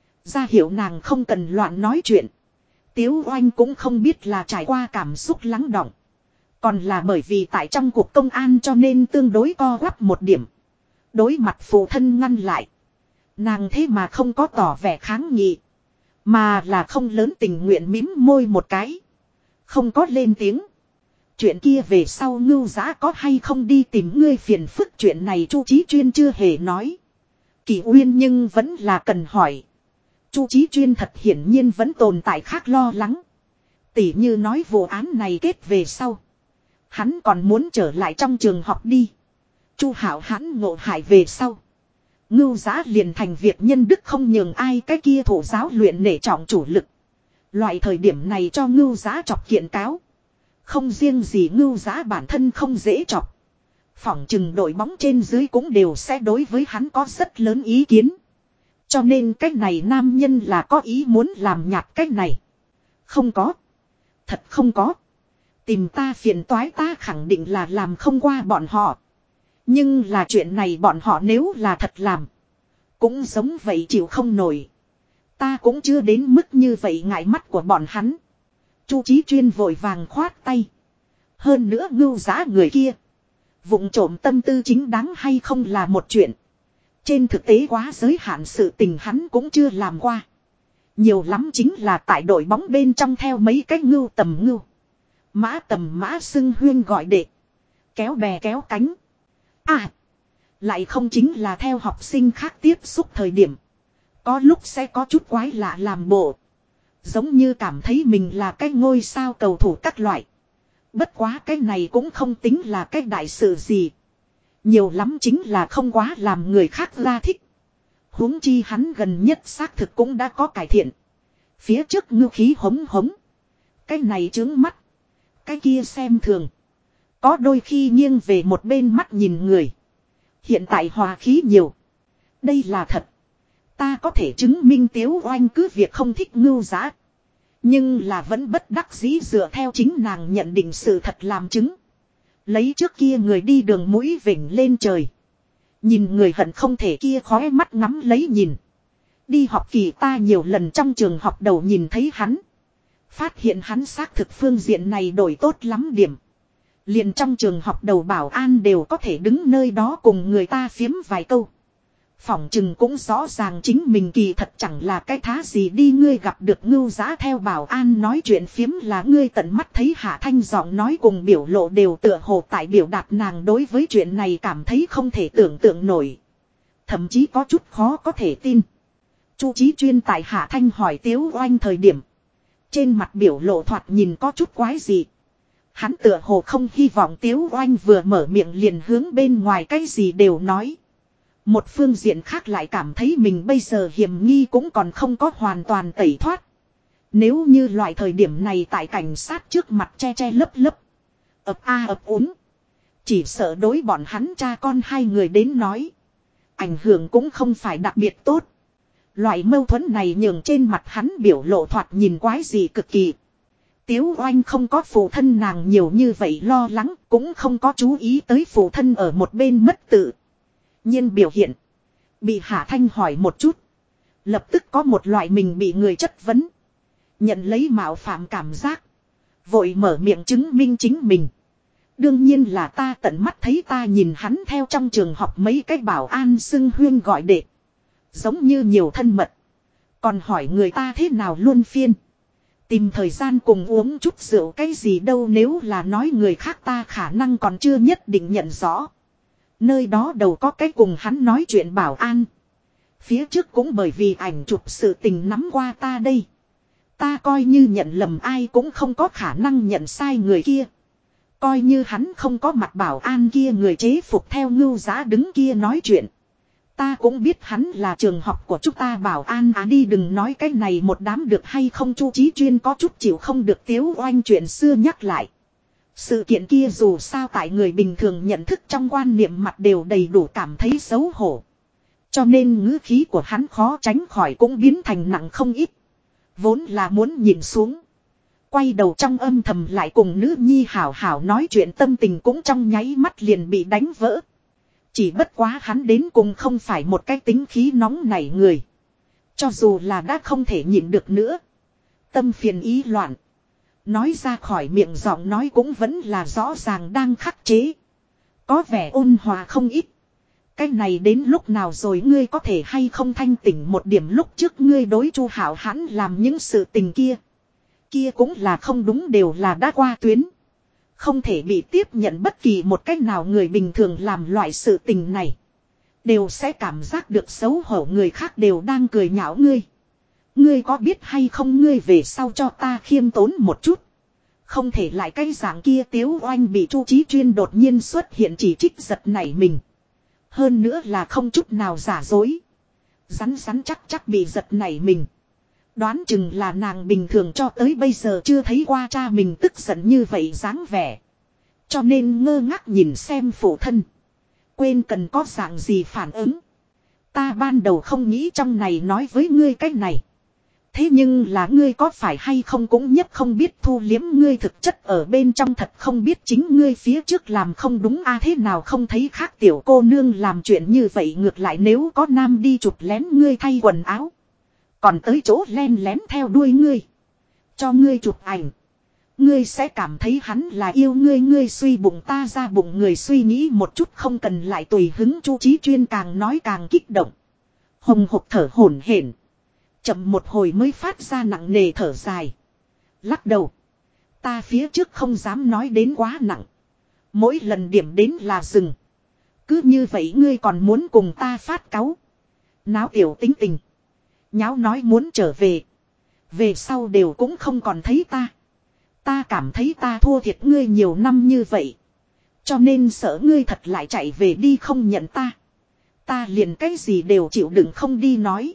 Ra hiệu nàng không cần loạn nói chuyện. Tiếu Oanh cũng không biết là trải qua cảm xúc lắng đọng. Còn là bởi vì tại trong cuộc công an cho nên tương đối co quắp một điểm. Đối mặt phụ thân ngăn lại. Nàng thế mà không có tỏ vẻ kháng nghị. Mà là không lớn tình nguyện mím môi một cái. Không có lên tiếng. Chuyện kia về sau Ngưu Dã có hay không đi tìm ngươi phiền phức chuyện này Chu Chí Chuyên chưa hề nói. Kỷ Uyên nhưng vẫn là cần hỏi. Chu Chí Chuyên thật hiển nhiên vẫn tồn tại khác lo lắng. Tỉ như nói vụ án này kết về sau. Hắn còn muốn trở lại trong trường học đi. Chu Hảo Hãn ngộ hại về sau. Ngưu Dã liền thành việc nhân đức không nhường ai cái kia thủ giáo luyện nể trọng chủ lực. Loại thời điểm này cho Ngưu Dã chọc kiện cáo. Không riêng gì Ngưu Dã bản thân không dễ chọc. Phỏng chừng đội bóng trên dưới cũng đều sẽ đối với hắn có rất lớn ý kiến. Cho nên cách này nam nhân là có ý muốn làm nhạt cách này. Không có. Thật không có. Tìm ta phiền toái ta khẳng định là làm không qua bọn họ. Nhưng là chuyện này bọn họ nếu là thật làm. Cũng giống vậy chịu không nổi. Ta cũng chưa đến mức như vậy ngại mắt của bọn hắn. Chu Chí Chuyên vội vàng khoát tay. Hơn nữa Ngưu Dã người kia. Vụng trộm tâm tư chính đáng hay không là một chuyện. Trên thực tế quá giới hạn sự tình hắn cũng chưa làm qua. Nhiều lắm chính là tại đội bóng bên trong theo mấy cái ngưu tầm ngưu. Mã tầm mã xưng huyên gọi đệ. Kéo bè kéo cánh. À. Lại không chính là theo học sinh khác tiếp xúc thời điểm. Có lúc sẽ có chút quái lạ làm bộ. Giống như cảm thấy mình là cái ngôi sao cầu thủ các loại. Bất quá cái này cũng không tính là cái đại sự gì. Nhiều lắm chính là không quá làm người khác ra thích. Huống chi hắn gần nhất xác thực cũng đã có cải thiện. Phía trước ngưu khí hống hống. Cái này trướng mắt. Cái kia xem thường. Có đôi khi nghiêng về một bên mắt nhìn người. Hiện tại hòa khí nhiều. Đây là thật. Ta có thể chứng minh Tiếu Oanh cứ việc không thích Ngưu Dã. Nhưng là vẫn bất đắc dĩ dựa theo chính nàng nhận định sự thật làm chứng. Lấy trước kia người đi đường mũi vểnh lên trời. Nhìn người hận không thể kia khóe mắt ngắm lấy nhìn. Đi học kỳ ta nhiều lần trong trường học đầu nhìn thấy hắn. Phát hiện hắn xác thực phương diện này đổi tốt lắm điểm. Liền trong trường học đầu bảo an đều có thể đứng nơi đó cùng người ta phiếm vài câu. Phỏng chừng cũng rõ ràng chính mình kỳ thật chẳng là cái thá gì đi ngươi gặp được Ngưu Dã theo bảo an nói chuyện phiếm là ngươi tận mắt thấy Hạ Thanh giọng nói cùng biểu lộ đều tựa hồ tại biểu đạt nàng đối với chuyện này cảm thấy không thể tưởng tượng nổi. Thậm chí có chút khó có thể tin. Chu Chí Chuyên tại Hạ Thanh hỏi Tiếu Oanh thời điểm. Trên mặt biểu lộ thoạt nhìn có chút quái gì. Hắn tựa hồ không hy vọng Tiếu Oanh vừa mở miệng liền hướng bên ngoài cái gì đều nói. Một phương diện khác lại cảm thấy mình bây giờ hiểm nghi cũng còn không có hoàn toàn tẩy thoát. Nếu như loại thời điểm này tại cảnh sát trước mặt che che lấp lấp. Ập a ập úng. Chỉ sợ đối bọn hắn cha con hai người đến nói. Ảnh hưởng cũng không phải đặc biệt tốt. Loại mâu thuẫn này nhường trên mặt hắn biểu lộ thoạt nhìn quái gì cực kỳ. Tiếu Oanh không có phụ thân nàng nhiều như vậy lo lắng. Cũng không có chú ý tới phụ thân ở một bên mất tự nhiên biểu hiện. Bị Hạ Thanh hỏi một chút. Lập tức có một loại mình bị người chất vấn. Nhận lấy mạo phạm cảm giác. Vội mở miệng chứng minh chính mình. Đương nhiên là ta tận mắt thấy ta nhìn hắn theo trong trường học mấy cái bảo an xưng huyên gọi đệ. Giống như nhiều thân mật. Còn hỏi người ta thế nào luôn phiên. Tìm thời gian cùng uống chút rượu cái gì đâu, nếu là nói người khác ta khả năng còn chưa nhất định nhận rõ. Nơi đó đâu có cái cùng hắn nói chuyện bảo an. Phía trước cũng bởi vì ảnh chụp sự tình nắm qua ta đây. Ta coi như nhận lầm ai cũng không có khả năng nhận sai người kia. Coi như hắn không có mặt bảo an kia người chế phục theo ngưu giá đứng kia nói chuyện. Ta cũng biết hắn là trường học của chúng ta bảo an đi, đừng nói cái này một đám được hay không. Chu Chí Chuyên có chút chịu không được Tiếu Oanh chuyện xưa nhắc lại. Sự kiện kia dù sao tại người bình thường nhận thức trong quan niệm mặt đều đầy đủ cảm thấy xấu hổ. Cho nên ngữ khí của hắn khó tránh khỏi cũng biến thành nặng không ít. Vốn là muốn nhìn xuống. Quay đầu trong âm thầm lại cùng nữ nhi hảo hảo nói chuyện, tâm tình cũng trong nháy mắt liền bị đánh vỡ. Chỉ bất quá hắn đến cùng không phải một cái tính khí nóng nảy người. Cho dù là đã không thể nhịn được nữa. Tâm phiền ý loạn. Nói ra khỏi miệng giọng nói cũng vẫn là rõ ràng đang khắc chế. Có vẻ ôn hòa không ít. Cái này đến lúc nào rồi, ngươi có thể hay không thanh tỉnh một điểm, lúc trước ngươi đối Chu Hảo hắn làm những sự tình kia. Kia cũng là không đúng, đều là đã qua tuyến. Không thể bị tiếp nhận, bất kỳ một cách nào người bình thường làm loại sự tình này. Đều sẽ cảm giác được xấu hổ, người khác đều đang cười nhạo ngươi. Ngươi có biết hay không, ngươi về sau cho ta khiêm tốn một chút. Không thể lại cái dạng kia. Tiếu Oanh bị Chu Chí Chuyên đột nhiên xuất hiện chỉ trích giật nảy mình. Hơn nữa là không chút nào giả dối. Rắn chắc bị giật nảy mình. Đoán chừng là nàng bình thường cho tới bây giờ chưa thấy qua cha mình tức giận như vậy dáng vẻ. Cho nên ngơ ngác nhìn xem phụ thân. Quên cần có dạng gì phản ứng. Ta ban đầu không nghĩ trong này nói với ngươi cái này. Thế nhưng là ngươi có phải hay không cũng nhất không biết thu liếm, ngươi thực chất ở bên trong thật không biết chính ngươi phía trước làm không đúng thế nào không thấy khác tiểu cô nương làm chuyện như vậy, ngược lại nếu có nam đi chụp lén ngươi thay quần áo. Còn tới chỗ len lén theo đuôi ngươi. Cho ngươi chụp ảnh. Ngươi sẽ cảm thấy hắn là yêu ngươi, ngươi suy bụng ta ra bụng người, suy nghĩ một chút không cần lại tùy hứng. Chu Chí Chuyên càng nói càng kích động. Hồng hộc thở hổn hển. Chậm một hồi mới phát ra nặng nề thở dài. Lắc đầu. Ta phía trước không dám nói đến quá nặng. Mỗi lần điểm đến là dừng. Cứ như vậy ngươi còn muốn cùng ta phát cáu. Náo tiểu tính tình. Nháo nói muốn trở về. Về sau đều cũng không còn thấy ta. Ta cảm thấy ta thua thiệt ngươi nhiều năm như vậy. Cho nên sợ ngươi thật lại chạy về đi không nhận ta. Ta liền cái gì đều chịu đựng không đi nói.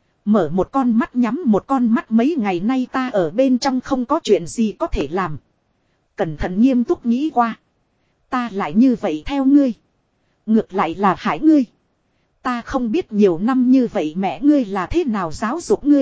Mở một con mắt nhắm một con mắt, mấy ngày nay ta ở bên trong không có chuyện gì có thể làm. Cẩn thận nghiêm túc nghĩ qua. Ta lại như vậy theo ngươi. Ngược lại là hại ngươi. Ta không biết nhiều năm như vậy mẹ ngươi là thế nào giáo dục ngươi.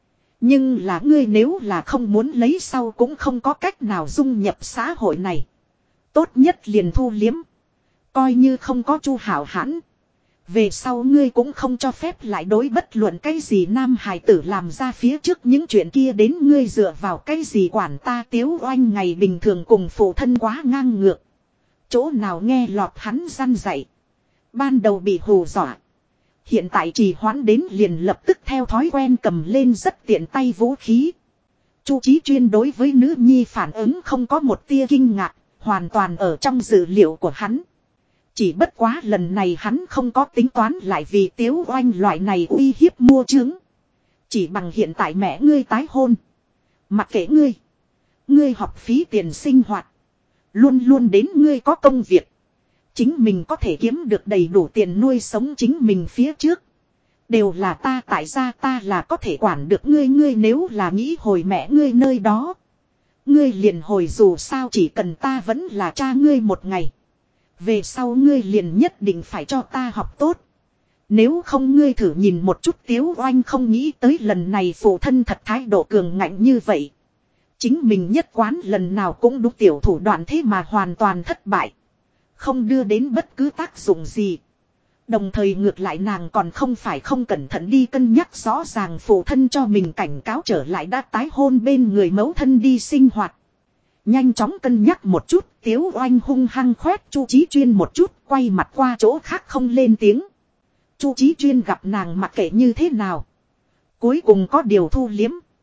Nhưng là ngươi nếu là không muốn lấy sau cũng không có cách nào dung nhập xã hội này. Tốt nhất liền thu liếm. Coi như không có Chu Hảo hãn. Về sau ngươi cũng không cho phép lại đối bất luận cái gì nam hài tử làm ra phía trước những chuyện kia đến, ngươi dựa vào cái gì quản ta. Tiếu Oanh ngày bình thường cùng phụ thân quá ngang ngược. Chỗ nào nghe lọt hắn răn dạy. Ban đầu bị hù dọa. Hiện tại trì hoãn đến liền lập tức theo thói quen cầm lên rất tiện tay vũ khí. Chu Chí Chuyên đối với nữ nhi phản ứng không có một tia kinh ngạc, hoàn toàn ở trong dự liệu của hắn. Chỉ bất quá lần này hắn không có tính toán lại vì Tiếu Oanh loại này uy hiếp mua chứng. Chỉ bằng hiện tại mẹ ngươi tái hôn. Mặc kệ ngươi. Ngươi học phí tiền sinh hoạt. Luôn luôn đến ngươi có công việc. Chính mình có thể kiếm được đầy đủ tiền nuôi sống chính mình phía trước. Đều là ta tại gia, ta là có thể quản được ngươi. Ngươi nếu là nghĩ hồi mẹ ngươi nơi đó. Ngươi liền hồi, dù sao chỉ cần ta vẫn là cha ngươi một ngày. Về sau ngươi liền nhất định phải cho ta học tốt. Nếu không ngươi thử nhìn một chút. Tiếu Oanh không nghĩ tới lần này phụ thân thật thái độ cường ngạnh như vậy. Chính mình nhất quán lần nào cũng đúng tiểu thủ đoạn, thế mà hoàn toàn thất bại. Không đưa đến bất cứ tác dụng gì. Đồng thời ngược lại nàng còn không phải không cẩn thận đi cân nhắc rõ ràng phụ thân cho mình cảnh cáo trở lại đã tái hôn bên người mẫu thân đi sinh hoạt. Nhanh chóng cân nhắc một chút, Tiếu Oanh hung hăng khoét Chu Chí Chuyên một chút, quay mặt qua chỗ khác không lên tiếng. Chu Chí Chuyên gặp nàng mặc kệ như thế nào. Cuối cùng có điều thu liếm.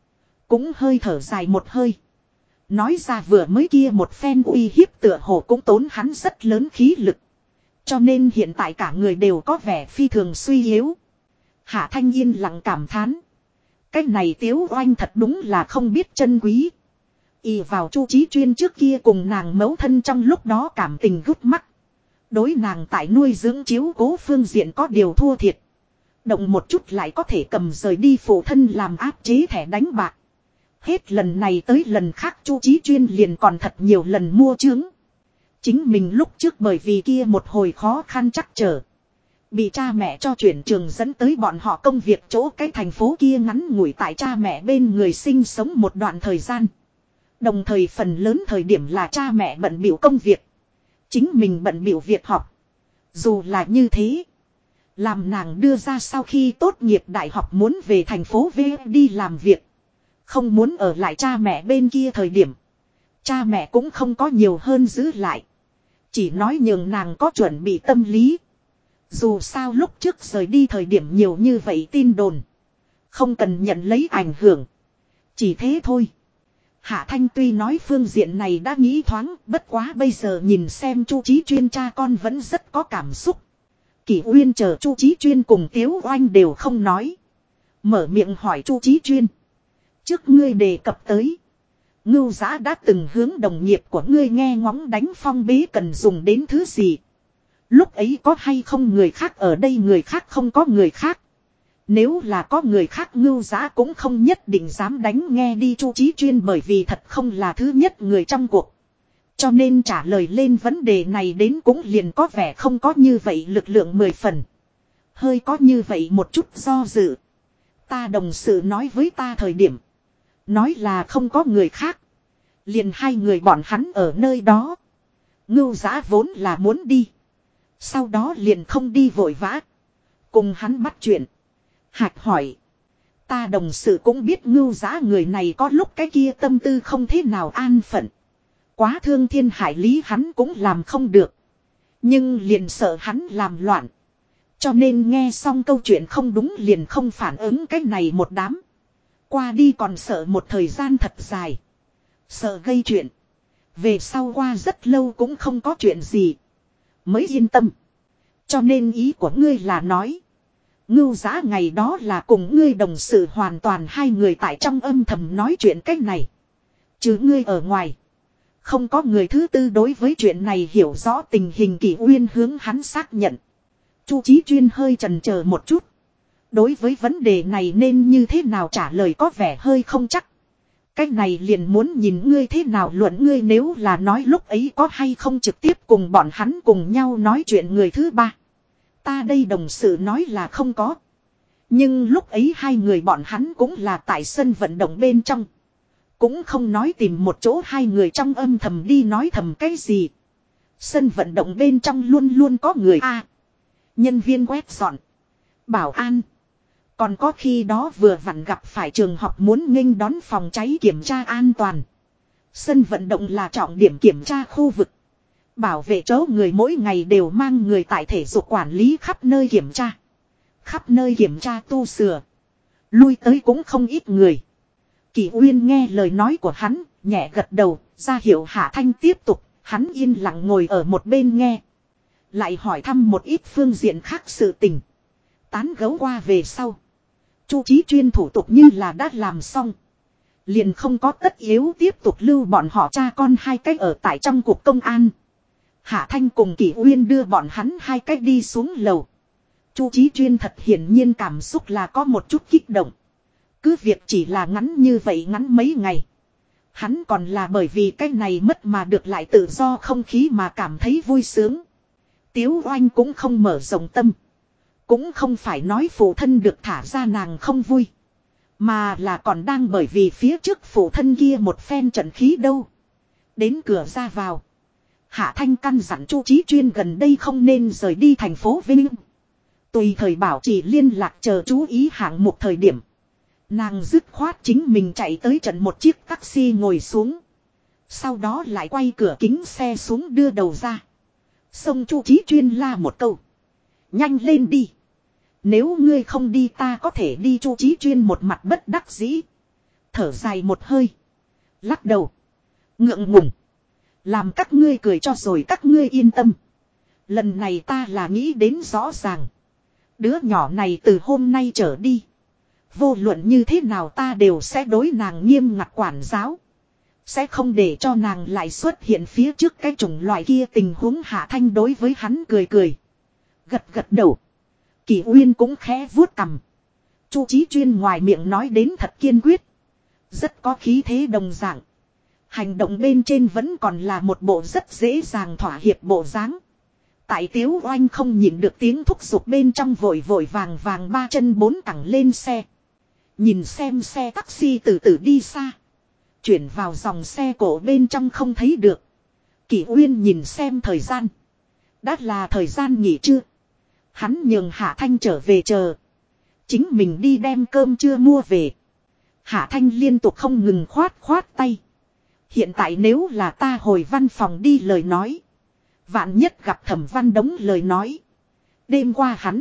cũng hơi thở dài một hơi. Nói ra vừa mới kia một phen uy hiếp tựa hồ cũng tốn hắn rất lớn khí lực. Cho nên hiện tại cả người đều có vẻ phi thường suy yếu. Hạ Thanh yên lặng cảm thán. Cái này Tiếu Oanh thật đúng là không biết trân quý. Ỷ vào Chu Chí Chuyên trước kia cùng nàng mẫu thân trong lúc đó cảm tình gút mắt. Đối nàng tại nuôi dưỡng chiếu cố phương diện có điều thua thiệt. Động một chút lại có thể cầm rời đi phụ thân làm áp chế thẻ đánh bạc. Hết lần này tới lần khác Chu Chí Chuyên liền còn thật nhiều lần mua trướng. Chính mình lúc trước bởi vì kia một hồi khó khăn chắc trở. Bị cha mẹ cho chuyển trường dẫn tới bọn họ công việc chỗ cái thành phố kia ngắn ngủi tại cha mẹ bên người sinh sống một đoạn thời gian. Đồng thời phần lớn thời điểm là cha mẹ bận bịu công việc. Chính mình bận bịu việc học. Dù là như thế. Làm nàng đưa ra sau khi tốt nghiệp đại học muốn về thành phố V đi làm việc. Không muốn ở lại cha mẹ bên kia thời điểm. Cha mẹ cũng không có nhiều hơn giữ lại. Chỉ nói nhường nàng có chuẩn bị tâm lý. Dù sao lúc trước rời đi thời điểm nhiều như vậy tin đồn. Không cần nhận lấy ảnh hưởng. Chỉ thế thôi. Hạ Thanh tuy nói phương diện này đã nghĩ thoáng. Bất quá bây giờ nhìn xem Chu Chí Chuyên cha con vẫn rất có cảm xúc. Kỷ Uyên chờ Chu Chí Chuyên cùng Tiếu Oanh đều không nói. Mở miệng hỏi Chu Chí Chuyên. Trước ngươi đề cập tới. Ngưu Giã đã từng hướng đồng nghiệp của ngươi nghe ngóng đánh phong bế cần dùng đến thứ gì. Lúc ấy có hay không người khác ở đây, người khác không có người khác. Nếu là có người khác Ngưu Giã cũng không nhất định dám đánh nghe đi Chu Chí Chuyên, bởi vì thật không là thứ nhất người trong cuộc. Cho nên trả lời lên vấn đề này đến cũng liền có vẻ không có như vậy lực lượng 10 phần. Hơi có như vậy một chút do dự. Ta đồng sự nói với ta thời điểm. Nói là không có người khác. Liền hai người bọn hắn ở nơi đó. Ngưu Giã vốn là muốn đi. Sau đó liền không đi vội vã. Cùng hắn bắt chuyện. Hạch hỏi. Ta đồng sự cũng biết Ngưu Giã người này có lúc cái kia tâm tư không thế nào an phận. Quá thương thiên hải lý hắn cũng làm không được. Nhưng liền sợ hắn làm loạn. Cho nên nghe xong câu chuyện không đúng liền không phản ứng cái này một đám. Qua đi còn sợ một thời gian thật dài. Sợ gây chuyện. Về sau qua rất lâu cũng không có chuyện gì. Mới yên tâm. Cho nên ý của ngươi là nói. Ngưu Giã ngày đó là cùng ngươi đồng sự hoàn toàn hai người tại trong âm thầm nói chuyện cách này. Chứ ngươi ở ngoài. Không có người thứ tư đối với chuyện này hiểu rõ tình hình. Kỷ Uyên hướng hắn xác nhận. Chu Chí Chuyên hơi chần chờ một chút. Đối với vấn đề này nên như thế nào trả lời có vẻ hơi không chắc. Cái này liền muốn nhìn ngươi thế nào luận, ngươi nếu là nói lúc ấy có hay không trực tiếp cùng bọn hắn cùng nhau nói chuyện người thứ ba. Ta đây đồng sự nói là không có. Nhưng lúc ấy hai người bọn hắn cũng là tại sân vận động bên trong. Cũng không nói tìm một chỗ hai người trong âm thầm đi nói thầm cái gì. Sân vận động bên trong luôn luôn có người nhân viên quét dọn. Bảo an. Còn có khi đó vừa vặn gặp phải trường học muốn nghênh đón phòng cháy kiểm tra an toàn. Sân vận động là trọng điểm kiểm tra khu vực. Bảo vệ chỗ người mỗi ngày đều mang người tại thể dục quản lý khắp nơi kiểm tra. Khắp nơi kiểm tra tu sửa. Lui tới cũng không ít người. Kỷ Uyên nghe lời nói của hắn, nhẹ gật đầu, ra hiệu Hạ Thanh tiếp tục, hắn yên lặng ngồi ở một bên nghe. Lại hỏi thăm một ít phương diện khác sự tình. Tán gẫu qua về sau. Chu Chí Chuyên thủ tục như là đã làm xong. Liền không có tất yếu tiếp tục lưu bọn họ cha con hai cách ở tại trong cục công an. Hạ Thanh cùng Kỷ Uyên đưa bọn hắn hai cách đi xuống lầu. Chu Chí Chuyên thật hiển nhiên cảm xúc là có một chút kích động. Cứ việc chỉ là ngắn như vậy, ngắn mấy ngày. Hắn còn là bởi vì cái này mất mà được lại tự do không khí mà cảm thấy vui sướng. Tiếu Oanh cũng không mở rộng tâm. Cũng không phải nói phụ thân được thả ra nàng không vui. Mà là còn đang bởi vì phía trước phụ thân kia một phen trận khí đâu. Đến cửa ra vào. Hạ Thanh căn dặn Chu Chí Chuyên gần đây không nên rời đi thành phố Vinh. Tùy thời bảo trì liên lạc chờ chú ý hạng mục thời điểm. Nàng dứt khoát chính mình chạy tới trận một chiếc taxi ngồi xuống. Sau đó lại quay cửa kính xe xuống đưa đầu ra. Xông Chu Chí Chuyên la một câu. Nhanh lên đi. Nếu ngươi không đi ta có thể đi. Chu Chí Chuyên một mặt bất đắc dĩ. Thở dài một hơi. Lắc đầu. Ngượng ngùng. Làm các ngươi cười cho rồi các ngươi yên tâm. Lần này ta là nghĩ đến rõ ràng. Đứa nhỏ này từ hôm nay trở đi. Vô luận như thế nào ta đều sẽ đối nàng nghiêm ngặt quản giáo. Sẽ không để cho nàng lại xuất hiện phía trước cái chủng loại kia tình huống. Hạ Thanh đối với hắn cười cười. Gật gật đầu. Kỷ Uyên cũng khẽ vuốt cằm. Chu Chí Chuyên ngoài miệng nói đến thật kiên quyết. Rất có khí thế đồng dạng. Hành động bên trên vẫn còn là một bộ rất dễ dàng thỏa hiệp bộ dáng. Tại Tiếu Oanh không nhịn được tiếng thúc giục bên trong vội vội vàng vàng ba chân bốn cẳng lên xe. Nhìn xem xe taxi từ từ đi xa. Chuyển vào dòng xe cổ bên trong không thấy được. Kỷ Uyên nhìn xem thời gian. Đã là thời gian nghỉ trưa. Hắn nhường Hạ Thanh trở về chờ. Chính mình đi đem cơm trưa mua về. Hạ Thanh liên tục không ngừng khoát tay. Hiện tại nếu là ta hồi văn phòng đi lời nói. Vạn nhất gặp Thẩm Văn Đống lời nói. Đêm qua hắn.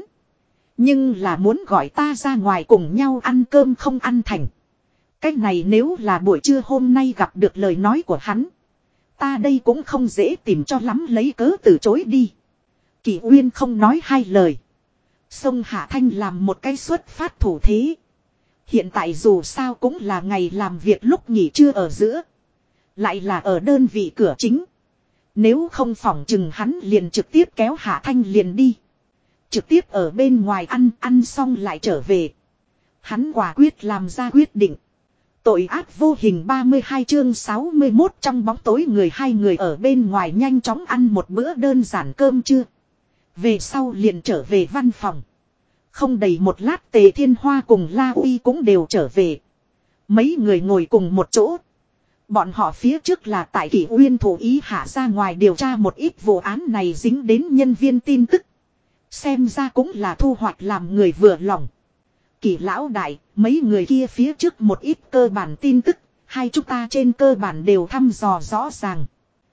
Nhưng là muốn gọi ta ra ngoài cùng nhau ăn cơm không ăn thành. Cách này nếu là buổi trưa hôm nay gặp được lời nói của hắn. Ta đây cũng không dễ tìm cho lắm lấy cớ từ chối đi. Kỷ Uyên không nói hai lời. Xông Hạ Thanh làm một cái xuất phát thủ thế. Hiện tại dù sao cũng là ngày làm việc lúc nghỉ trưa ở giữa. Lại là ở đơn vị cửa chính. Nếu không phỏng chừng hắn liền trực tiếp kéo Hạ Thanh liền đi. Trực tiếp ở bên ngoài ăn xong lại trở về. Hắn quả quyết làm ra quyết định. Tội ác vô hình 32 chương 61 trong bóng tối hai người ở bên ngoài nhanh chóng ăn một bữa đơn giản cơm trưa. Về sau liền trở về văn phòng. Không đầy một lát Tề Thiên Hoa cùng La Uy cũng đều trở về. Mấy người ngồi cùng một chỗ. Bọn họ phía trước là tại Kỷ Uyên thủ ý hạ ra ngoài điều tra một ít vụ án này dính đến nhân viên tin tức. Xem ra cũng là thu hoạch làm người vừa lòng. Kỷ lão đại, mấy người kia phía trước một ít cơ bản tin tức, hai chúng ta trên cơ bản đều thăm dò rõ ràng.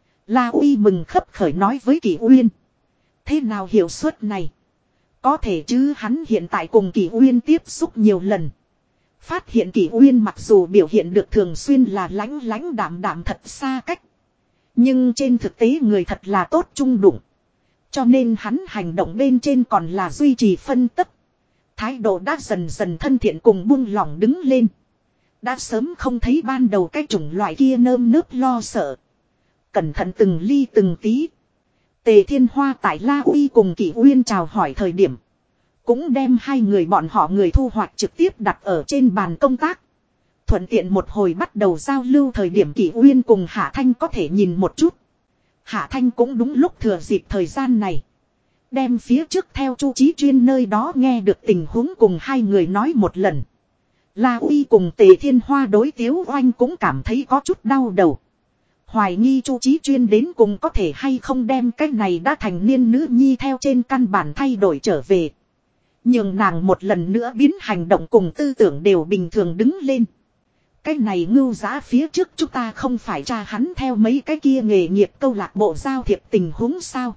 La Uy mừng khấp khởi nói với Kỷ Uyên. Thế nào hiệu suất này? Có thể chứ hắn hiện tại cùng Kỷ Uyên tiếp xúc nhiều lần. Phát hiện Kỷ Uyên mặc dù biểu hiện được thường xuyên là lãnh đạm thật xa cách. Nhưng trên thực tế người thật là tốt trung đụng. Cho nên hắn hành động bên trên còn là duy trì phân tích. Thái độ đã dần dần thân thiện cùng buông lỏng đứng lên. Đã sớm không thấy ban đầu cái chủng loại kia nơm nớp lo sợ. Cẩn thận từng ly từng tí. Tề Thiên Hoa tại La Uy cùng Kỷ Uyên chào hỏi thời điểm. Cũng đem hai người bọn họ người thu hoạch trực tiếp đặt ở trên bàn công tác. Thuận tiện một hồi bắt đầu giao lưu thời điểm Kỷ Uyên cùng Hạ Thanh có thể nhìn một chút. Hạ Thanh cũng đúng lúc thừa dịp thời gian này. Đem phía trước theo Chu Chí Chuyên nơi đó nghe được tình huống cùng hai người nói một lần. La Uy cùng Tề Thiên Hoa đối Tiếu Oanh cũng cảm thấy có chút đau đầu. Hoài nghi Chu Chí Chuyên đến cùng có thể hay không đem cái này đã thành niên nữ nhi theo trên căn bản thay đổi trở về. Nhưng nàng một lần nữa biến hành động cùng tư tưởng đều bình thường đứng lên. Cái này ngưu giá phía trước chúng ta không phải tra hắn theo mấy cái kia nghề nghiệp câu lạc bộ giao thiệp tình huống sao.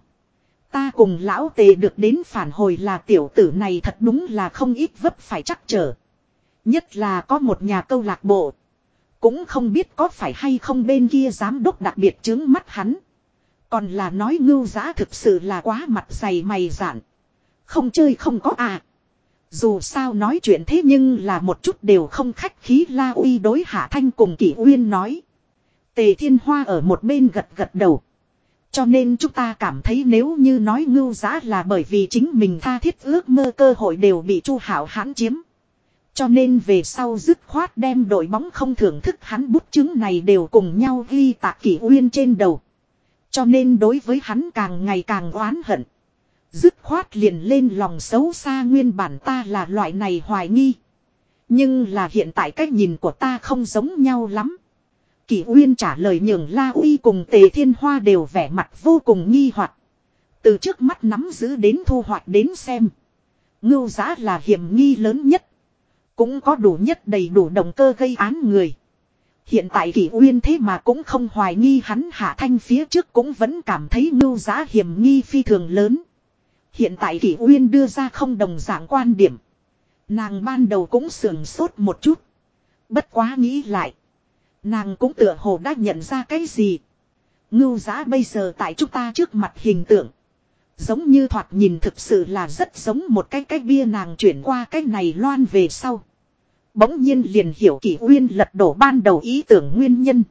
Ta cùng lão Tề được đến phản hồi là tiểu tử này thật đúng là không ít vấp phải trắc trở. Nhất là có một nhà câu lạc bộ. Cũng không biết có phải hay không bên kia giám đốc đặc biệt trướng mắt hắn. Còn là nói ngưu giá thực sự là quá mặt dày mày dạn. Không chơi không có à. Dù sao nói chuyện thế nhưng là một chút đều không khách khí. La Uy đối Hạ Thanh cùng Kỷ Uyên nói. Tề Thiên Hoa ở một bên gật gật đầu. Cho nên chúng ta cảm thấy nếu như nói ngưu giá là bởi vì chính mình tha thiết ước mơ cơ hội đều bị Chu Hảo hãn chiếm. Cho nên về sau dứt khoát đem đội bóng không thưởng thức hắn bút chứng này đều cùng nhau ghi tạc Kỷ Uyên trên đầu. Cho nên đối với hắn càng ngày càng oán hận. Dứt khoát liền lên lòng xấu xa nguyên bản ta là loại này hoài nghi. Nhưng là hiện tại cách nhìn của ta không giống nhau lắm. Kỷ Uyên trả lời nhường La Uy cùng Tề Thiên Hoa đều vẻ mặt vô cùng nghi hoặc. Từ trước mắt nắm giữ đến thu hoạch đến xem. Ngưu giá là hiểm nghi lớn nhất. Cũng có đủ nhất đầy đủ động cơ gây án người. Hiện tại Kỷ Uyên thế mà cũng không hoài nghi hắn. Hạ Thanh phía trước cũng vẫn cảm thấy ngưu giá hiểm nghi phi thường lớn. Hiện tại Kỷ Uyên đưa ra không đồng dạng quan điểm. Nàng ban đầu cũng sườn sốt một chút. Bất quá nghĩ lại. Nàng cũng tựa hồ đã nhận ra cái gì. Ngưu Giá bây giờ tại chúng ta trước mặt hình tượng. Giống như thoạt nhìn thực sự là rất giống một cái bia, nàng chuyển qua cái này loan về sau. Bỗng nhiên liền hiểu Kỷ Uyên lật đổ ban đầu ý tưởng nguyên nhân.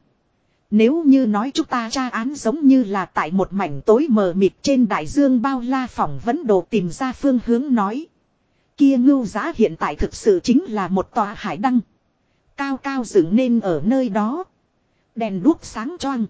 Nếu như nói chúng ta tra án giống như là tại một mảnh tối mờ mịt trên đại dương bao la, phỏng vấn đồ tìm ra phương hướng nói. Kia Ngưu Giá hiện tại thực sự chính là một tòa hải đăng. Cao cao dựng nên ở nơi đó. Đèn đuốc sáng choang.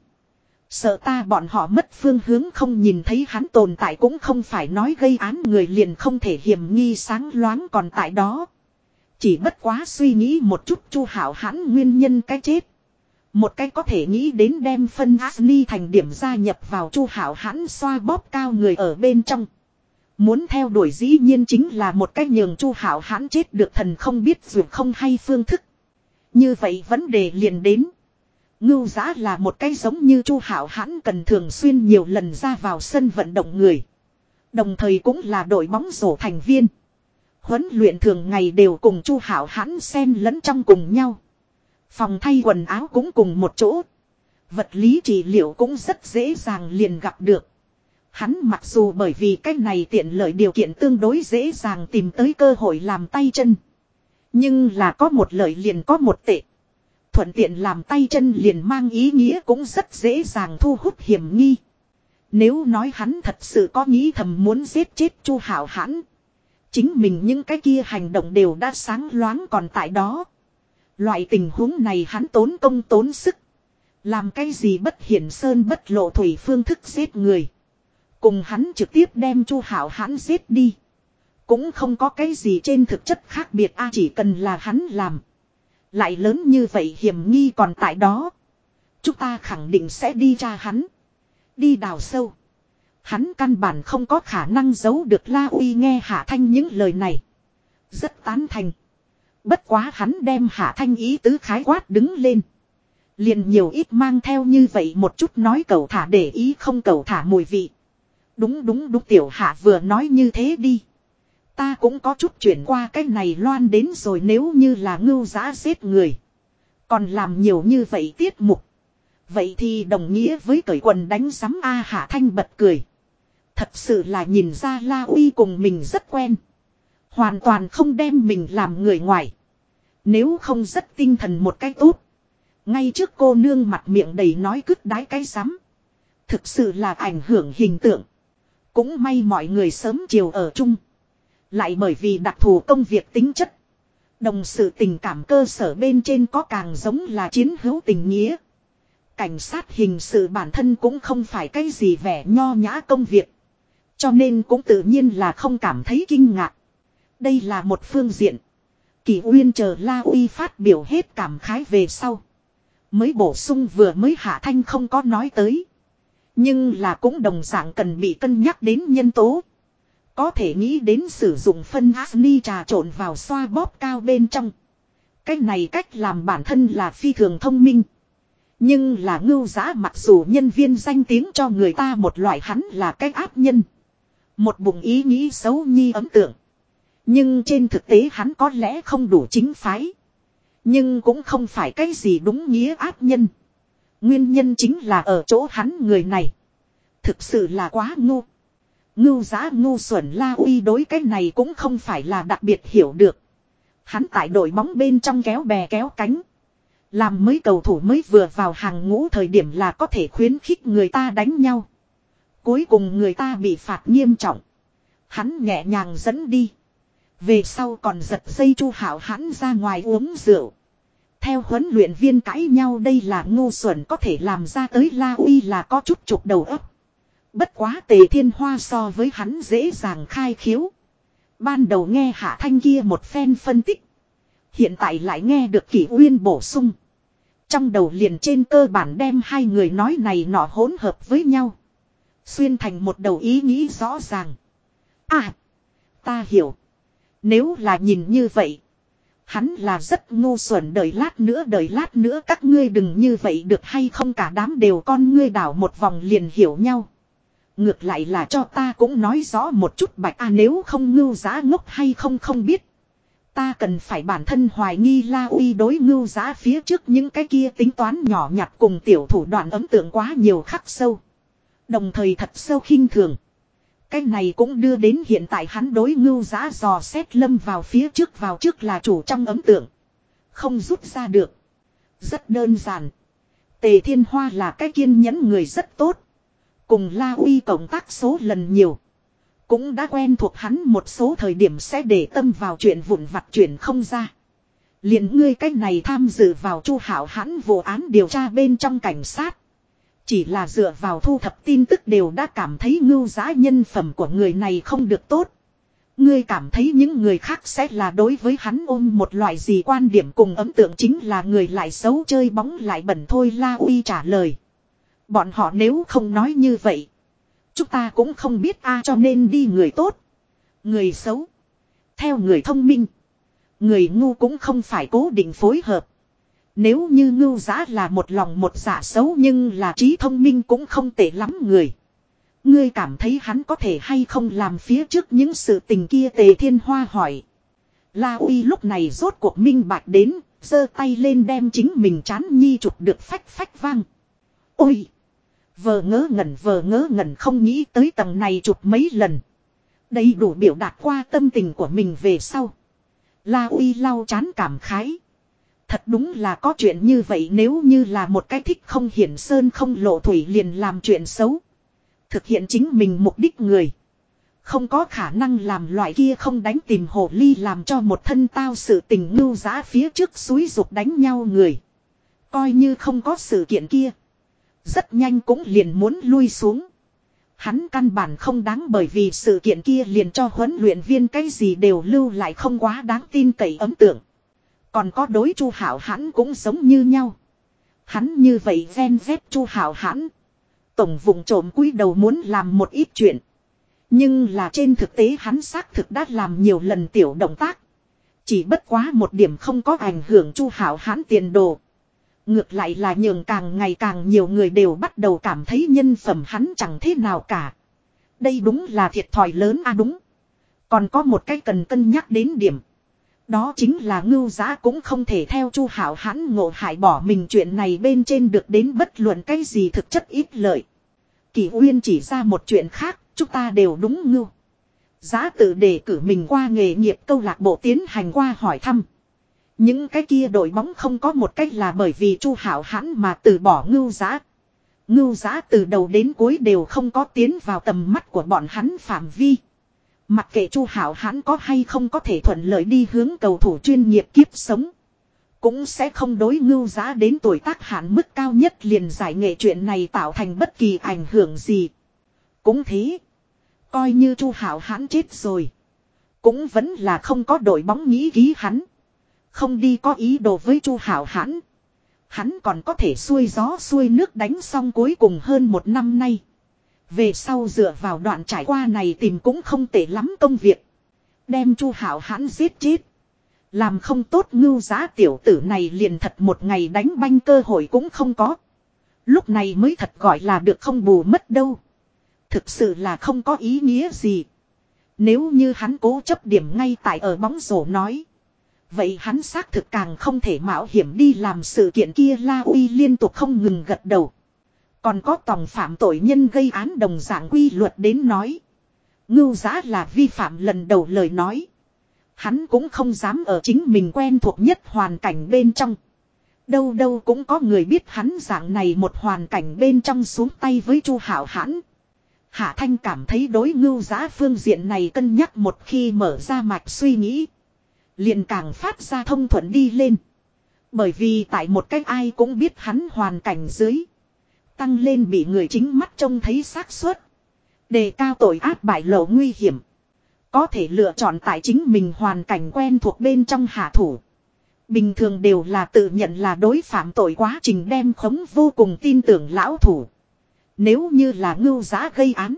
Sợ ta bọn họ mất phương hướng không nhìn thấy hắn tồn tại, cũng không phải nói gây án người liền không thể hiểm nghi sáng loáng còn tại đó. Chỉ bất quá suy nghĩ một chút Chu Hạo Hãn nguyên nhân cái chết. Một cái có thể nghĩ đến đem phân Ashley thành điểm gia nhập vào Chu Hạo Hãn xoa bóp cao người ở bên trong. Muốn theo đuổi dĩ nhiên chính là một cách nhường Chu Hạo Hãn chết được thần không biết dù không hay phương thức. Như vậy vấn đề liền đến. Ngưu Giá là một cái giống như Chu Hạo Hãn cần thường xuyên nhiều lần ra vào sân vận động người. Đồng thời cũng là đội bóng rổ thành viên. Huấn luyện thường ngày đều cùng Chu Hạo Hãn xen lẫn trong cùng nhau. Phòng thay quần áo cũng cùng một chỗ. Vật lý trị liệu cũng rất dễ dàng liền gặp được. Hắn mặc dù bởi vì cách này tiện lợi điều kiện tương đối dễ dàng tìm tới cơ hội làm tay chân. Nhưng là có một lợi liền có một tệ. Thuận tiện làm tay chân liền mang ý nghĩa cũng rất dễ dàng thu hút hiểm nghi. Nếu nói hắn thật sự có nghĩ thầm muốn giết chết Chu Hạo Hãn, chính mình những cái kia hành động đều đã sáng loáng còn tại đó. Loại tình huống này hắn tốn công tốn sức. Làm cái gì bất hiển sơn bất lộ thủy phương thức giết người. Cùng hắn trực tiếp đem Chu Hạo Hãn giết đi. Cũng không có cái gì trên thực chất khác biệt, chỉ cần là hắn làm. Lại lớn như vậy hiểm nghi còn tại đó. Chúng ta khẳng định sẽ đi tra hắn. Đi đào sâu. Hắn căn bản không có khả năng giấu được. La Uy nghe Hạ Thanh những lời này. Rất tán thành. Bất quá hắn đem Hạ Thanh ý tứ khái quát đứng lên. Liền nhiều ít mang theo như vậy một chút nói cẩu thả để ý không cẩu thả mùi vị. Đúng tiểu Hạ vừa nói như thế đi. Ta cũng có chút chuyển qua cái này loan đến rồi, nếu như là Ngưu Giá giết người. Còn làm nhiều như vậy tiết mục. Vậy thì đồng nghĩa với cởi quần đánh sắm a. Hạ Thanh bật cười. Thật sự là nhìn ra La Uy cùng mình rất quen. Hoàn toàn không đem mình làm người ngoài. Nếu không rất tinh thần một cái tốt. Ngay trước cô nương mặt miệng đầy nói cứt đái cái sắm. Thực sự là ảnh hưởng hình tượng. Cũng may mọi người sớm chiều ở chung. Lại bởi vì đặc thù công việc tính chất. Đồng sự tình cảm cơ sở bên trên có càng giống là chiến hữu tình nghĩa. Cảnh sát hình sự bản thân cũng không phải cái gì vẻ nho nhã công việc. Cho nên cũng tự nhiên là không cảm thấy kinh ngạc. Đây là một phương diện. Kỷ Uyên chờ La Uy phát biểu hết cảm khái về sau. Mới bổ sung vừa mới Hạ Thanh không có nói tới. Nhưng là cũng đồng dạng cần bị cân nhắc đến nhân tố. Có thể nghĩ đến sử dụng phân Asni trà trộn vào xoa bóp cao bên trong. Cái này cách làm bản thân là phi thường thông minh. Nhưng là Ngưu Giá mặc dù nhân viên danh tiếng cho người ta một loại hắn là cái ác nhân. Một bụng ý nghĩ xấu nhi ấn tượng. Nhưng trên thực tế hắn có lẽ không đủ chính phái. Nhưng cũng không phải cái gì đúng nghĩa ác nhân. Nguyên nhân chính là ở chỗ hắn người này. Thực sự là quá ngu. Ngưu Giá ngu xuẩn. La Uy đối cái này cũng không phải là đặc biệt hiểu được. Hắn tại đội bóng bên trong kéo bè kéo cánh. Làm mấy cầu thủ mới vừa vào hàng ngũ thời điểm là có thể khuyến khích người ta đánh nhau. Cuối cùng người ta bị phạt nghiêm trọng. Hắn nhẹ nhàng dẫn đi. Về sau còn giật dây Chu Hạo Hãn ra ngoài uống rượu. Theo huấn luyện viên cãi nhau, đây là ngu xuẩn có thể làm ra tới. La Uy là có chút trục đầu óc. Bất quá Tề Thiên Hoa so với hắn dễ dàng khai khiếu. Ban đầu nghe Hạ Thanh kia một phen phân tích. Hiện tại lại nghe được Kỷ Uyên bổ sung. Trong đầu liền trên cơ bản đem hai người nói này nọ hỗn hợp với nhau. Xuyên thành một đầu ý nghĩ rõ ràng. Ta hiểu. Nếu là nhìn như vậy. Hắn là rất ngu xuẩn, đợi lát nữa các ngươi đừng như vậy được hay không, cả đám đều con ngươi đảo một vòng liền hiểu nhau. Ngược lại là cho ta cũng nói rõ một chút bạch, nếu không Ngưu Giá ngốc hay không biết. Ta cần phải bản thân hoài nghi La Uy đối Ngưu Giá phía trước những cái kia tính toán nhỏ nhặt cùng tiểu thủ đoạn ấn tượng quá nhiều khắc sâu. Đồng thời thật sâu khinh thường. Cái này cũng đưa đến hiện tại hắn đối Ngưu Giá dò xét lâm vào phía trước là chủ trong ấn tượng. Không rút ra được. Rất đơn giản. Tề Thiên Hoa là cái kiên nhẫn người rất tốt. Cùng La Uy cộng tác số lần nhiều. Cũng đã quen thuộc hắn một số thời điểm sẽ để tâm vào chuyện vụn vặt chuyện không ra. Liền ngươi cách này tham dự vào Chu Hạo Hãn vụ án điều tra bên trong cảnh sát. Chỉ là dựa vào thu thập tin tức đều đã cảm thấy Ngưu Giá nhân phẩm của người này không được tốt. Ngươi cảm thấy những người khác sẽ là đối với hắn ôm một loại gì quan điểm cùng ấn tượng chính là người lại xấu chơi bóng lại bẩn thôi. La Uy trả lời. Bọn họ nếu không nói như vậy. Chúng ta cũng không biết cho nên đi người tốt. Người xấu. Theo người thông minh. Người ngu cũng không phải cố định phối hợp. Nếu như Ngưu Giá là một lòng một dạ xấu nhưng là trí thông minh cũng không tệ lắm người. Ngươi cảm thấy hắn có thể hay không làm phía trước những sự tình kia? Tề Thiên Hoa hỏi. La Uy lúc này rốt cuộc minh bạch đến, giơ tay lên đem chính mình chán nhi chụp được phách phách vang. Ôi! Vờ ngớ ngẩn không nghĩ tới tầng này chụp mấy lần. Đầy đủ biểu đạt qua tâm tình của mình về sau. La Uy lau chán cảm khái. Thật đúng là có chuyện như vậy, nếu như là một cái thích không hiển sơn không lộ thủy liền làm chuyện xấu. Thực hiện chính mình mục đích người. Không có khả năng làm loại kia không đánh tìm hồ ly làm cho một thân tao sự tình. Ngưu Giá phía trước xúi dục đánh nhau người. Coi như không có sự kiện kia. Rất nhanh cũng liền muốn lui xuống. Hắn căn bản không đáng bởi vì sự kiện kia liền cho huấn luyện viên cái gì đều lưu lại không quá đáng tin cậy ấn tượng. Còn có đối Chu Hạo Hãn cũng giống như nhau. Hắn như vậy ven vét Chu Hạo Hãn. Tổng vùng trộm cúi đầu muốn làm một ít chuyện. Nhưng là trên thực tế hắn xác thực đã làm nhiều lần tiểu động tác. Chỉ bất quá một điểm không có ảnh hưởng Chu Hạo Hãn tiền đồ. Ngược lại là nhường càng ngày càng nhiều người đều bắt đầu cảm thấy nhân phẩm hắn chẳng thế nào cả. Đây đúng là thiệt thòi lớn đúng. Còn có một cái cần cân nhắc đến điểm. Đó chính là Ngưu Giá cũng không thể theo Chu Hạo Hãn ngộ hại bỏ mình chuyện này bên trên được đến bất luận cái gì thực chất ít lợi. Kỷ Uyên chỉ ra một chuyện khác, chúng ta đều đúng Ngưu Giá tự đề cử mình qua nghề nghiệp câu lạc bộ tiến hành qua hỏi thăm. Những cái kia đội bóng không có một cách là bởi vì Chu Hạo Hãn mà từ bỏ Ngưu Giá. Ngưu Giá từ đầu đến cuối đều không có tiến vào tầm mắt của bọn hắn phạm vi. Mặc kệ Chu Hạo Hãn có hay không có thể thuận lợi đi hướng cầu thủ chuyên nghiệp kiếp sống. Cũng sẽ không đối Ngưu Giá đến tuổi tác hạn mức cao nhất liền giải nghệ chuyện này tạo thành bất kỳ ảnh hưởng gì. Cũng thế. Coi như Chu Hạo Hãn chết rồi. Cũng vẫn là không có đội bóng nghĩ ký hắn. Không đi có ý đồ với Chu Hạo Hãn. Hắn còn có thể xuôi gió xuôi nước đánh xong cuối cùng hơn một năm nay. Về sau dựa vào đoạn trải qua này tìm cũng không tệ lắm công việc. Đem Chu Hạo Hãn giết chết. Làm không tốt Ngưu Giá tiểu tử này liền thật một ngày đánh banh cơ hội cũng không có. Lúc này mới thật gọi là được không bù mất đâu. Thực sự là không có ý nghĩa gì. Nếu như hắn cố chấp điểm ngay tại ở bóng rổ nói. Vậy hắn xác thực càng không thể mạo hiểm đi làm sự kiện kia. La Uy liên tục không ngừng gật đầu. Còn có tòng phạm tội nhân gây án đồng dạng quy luật đến nói. Ngưu Giá là vi phạm lần đầu lời nói. Hắn cũng không dám ở chính mình quen thuộc nhất hoàn cảnh bên trong. Đâu đâu cũng có người biết hắn dạng này một hoàn cảnh bên trong xuống tay với Chu Hạo Hãn. Hạ Thanh cảm thấy đối Ngưu Giá phương diện này cân nhắc một khi mở ra mạch suy nghĩ. Liền càng phát ra thông thuận đi lên. Bởi vì tại một cách ai cũng biết hắn hoàn cảnh dưới. Tăng lên bị người chính mắt trông thấy xác suất. Đề cao tội ác bại lộ nguy hiểm. Có thể lựa chọn tại chính mình hoàn cảnh quen thuộc bên trong hạ thủ. Bình thường đều là tự nhận là đối phạm tội quá trình đem khống vô cùng tin tưởng lão thủ. Nếu như là Ngưu Giá gây án.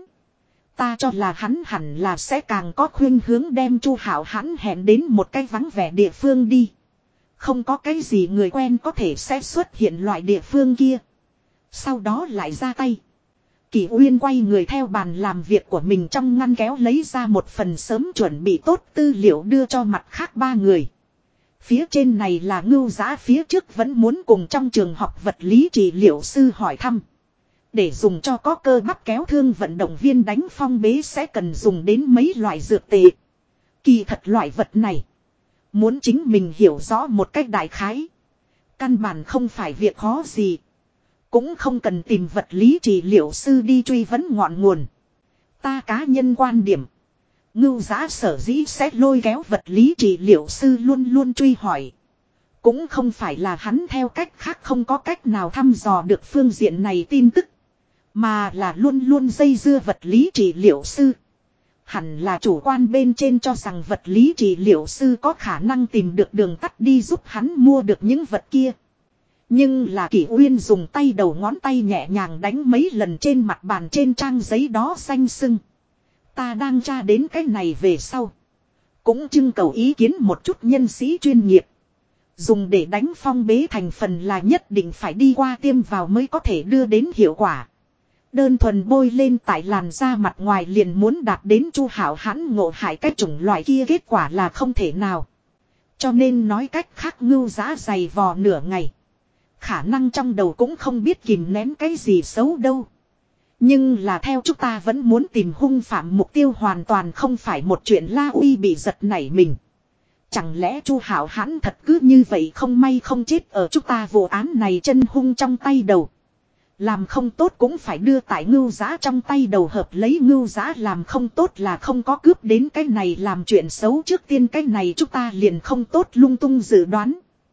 Ta cho là hắn hẳn là sẽ càng có khuynh hướng đem Chu Hạo Hãn hẹn đến một cái vắng vẻ địa phương đi. Không có cái gì người quen có thể sẽ xuất hiện loại địa phương kia. Sau đó lại ra tay. Kỷ Uyên quay người theo bàn làm việc của mình trong ngăn kéo lấy ra một phần sớm chuẩn bị tốt tư liệu đưa cho mặt khác ba người. Phía trên này là Ngưu Giá phía trước vẫn muốn cùng trong trường học vật lý trị liệu sư hỏi thăm. Để dùng cho có cơ bắp kéo thương vận động viên đánh phong bế sẽ cần dùng đến mấy loại dược tệ. Kỳ thật loại vật này. Muốn chính mình hiểu rõ một cách đại khái. Căn bản không phải việc khó gì. Cũng không cần tìm vật lý trị liệu sư đi truy vấn ngọn nguồn. Ta cá nhân quan điểm. Ngưu Giá sở dĩ sẽ lôi kéo vật lý trị liệu sư luôn luôn truy hỏi. Cũng không phải là hắn theo cách khác không có cách nào thăm dò được phương diện này tin tức. Mà là luôn luôn dây dưa vật lý trị liệu sư. Hẳn là chủ quan bên trên cho rằng vật lý trị liệu sư có khả năng tìm được đường tắt đi giúp hắn mua được những vật kia. Nhưng là Kỷ Uyên dùng tay đầu ngón tay nhẹ nhàng đánh mấy lần trên mặt bàn trên trang giấy đó xanh sưng. Ta đang tra đến cái này về sau. Cũng trưng cầu ý kiến một chút nhân sĩ chuyên nghiệp. Dùng để đánh phong bế thành phần là nhất định phải đi qua tiêm vào mới có thể đưa đến hiệu quả. Đơn thuần bôi lên tại làn da mặt ngoài liền muốn đạt đến Chu Hảo Hãn ngộ hại cái chủng loại kia kết quả là không thể nào. Cho nên nói cách khác Ngưu Giá dày vò nửa ngày. Khả năng trong đầu cũng không biết kìm nén cái gì xấu đâu. Nhưng là theo chúng ta vẫn muốn tìm hung phạm mục tiêu hoàn toàn không phải một chuyện La Uy bị giật nảy mình. Chẳng lẽ Chu Hảo Hãn thật cứ như vậy không may không chết ở chúng ta vụ án này chân hung trong tay đầu. Làm không tốt cũng phải đưa tại Ngưu Giá trong tay đầu hợp lấy Ngưu Giá làm không tốt là không có cướp đến cái này làm chuyện xấu trước tiên cái này chúng ta liền không tốt lung tung dự đoán.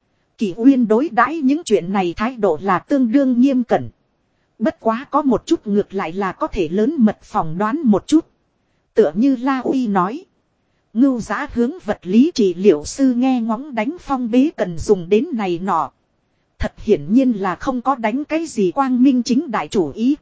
Kỷ Uyên đối đãi những chuyện này thái độ là tương đương nghiêm cẩn. Bất quá có một chút ngược lại là có thể lớn mật phỏng đoán một chút. Tựa như La Uy nói. Ngưu Giá hướng vật lý trị liệu sư nghe ngóng đánh phong bế cần dùng đến này nọ. Thật hiển nhiên là không có đánh cái gì quang minh chính đại chủ ý.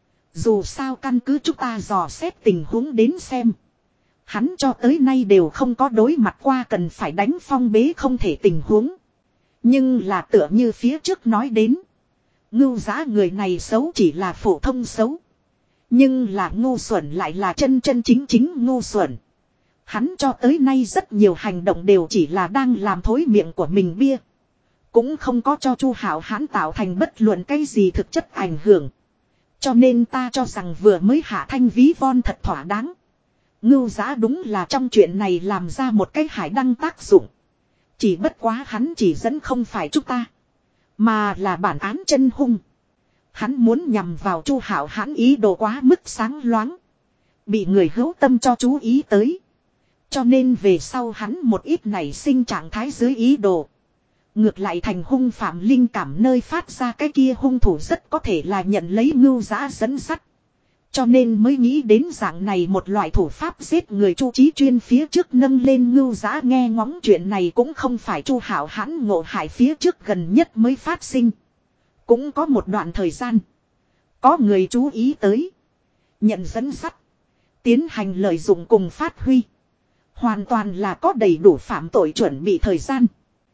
Dù sao căn cứ chúng ta dò xét tình huống đến xem. Hắn cho tới nay đều không có đối mặt qua cần phải đánh phong bế không thể tình huống. Nhưng là tựa như phía trước nói đến. Ngưu Giá người này xấu chỉ là phổ thông xấu. Nhưng là ngu xuẩn lại là chân chân chính chính ngu xuẩn. Hắn cho tới nay rất nhiều hành động đều chỉ là đang làm thối miệng của mình bia. Cũng không có cho Chu Hảo Hãn tạo thành bất luận cái gì thực chất ảnh hưởng. Cho nên ta cho rằng vừa mới hạ thanh ví von thật thỏa đáng. Ngưu Giá đúng là trong chuyện này làm ra một cái hải đăng tác dụng. Chỉ bất quá hắn chỉ dẫn không phải chúng ta. Mà là bản án chân hung. Hắn muốn nhằm vào Chu Hảo Hãn ý đồ quá mức sáng loáng. Bị người hữu tâm cho chú ý tới. Cho nên về sau hắn một ít nảy sinh trạng thái dưới ý đồ. Ngược lại thành hung phạm linh cảm nơi phát ra cái kia hung thủ rất có thể là nhận lấy Ngưu Giá dẫn sắt. Cho nên mới nghĩ đến dạng này một loại thủ pháp giết người Chu Chí Chuyên phía trước nâng lên Ngưu Giá nghe ngóng chuyện này cũng không phải Chu Hảo Hãn ngộ hại phía trước gần nhất mới phát sinh. Cũng có một đoạn thời gian. Có người chú ý tới. Nhận dẫn sắt. Tiến hành lợi dụng cùng phát huy. Hoàn toàn là có đầy đủ phạm tội chuẩn bị thời gian.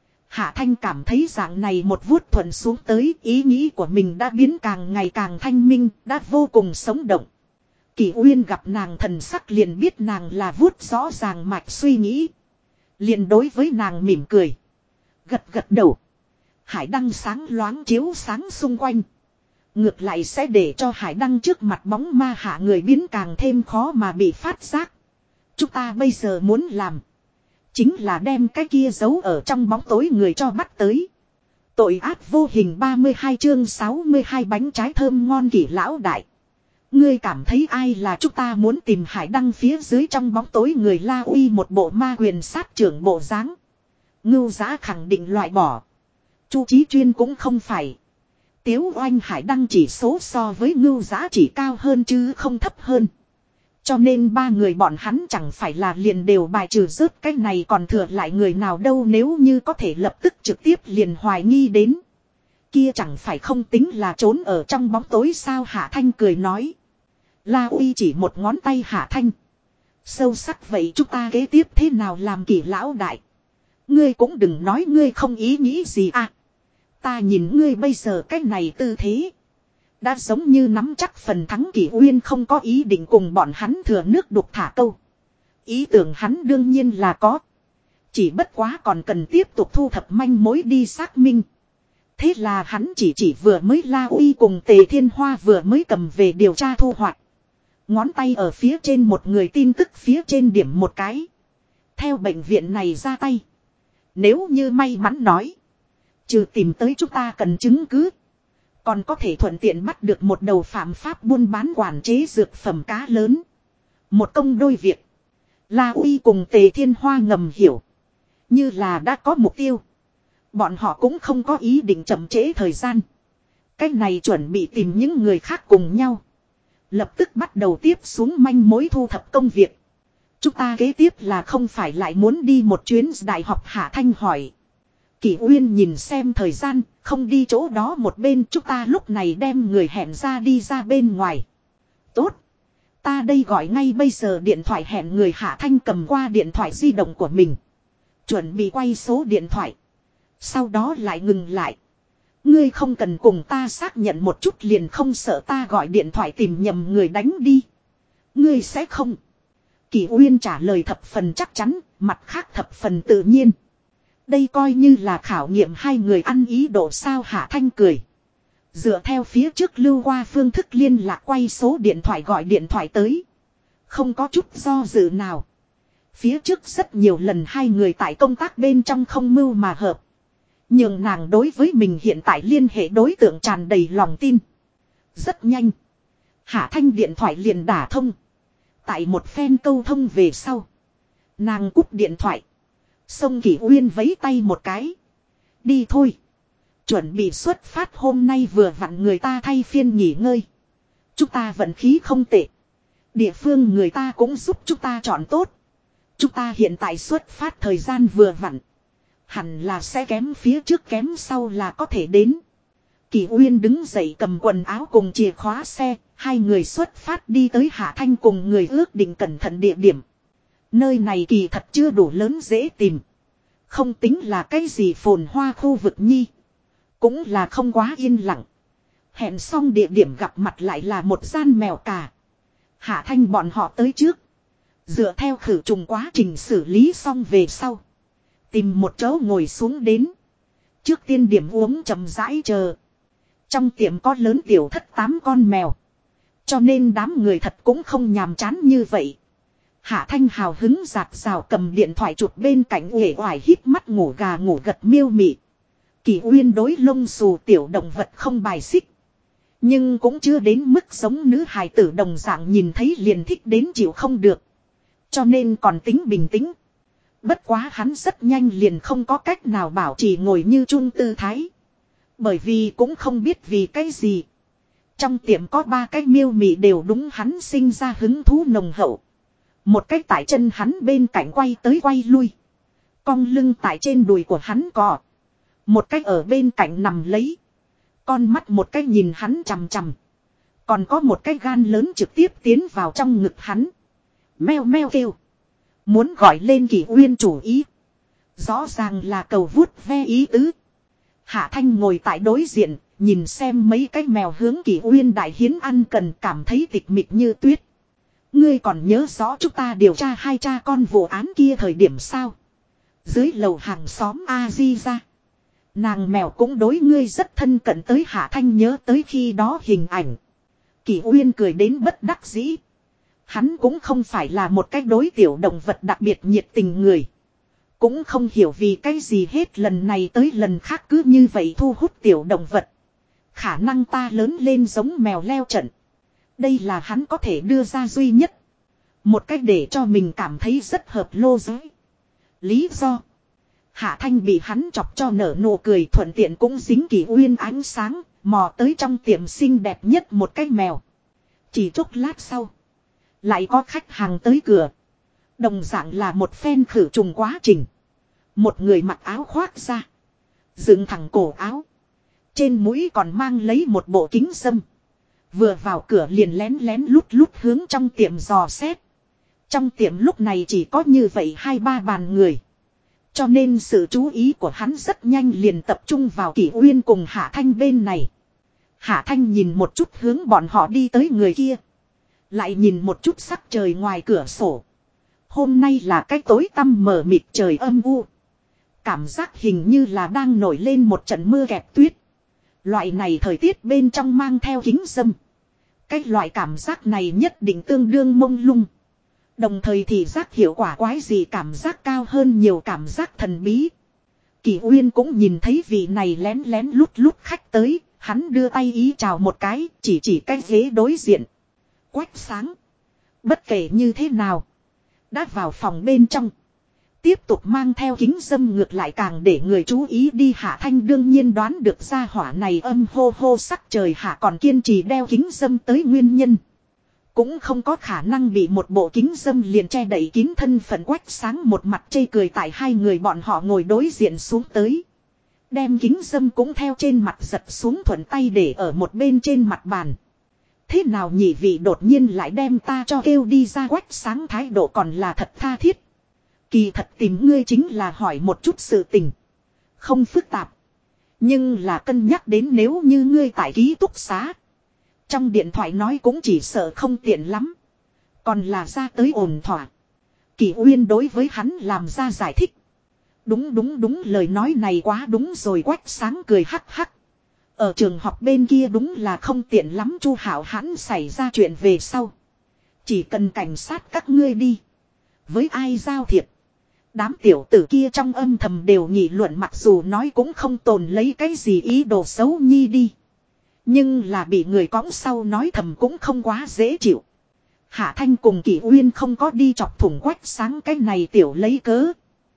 Hạ Thanh cảm thấy dạng này một vuốt thuận xuống tới ý nghĩ của mình đã biến càng ngày càng thanh minh, đã vô cùng sống động. Kỷ Uyên gặp nàng thần sắc liền biết nàng là vuốt rõ ràng mạch suy nghĩ. Liền đối với nàng mỉm cười. Gật gật đầu. Hải đăng sáng loáng chiếu sáng xung quanh. Ngược lại sẽ để cho hải đăng trước mặt bóng ma hạ người biến càng thêm khó mà bị phát giác. Chúng ta bây giờ muốn làm. Chính là đem cái kia giấu ở trong bóng tối người cho bắt tới. Tội ác vô hình 32 chương 62 bánh trái thơm ngon Kỷ lão đại. Ngươi cảm thấy ai là chúng ta muốn tìm hải đăng phía dưới trong bóng tối người La Uy một bộ ma quyền sát trưởng bộ dáng. Ngưu Giá khẳng định loại bỏ. Chu Chí Chuyên cũng không phải. Tiếu Oanh hải đăng chỉ số so với Ngưu Giá chỉ cao hơn chứ không thấp hơn. Cho nên ba người bọn hắn chẳng phải là liền đều bài trừ rớt cái này còn thừa lại người nào đâu nếu như có thể lập tức trực tiếp liền hoài nghi đến. Kia chẳng phải không tính là trốn ở trong bóng tối sao Hạ Thanh cười nói. La Uy chỉ một ngón tay Hạ Thanh. Sâu sắc vậy chúng ta kế tiếp thế nào làm Kỷ lão đại. Ngươi cũng đừng nói ngươi không ý nghĩ gì à. Ta nhìn ngươi bây giờ cái này tư thế. Đã giống như nắm chắc phần thắng Kỷ Uyên không có ý định cùng bọn hắn thừa nước đục thả câu. Ý tưởng hắn đương nhiên là có. Chỉ bất quá còn cần tiếp tục thu thập manh mối đi xác minh. Thế là hắn chỉ vừa mới La Uy cùng Tề Thiên Hoa vừa mới cầm về điều tra thu hoạch. Ngón tay ở phía trên một người tin tức phía trên điểm một cái. Theo bệnh viện này ra tay. Nếu như may mắn nói. Trừ tìm tới chúng ta cần chứng cứ. Còn có thể thuận tiện bắt được một đầu phạm pháp buôn bán quản chế dược phẩm cá lớn. Một công đôi việc. La Uy cùng Tề Thiên Hoa ngầm hiểu. Như là đã có mục tiêu. Bọn họ cũng không có ý định chậm trễ thời gian. Cách này chuẩn bị tìm những người khác cùng nhau. Lập tức bắt đầu tiếp xuống manh mối thu thập công việc. Chúng ta kế tiếp là không phải lại muốn đi một chuyến đại học Hạ Thanh hỏi. Kỷ Uyên nhìn xem thời gian, không đi chỗ đó một bên, chúng ta lúc này đem người hẹn ra đi ra bên ngoài. Tốt. Ta đây gọi ngay bây giờ điện thoại hẹn người. Hạ Thanh cầm qua điện thoại di động của mình. Chuẩn bị quay số điện thoại. Sau đó lại ngừng lại. Ngươi không cần cùng ta xác nhận một chút liền không sợ ta gọi điện thoại tìm nhầm người đánh đi. Ngươi sẽ không. Kỷ Uyên trả lời thập phần chắc chắn, mặt khác thập phần tự nhiên. Đây coi như là khảo nghiệm hai người ăn ý độ sao. Hạ Thanh cười. Dựa theo phía trước lưu qua phương thức liên lạc quay số điện thoại gọi điện thoại tới. Không có chút do dự nào. Phía trước rất nhiều lần hai người tại công tác bên trong không mưu mà hợp. Nhưng nàng đối với mình hiện tại liên hệ đối tượng tràn đầy lòng tin. Rất nhanh. Hạ Thanh điện thoại liền đả thông. Tại một phen câu thông về sau. Nàng cúp điện thoại. Sông Kỷ Uyên vẫy tay một cái. Đi thôi. Chuẩn bị xuất phát hôm nay vừa vặn người ta thay phiên nghỉ ngơi. Chúng ta vận khí không tệ. Địa phương người ta cũng giúp chúng ta chọn tốt. Chúng ta hiện tại xuất phát thời gian vừa vặn. Hẳn là sẽ kém phía trước kém sau là có thể đến. Kỷ Uyên đứng dậy cầm quần áo cùng chìa khóa xe. Hai người xuất phát đi tới Hạ Thanh cùng người ước định cẩn thận địa điểm. Nơi này kỳ thật chưa đủ lớn dễ tìm. Không tính là cái gì phồn hoa khu vực nhi. Cũng là không quá yên lặng. Hẹn xong địa điểm gặp mặt lại là một gian mèo cà. Hạ Thanh bọn họ tới trước. Dựa theo khử trùng quá trình xử lý xong về sau. Tìm một chỗ ngồi xuống đến. Trước tiên điểm uống chậm rãi chờ. Trong tiệm có lớn tiểu thất 8 con mèo. Cho nên đám người thật cũng không nhàm chán như vậy. Hạ Thanh hào hứng giạt rào cầm điện thoại chụp bên cạnh uể oải hít mắt ngủ gà ngủ gật miêu mị. Kỷ Uyên đối lông xù tiểu động vật không bài xích. Nhưng cũng chưa đến mức giống nữ hài tử đồng dạng nhìn thấy liền thích đến chịu không được. Cho nên còn tính bình tĩnh. Bất quá hắn rất nhanh liền không có cách nào bảo trì ngồi như chung tư thái. Bởi vì cũng không biết vì cái gì. Trong tiệm có 3 cái miêu mị đều đúng hắn sinh ra hứng thú nồng hậu. Một cái tại chân hắn bên cạnh quay tới quay lui. Cong lưng tại trên đùi của hắn cọ. Một cái ở bên cạnh nằm lấy. Con mắt một cái nhìn hắn chằm chằm. Còn có một cái gan lớn trực tiếp tiến vào trong ngực hắn. Meo meo kêu. Muốn gọi lên Kỷ Uyên chủ ý. Rõ ràng là cầu vuốt ve ý tứ. Hạ Thanh ngồi tại đối diện. Nhìn xem mấy cái mèo hướng Kỷ Uyên đại hiến ăn cần cảm thấy tịch mịch như tuyết. Ngươi còn nhớ rõ chúng ta điều tra 2 cha con vụ án kia thời điểm sao? Dưới lầu hàng xóm A-di ra. Nàng mèo cũng đối ngươi rất thân cận tới. Hạ Thanh nhớ tới khi đó hình ảnh. Kỷ Uyên cười đến bất đắc dĩ. Hắn cũng không phải là một cái đối tiểu động vật đặc biệt nhiệt tình người. Cũng không hiểu vì cái gì hết lần này tới lần khác cứ như vậy thu hút tiểu động vật. Khả năng ta lớn lên giống mèo leo trận. Đây là hắn có thể đưa ra duy nhất. Một cách để cho mình cảm thấy rất hợp lô giới. Lý do. Hạ Thanh bị hắn chọc cho nở nụ cười thuận tiện cũng dính Kỷ Uyên ánh sáng. Mò tới trong tiệm xinh đẹp nhất một cái mèo. Chỉ chốc lát sau. Lại có khách hàng tới cửa. Đồng dạng là một phen khử trùng quá trình. Một người mặc áo khoác ra. Dựng thẳng cổ áo. Trên mũi còn mang lấy một bộ kính sâm. Vừa vào cửa liền lén lén lút lút hướng trong tiệm dò xét. Trong tiệm lúc này chỉ có như vậy 2-3 bàn người. Cho nên sự chú ý của hắn rất nhanh liền tập trung vào Kỷ Uyên cùng Hạ Thanh bên này. Hạ Thanh nhìn một chút hướng bọn họ đi tới người kia. Lại nhìn một chút sắc trời ngoài cửa sổ. Hôm nay là cái tối tăm mờ mịt trời âm u. Cảm giác hình như là đang nổi lên một trận mưa kẹp tuyết. Loại này thời tiết bên trong mang theo kính râm. Cái loại cảm giác này nhất định tương đương mông lung. Đồng thời thì giác hiệu quả quái gì cảm giác cao hơn nhiều cảm giác thần bí. Kỳ Uyên cũng nhìn thấy vị này lén lén lút lút khách tới. Hắn đưa tay ý chào một cái, chỉ cái ghế đối diện. Quách Sáng. Bất kể như thế nào. Đã vào phòng bên trong. Tiếp tục mang theo kính dâm ngược lại càng để người chú ý đi. Hạ Thanh đương nhiên đoán được ra hỏa này âm hô hô sắc trời hạ còn kiên trì đeo kính dâm tới nguyên nhân. Cũng không có khả năng bị một bộ kính dâm liền che đậy kín thân phận. Quách Sáng một mặt chê cười tại hai người bọn họ ngồi đối diện xuống tới. Đem kính dâm cũng theo trên mặt giật xuống thuận tay để ở một bên trên mặt bàn. Thế nào nhị vị đột nhiên lại đem ta cho kêu đi ra. Quách Sáng thái độ còn là thật tha thiết. Kỳ thật tìm ngươi chính là hỏi một chút sự tình. Không phức tạp. Nhưng là cân nhắc đến nếu như ngươi tại ký túc xá. Trong điện thoại nói cũng chỉ sợ không tiện lắm. Còn là ra tới ổn thỏa. Kỳ Uyên đối với hắn làm ra giải thích. Đúng lời nói này quá đúng rồi. Quách Sáng cười hắc hắc. Ở trường học bên kia đúng là không tiện lắm. Chu Hạo hắn xảy ra chuyện về sau. Chỉ cần cảnh sát các ngươi đi. Với ai giao thiệp. Đám tiểu tử kia trong âm thầm đều nghị luận mặc dù nói cũng không tồn lấy cái gì ý đồ xấu nhi đi. Nhưng là bị người cõng sau nói thầm cũng không quá dễ chịu. Hạ Thanh cùng Kỷ Uyên không có đi chọc thủng Quách Sáng cái này tiểu lấy cớ.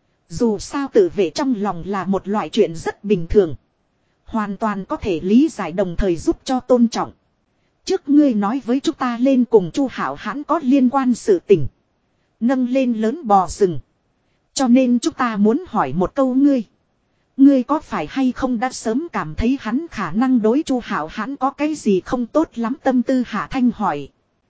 Dù sao tự vệ trong lòng là một loại chuyện rất bình thường. Hoàn toàn có thể lý giải đồng thời giúp cho tôn trọng. Trước ngươi nói với chúng ta lên cùng Chu Hạo hãn có liên quan sự tình. Nâng lên lớn bò rừng. Cho nên chúng ta muốn hỏi một câu ngươi. Ngươi có phải hay không đã sớm cảm thấy hắn khả năng đối Chu Hạo hãn có cái gì không tốt lắm tâm tư. Hạ Thanh hỏi.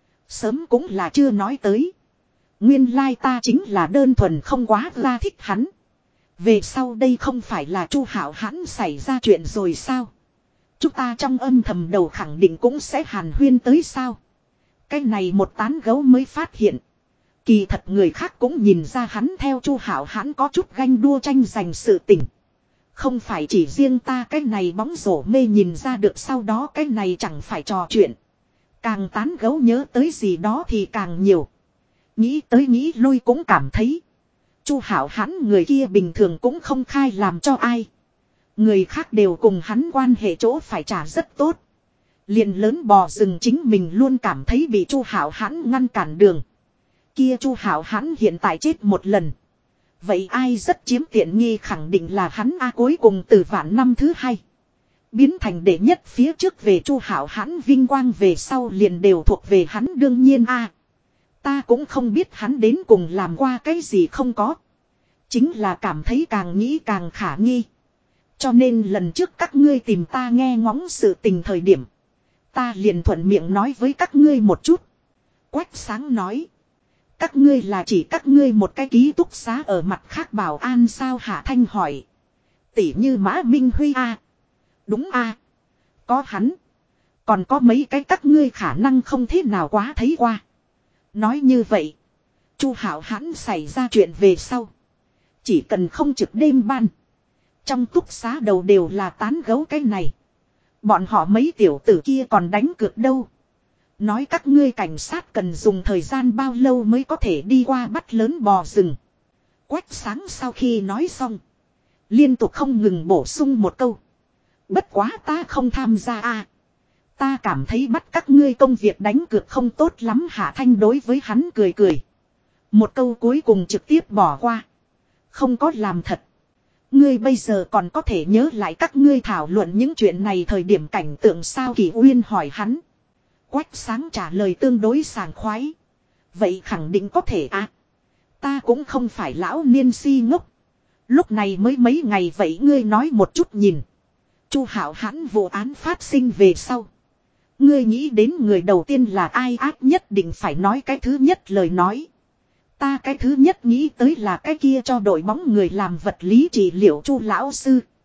Sớm cũng là chưa nói tới. Nguyên lai ta chính là đơn thuần không quá ra thích hắn. Về sau đây không phải là Chu Hạo hãn xảy ra chuyện rồi sao? Chúng ta trong âm thầm đầu khẳng định cũng sẽ hàn huyên tới sao? Cái này một tán gấu mới phát hiện. Kỳ thật người khác cũng nhìn ra hắn theo Chu Hạo hãn có chút ganh đua tranh giành sự tình. Không phải chỉ riêng ta cái này bóng rổ mê nhìn ra được sau đó cái này chẳng phải trò chuyện. Càng tán gấu nhớ tới gì đó thì càng nhiều. Nghĩ tới nghĩ lui cũng cảm thấy. Chu Hạo hãn người kia bình thường cũng không khai làm cho ai. Người khác đều cùng hắn quan hệ chỗ phải trả rất tốt. Liền lớn bò rừng chính mình luôn cảm thấy bị Chu Hạo hãn ngăn cản đường. Kia Chu Hạo hãn hiện tại chết một lần. Vậy ai rất chiếm tiện nghi khẳng định là hắn a. Cuối cùng từ vạn năm thứ hai biến thành đệ nhất phía trước về Chu Hạo hãn vinh quang về sau liền đều thuộc về hắn đương nhiên a. Ta cũng không biết hắn đến cùng làm qua cái gì không có. Chính là cảm thấy càng nghĩ càng khả nghi. Cho nên lần trước các ngươi tìm ta nghe ngóng sự tình thời điểm. Ta liền thuận miệng nói với các ngươi một chút. Quách Sáng nói. Các ngươi là chỉ các ngươi một cái ký túc xá ở mặt khác bảo an sao? Hạ Thanh hỏi. Tỉ như Mã Minh Huy a. Đúng a. Có hắn. Còn có mấy cái các ngươi khả năng không thế nào quá thấy qua. Nói như vậy. Chu Hạo hãn xảy ra chuyện về sau. Chỉ cần không trực đêm ban. Trong túc xá đầu đều là tán gấu cái này. Bọn họ mấy tiểu tử kia còn đánh cược đâu. Nói các ngươi cảnh sát cần dùng thời gian bao lâu mới có thể đi qua bắt lớn bò rừng. Quách Sáng sau khi nói xong. Liên tục không ngừng bổ sung một câu. Bất quá ta không tham gia a. Ta cảm thấy bắt các ngươi công việc đánh cược không tốt lắm. Hạ Thanh đối với hắn cười cười. Một câu cuối cùng trực tiếp bỏ qua. Không có làm thật. Ngươi bây giờ còn có thể nhớ lại các ngươi thảo luận những chuyện này thời điểm cảnh tượng sao? Kỳ Uyên hỏi hắn. Quách Sáng trả lời tương đối sảng khoái. Vậy khẳng định có thể à. Ta cũng không phải lão niên si ngốc. Lúc này mới mấy ngày vậy ngươi nói một chút nhìn. Chu Hạo hãn vụ án phát sinh về sau. Ngươi nghĩ đến người đầu tiên là ai? Ác nhất định phải nói cái thứ nhất lời nói. Ta cái thứ nhất nghĩ tới là cái kia cho đội bóng người làm vật lý trị liệu Chu lão sư.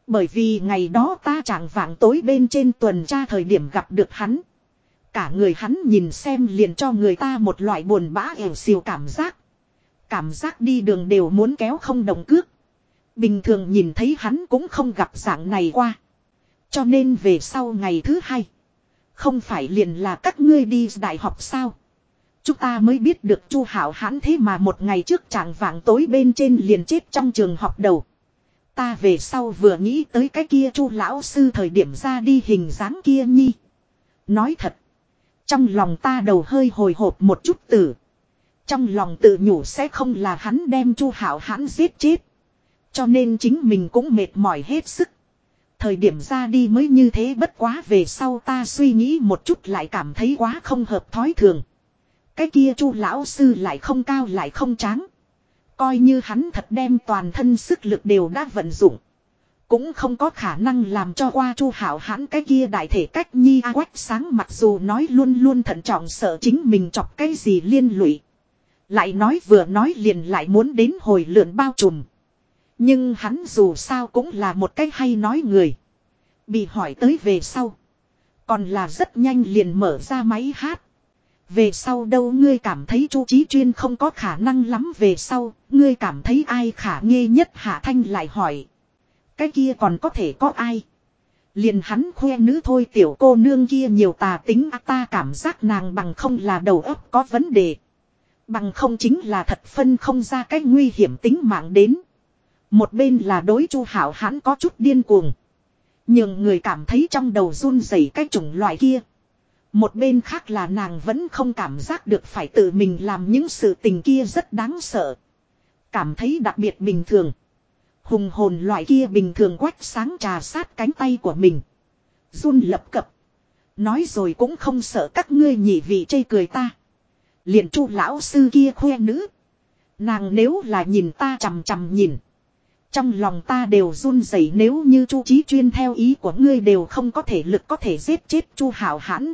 Bởi vì ngày đó ta chạng vạng tối bên trên tuần tra thời điểm gặp được hắn. Cả người hắn nhìn xem liền cho người ta một loại buồn bã ẻo xìu cảm giác. Cảm giác đi đường đều muốn kéo không động cước. Bình thường nhìn thấy hắn cũng không gặp dạng này qua. Cho nên về sau ngày thứ hai. Không phải liền là các ngươi đi đại học sao? Chúng ta mới biết được Chu Hảo Hãn thế mà một ngày trước chạng vạng tối bên trên liền chết trong trường học đầu. Ta về sau vừa nghĩ tới cái kia Chu lão sư thời điểm ra đi hình dáng kia nhi. Nói thật. Trong lòng ta đầu hơi hồi hộp một chút tử. Trong lòng tự nhủ sẽ không là hắn đem Chu Hảo Hãn giết chết. Cho nên chính mình cũng mệt mỏi hết sức. Thời điểm ra đi mới như thế bất quá về sau ta suy nghĩ một chút lại cảm thấy quá không hợp thói thường. Cái kia Chu lão sư lại không cao lại không tráng. Coi như hắn thật đem toàn thân sức lực đều đã vận dụng. Cũng không có khả năng làm cho qua Chu Hảo Hãn cái kia đại thể cách nhi Quách Sáng mặc dù nói luôn luôn thận trọng sợ chính mình chọc cái gì liên lụy. Lại nói vừa nói liền lại muốn đến hồi lượn bao trùm. Nhưng hắn dù sao cũng là một cái hay nói người. Bị hỏi tới về sau. Còn là rất nhanh liền mở ra máy hát. Về sau đâu ngươi cảm thấy Chu Chí Chuyên không có khả năng lắm về sau. Ngươi cảm thấy ai khả nghi nhất Hạ Thanh lại hỏi. Cái kia còn có thể có ai. Liền hắn khoe nữ thôi tiểu cô nương kia nhiều tà tính ta cảm giác nàng bằng không là đầu óc có vấn đề. Bằng không chính là thật phân không ra cái nguy hiểm tính mạng đến. Một bên là đối Chu Hảo Hãn có chút điên cuồng. Nhưng người cảm thấy trong đầu run rẩy cái chủng loại kia. Một bên khác là nàng vẫn không cảm giác được phải tự mình làm những sự tình kia rất đáng sợ. Cảm thấy đặc biệt bình thường. Hùng hồn loại kia bình thường Quách Sáng trà sát cánh tay của mình. Run lập cập. Nói rồi cũng không sợ các ngươi nhị vị chê cười ta. Liền Chu lão sư kia khoe nữ. Nàng nếu là nhìn ta chằm chằm nhìn. Trong lòng ta đều run rẩy nếu như Chu Chí Chuyên theo ý của ngươi đều không có thể lực có thể giết chết Chu Hảo Hãn.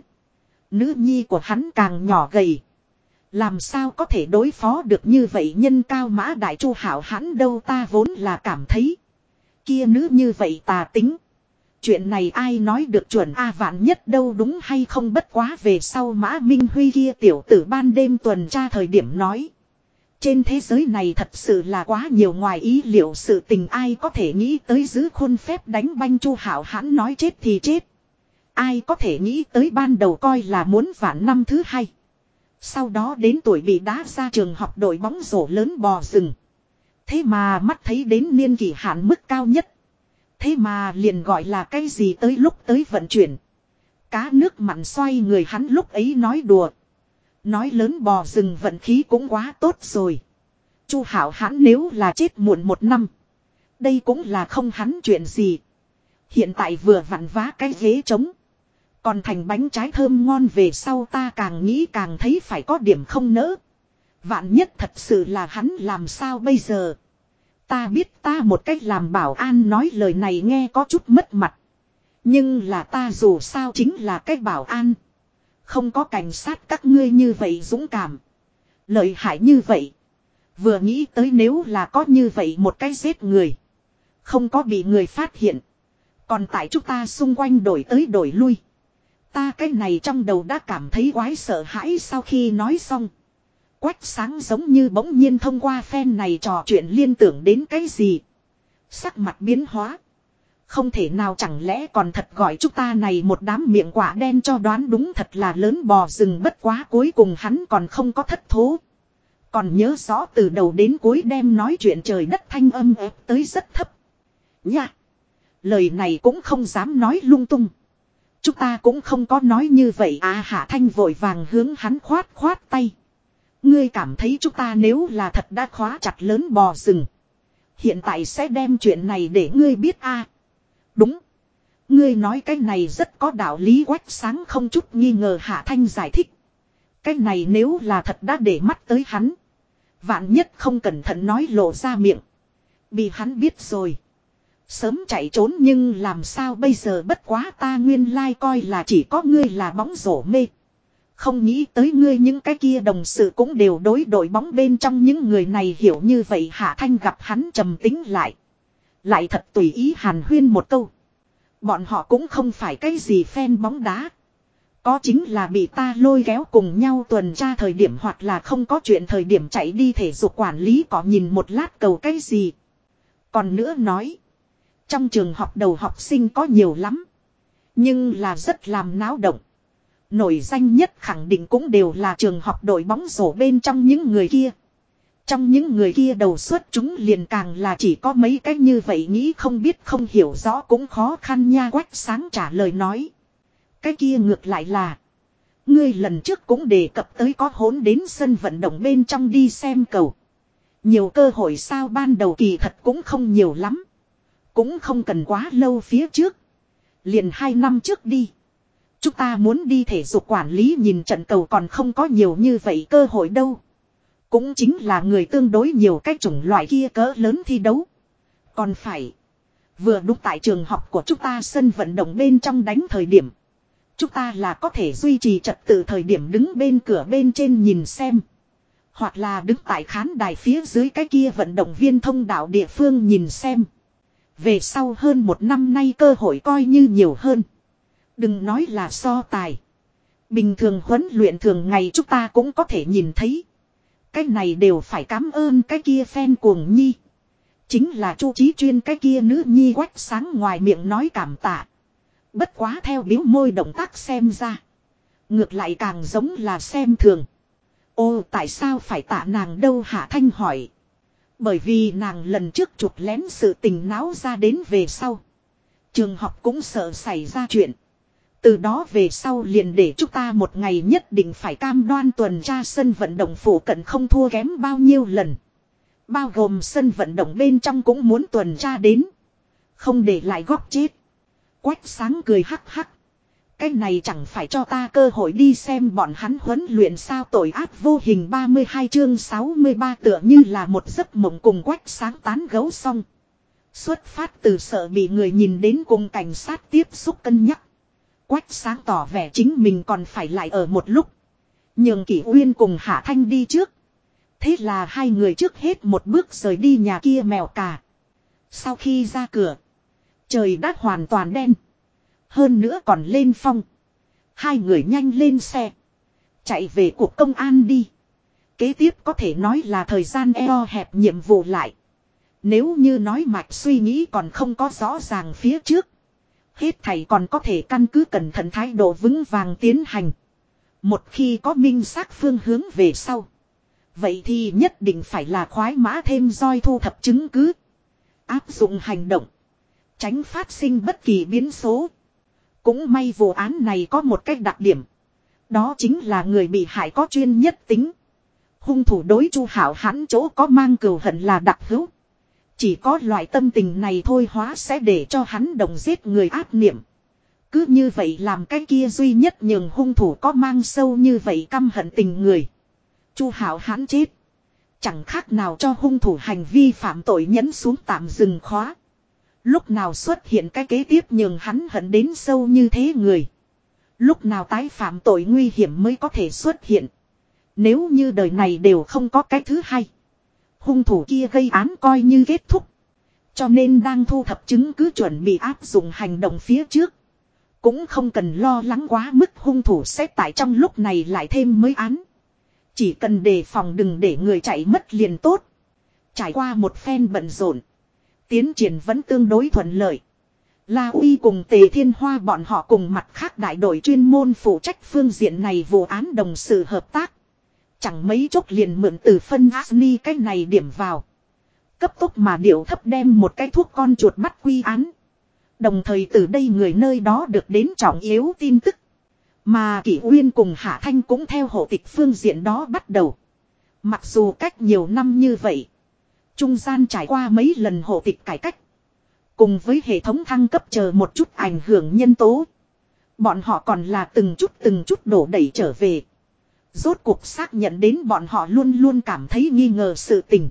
Nữ nhi của hắn càng nhỏ gầy. Làm sao có thể đối phó được như vậy nhân cao mã đại Chu Hảo Hãn đâu ta vốn là cảm thấy. Kia nữ như vậy tà tính. Chuyện này ai nói được chuẩn a vạn nhất đâu đúng hay không bất quá về sau Mã Minh Huy kia tiểu tử ban đêm tuần tra thời điểm nói. Trên thế giới này thật sự là quá nhiều ngoài ý liệu sự tình ai có thể nghĩ tới giữ khuôn phép đánh banh Chu Hảo Hãn nói chết thì chết. Ai có thể nghĩ tới ban đầu coi là muốn vạn năm thứ hai. Sau đó đến tuổi bị đá ra trường học đội bóng rổ lớn bò rừng. Thế mà mắt thấy đến niên kỷ hạn mức cao nhất. Thế mà liền gọi là cái gì tới lúc tới vận chuyển. Cá nước mặn xoay người hắn lúc ấy nói đùa. Nói lớn bò rừng vận khí cũng quá tốt rồi. Chu Hảo Hãn nếu là chết muộn một năm. Đây cũng là không hắn chuyện gì. Hiện tại vừa vặn vá cái ghế trống. Còn thành bánh trái thơm ngon về sau ta càng nghĩ càng thấy phải có điểm không nỡ. Vạn nhất thật sự là hắn làm sao bây giờ. Ta biết ta một cách làm bảo an nói lời này nghe có chút mất mặt. Nhưng là ta dù sao chính là cách bảo an. Không có cảnh sát các ngươi như vậy dũng cảm. Lợi hại như vậy. Vừa nghĩ tới nếu là có như vậy một cái giết người. Không có bị người phát hiện. Còn tại chúng ta xung quanh đổi tới đổi lui. Ta cái này trong đầu đã cảm thấy quái sợ hãi sau khi nói xong. Quách Sáng giống như bỗng nhiên thông qua phen này trò chuyện liên tưởng đến cái gì. Sắc mặt biến hóa. Không thể nào chẳng lẽ còn thật gọi chúng ta này một đám miệng quả đen cho đoán đúng thật là lớn bò rừng bất quá cuối cùng hắn còn không có thất thố. Còn nhớ rõ từ đầu đến cuối đem nói chuyện trời đất thanh âm ép tới rất thấp. Nha! Lời này cũng không dám nói lung tung. Chúng ta cũng không có nói như vậy à Hạ Thanh vội vàng hướng hắn khoát khoát tay. Ngươi cảm thấy chúng ta nếu là thật đã khóa chặt lớn bò rừng. Hiện tại sẽ đem chuyện này để ngươi biết a. Đúng. Ngươi nói cái này rất có đạo lý Quách Sáng không chút nghi ngờ Hạ Thanh giải thích. Cái này nếu là thật đã để mắt tới hắn. Vạn nhất không cẩn thận nói lộ ra miệng. Bị hắn biết rồi. Sớm chạy trốn nhưng làm sao bây giờ bất quá ta nguyên lai coi là chỉ có ngươi là bóng rổ mê. Không nghĩ tới ngươi những cái kia đồng sự cũng đều đối đội bóng bên trong những người này hiểu như vậy Hạ Thanh gặp hắn trầm tính lại. Lại thật tùy ý hàn huyên một câu. Bọn họ cũng không phải cái gì fan bóng đá. Có chính là bị ta lôi kéo cùng nhau tuần tra thời điểm hoặc là không có chuyện thời điểm chạy đi thể dục quản lý có nhìn một lát cầu cái gì. Còn nữa nói. Trong trường học đầu học sinh có nhiều lắm. Nhưng là rất làm náo động. Nổi danh nhất khẳng định cũng đều là trường học đội bóng rổ bên trong những người kia. Trong những người kia đầu suất chúng liền càng là chỉ có mấy cái như vậy nghĩ không biết không hiểu rõ cũng khó khăn nha. Quách Sáng trả lời nói. Cái kia ngược lại là. Ngươi lần trước cũng đề cập tới có hỗn đến sân vận động bên trong đi xem cầu. Nhiều cơ hội sao ban đầu kỳ thật cũng không nhiều lắm. Cũng không cần quá lâu phía trước. Liền 2 năm trước đi. Chúng ta muốn đi thể dục quản lý nhìn trận cầu còn không có nhiều như vậy cơ hội đâu. Cũng chính là người tương đối nhiều cái chủng loại kia cỡ lớn thi đấu. Còn phải. Vừa đúng tại trường học của chúng ta sân vận động bên trong đánh thời điểm. Chúng ta là có thể duy trì trật tự thời điểm đứng bên cửa bên trên nhìn xem. Hoặc là đứng tại khán đài phía dưới cái kia vận động viên thông đạo địa phương nhìn xem. Về sau hơn 1 năm nay cơ hội coi như nhiều hơn. Đừng nói là so tài. Bình thường huấn luyện thường ngày chúng ta cũng có thể nhìn thấy. Cái này đều phải cảm ơn cái kia fan cuồng nhi. Chính là Chu Chí Chuyên cái kia nữ nhi. Quách Sáng ngoài miệng nói cảm tạ. Bất quá theo biếu môi động tác xem ra. Ngược lại càng giống là xem thường. Ô tại sao phải tạ nàng đâu Hạ Thanh hỏi. Bởi vì nàng lần trước chụp lén sự tình náo ra đến về sau. Trường học cũng sợ xảy ra chuyện. Từ đó về sau liền để chúng ta một ngày nhất định phải cam đoan tuần tra sân vận động phụ cận không thua kém bao nhiêu lần. Bao gồm sân vận động bên trong cũng muốn tuần tra đến. Không để lại góc chết. Quách Sáng cười hắc hắc. Cái này chẳng phải cho ta cơ hội đi xem bọn hắn huấn luyện sao tội ác vô hình 32 chương 63 tựa như là một giấc mộng cùng Quách Sáng tán gấu xong. Xuất phát từ sợ bị người nhìn đến cùng cảnh sát tiếp xúc cân nhắc. Quách Sáng tỏ vẻ chính mình còn phải lại ở một lúc. Nhường Kỷ Uyên cùng Hạ Thanh đi trước. Thế là hai người trước hết một bước rời đi nhà kia mèo cà. Sau khi ra cửa. Trời đã hoàn toàn đen. Hơn nữa còn lên phong. Hai người nhanh lên xe. Chạy về cuộc công an đi. Kế tiếp có thể nói là thời gian eo hẹp nhiệm vụ lại. Nếu như nói mạch suy nghĩ còn không có rõ ràng phía trước. Hết thảy còn có thể căn cứ cẩn thận thái độ vững vàng tiến hành. Một khi có minh xác phương hướng về sau. Vậy thì nhất định phải là khoái mã thêm roi thu thập chứng cứ. Áp dụng hành động. Tránh phát sinh bất kỳ biến số. Cũng may vụ án này có một cách đặc điểm. Đó chính là người bị hại có chuyên nhất tính. Hung thủ đối Chu Hảo hắn chỗ có mang cừu hận là đặc hữu. Chỉ có loại tâm tình này thôi hóa sẽ để cho hắn đồng giết người ác niệm. Cứ như vậy làm cái kia duy nhất nhường hung thủ có mang sâu như vậy căm hận tình người. Chu Hảo hắn chết. Chẳng khác nào cho hung thủ hành vi phạm tội nhấn xuống tạm dừng khóa. Lúc nào xuất hiện cái kế tiếp nhường hắn hận đến sâu như thế người. Lúc nào tái phạm tội nguy hiểm mới có thể xuất hiện. Nếu như đời này đều không có cái thứ hai. Hung thủ kia gây án coi như kết thúc. Cho nên đang thu thập chứng cứ chuẩn bị áp dụng hành động phía trước. Cũng không cần lo lắng quá mức hung thủ sẽ tại trong lúc này lại thêm mới án. Chỉ cần đề phòng đừng để người chạy mất liền tốt. Trải qua một phen bận rộn. Tiến triển vẫn tương đối thuận lợi. La Uy cùng Tề Thiên Hoa bọn họ cùng mặt khác đại đội chuyên môn phụ trách phương diện này vụ án đồng sự hợp tác. Chẳng mấy chốc liền mượn từ phân Asni cái này điểm vào. Cấp tốc mà điệu thấp đem một cái thuốc con chuột bắt quy án. Đồng thời từ đây người nơi đó được đến trọng yếu tin tức. Mà Kỷ Uyên cùng Hạ Thanh cũng theo hộ tịch phương diện đó bắt đầu. Mặc dù cách nhiều năm như vậy. Trung gian trải qua mấy lần hộ tịch cải cách. Cùng với hệ thống thăng cấp chờ một chút ảnh hưởng nhân tố. Bọn họ còn là từng chút đổ đẩy trở về. Rốt cuộc xác nhận đến bọn họ luôn luôn cảm thấy nghi ngờ sự tình.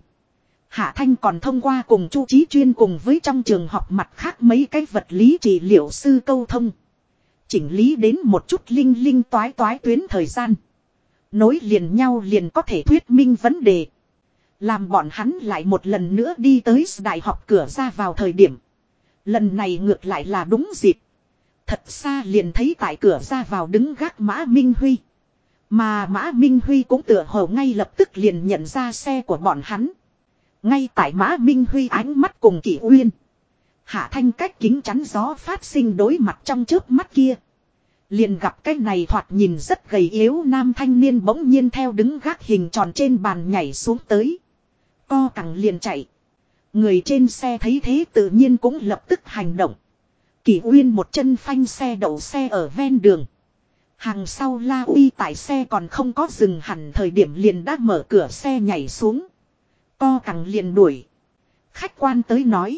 Hạ Thanh còn thông qua cùng Chu Chí Chuyên cùng với trong trường học mặt khác mấy cái vật lý trị liệu sư câu thông. Chỉnh lý đến một chút linh toái tuyến thời gian. Nối liền nhau liền có thể thuyết minh vấn đề. Làm bọn hắn lại một lần nữa đi tới đại học cửa ra vào thời điểm. Lần này ngược lại là đúng dịp. Thật xa liền thấy tại cửa ra vào đứng gác Mã Minh Huy. Mà Mã Minh Huy cũng tựa hồ ngay lập tức liền nhận ra xe của bọn hắn. Ngay tại Mã Minh Huy ánh mắt cùng Kỷ Uyên. Hạ Thanh cách kính chắn gió phát sinh đối mặt trong chớp mắt kia. Liền gặp cái này thoạt nhìn rất gầy yếu nam thanh niên bỗng nhiên theo đứng gác hình tròn trên bàn nhảy xuống tới. Co cẳng liền chạy. Người trên xe thấy thế tự nhiên cũng lập tức hành động. Kỷ Uyên một chân phanh xe đậu xe ở ven đường. Hàng sau La Uy tại xe còn không có dừng hẳn thời điểm liền đã mở cửa xe nhảy xuống. Co cẳng liền đuổi. Khách quan tới nói.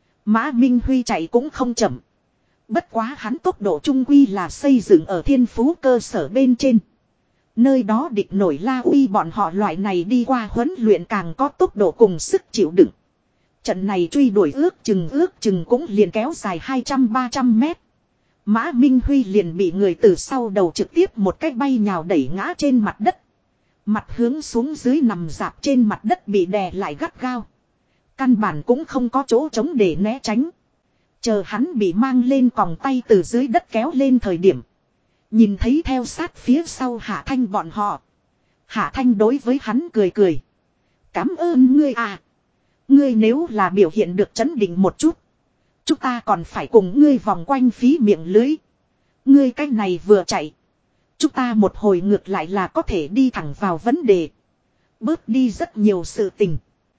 Mã Minh Huy chạy cũng không chậm. Bất quá hắn tốc độ trung quy là xây dựng ở thiên phú cơ sở bên trên. Nơi đó địch nổi La Uy bọn họ loại này đi qua huấn luyện càng có tốc độ cùng sức chịu đựng. Trận này truy đuổi ước chừng cũng liền kéo dài 200-300 mét. Mã Minh Huy liền bị người từ sau đầu trực tiếp một cái bay nhào đẩy ngã trên mặt đất. Mặt hướng xuống dưới nằm dạp trên mặt đất bị đè lại gắt gao. Căn bản cũng không có chỗ trống để né tránh. Chờ hắn bị mang lên còng tay từ dưới đất kéo lên thời điểm. Nhìn thấy theo sát phía sau Hạ Thanh bọn họ. Hạ Thanh đối với hắn cười cười. Cảm ơn ngươi à. Ngươi nếu là biểu hiện được trấn định một chút. Chúng ta còn phải cùng ngươi vòng quanh phí miệng lưới. Ngươi cách này vừa chạy. Chúng ta một hồi ngược lại là có thể đi thẳng vào vấn đề. Bớt đi rất nhiều sự tình.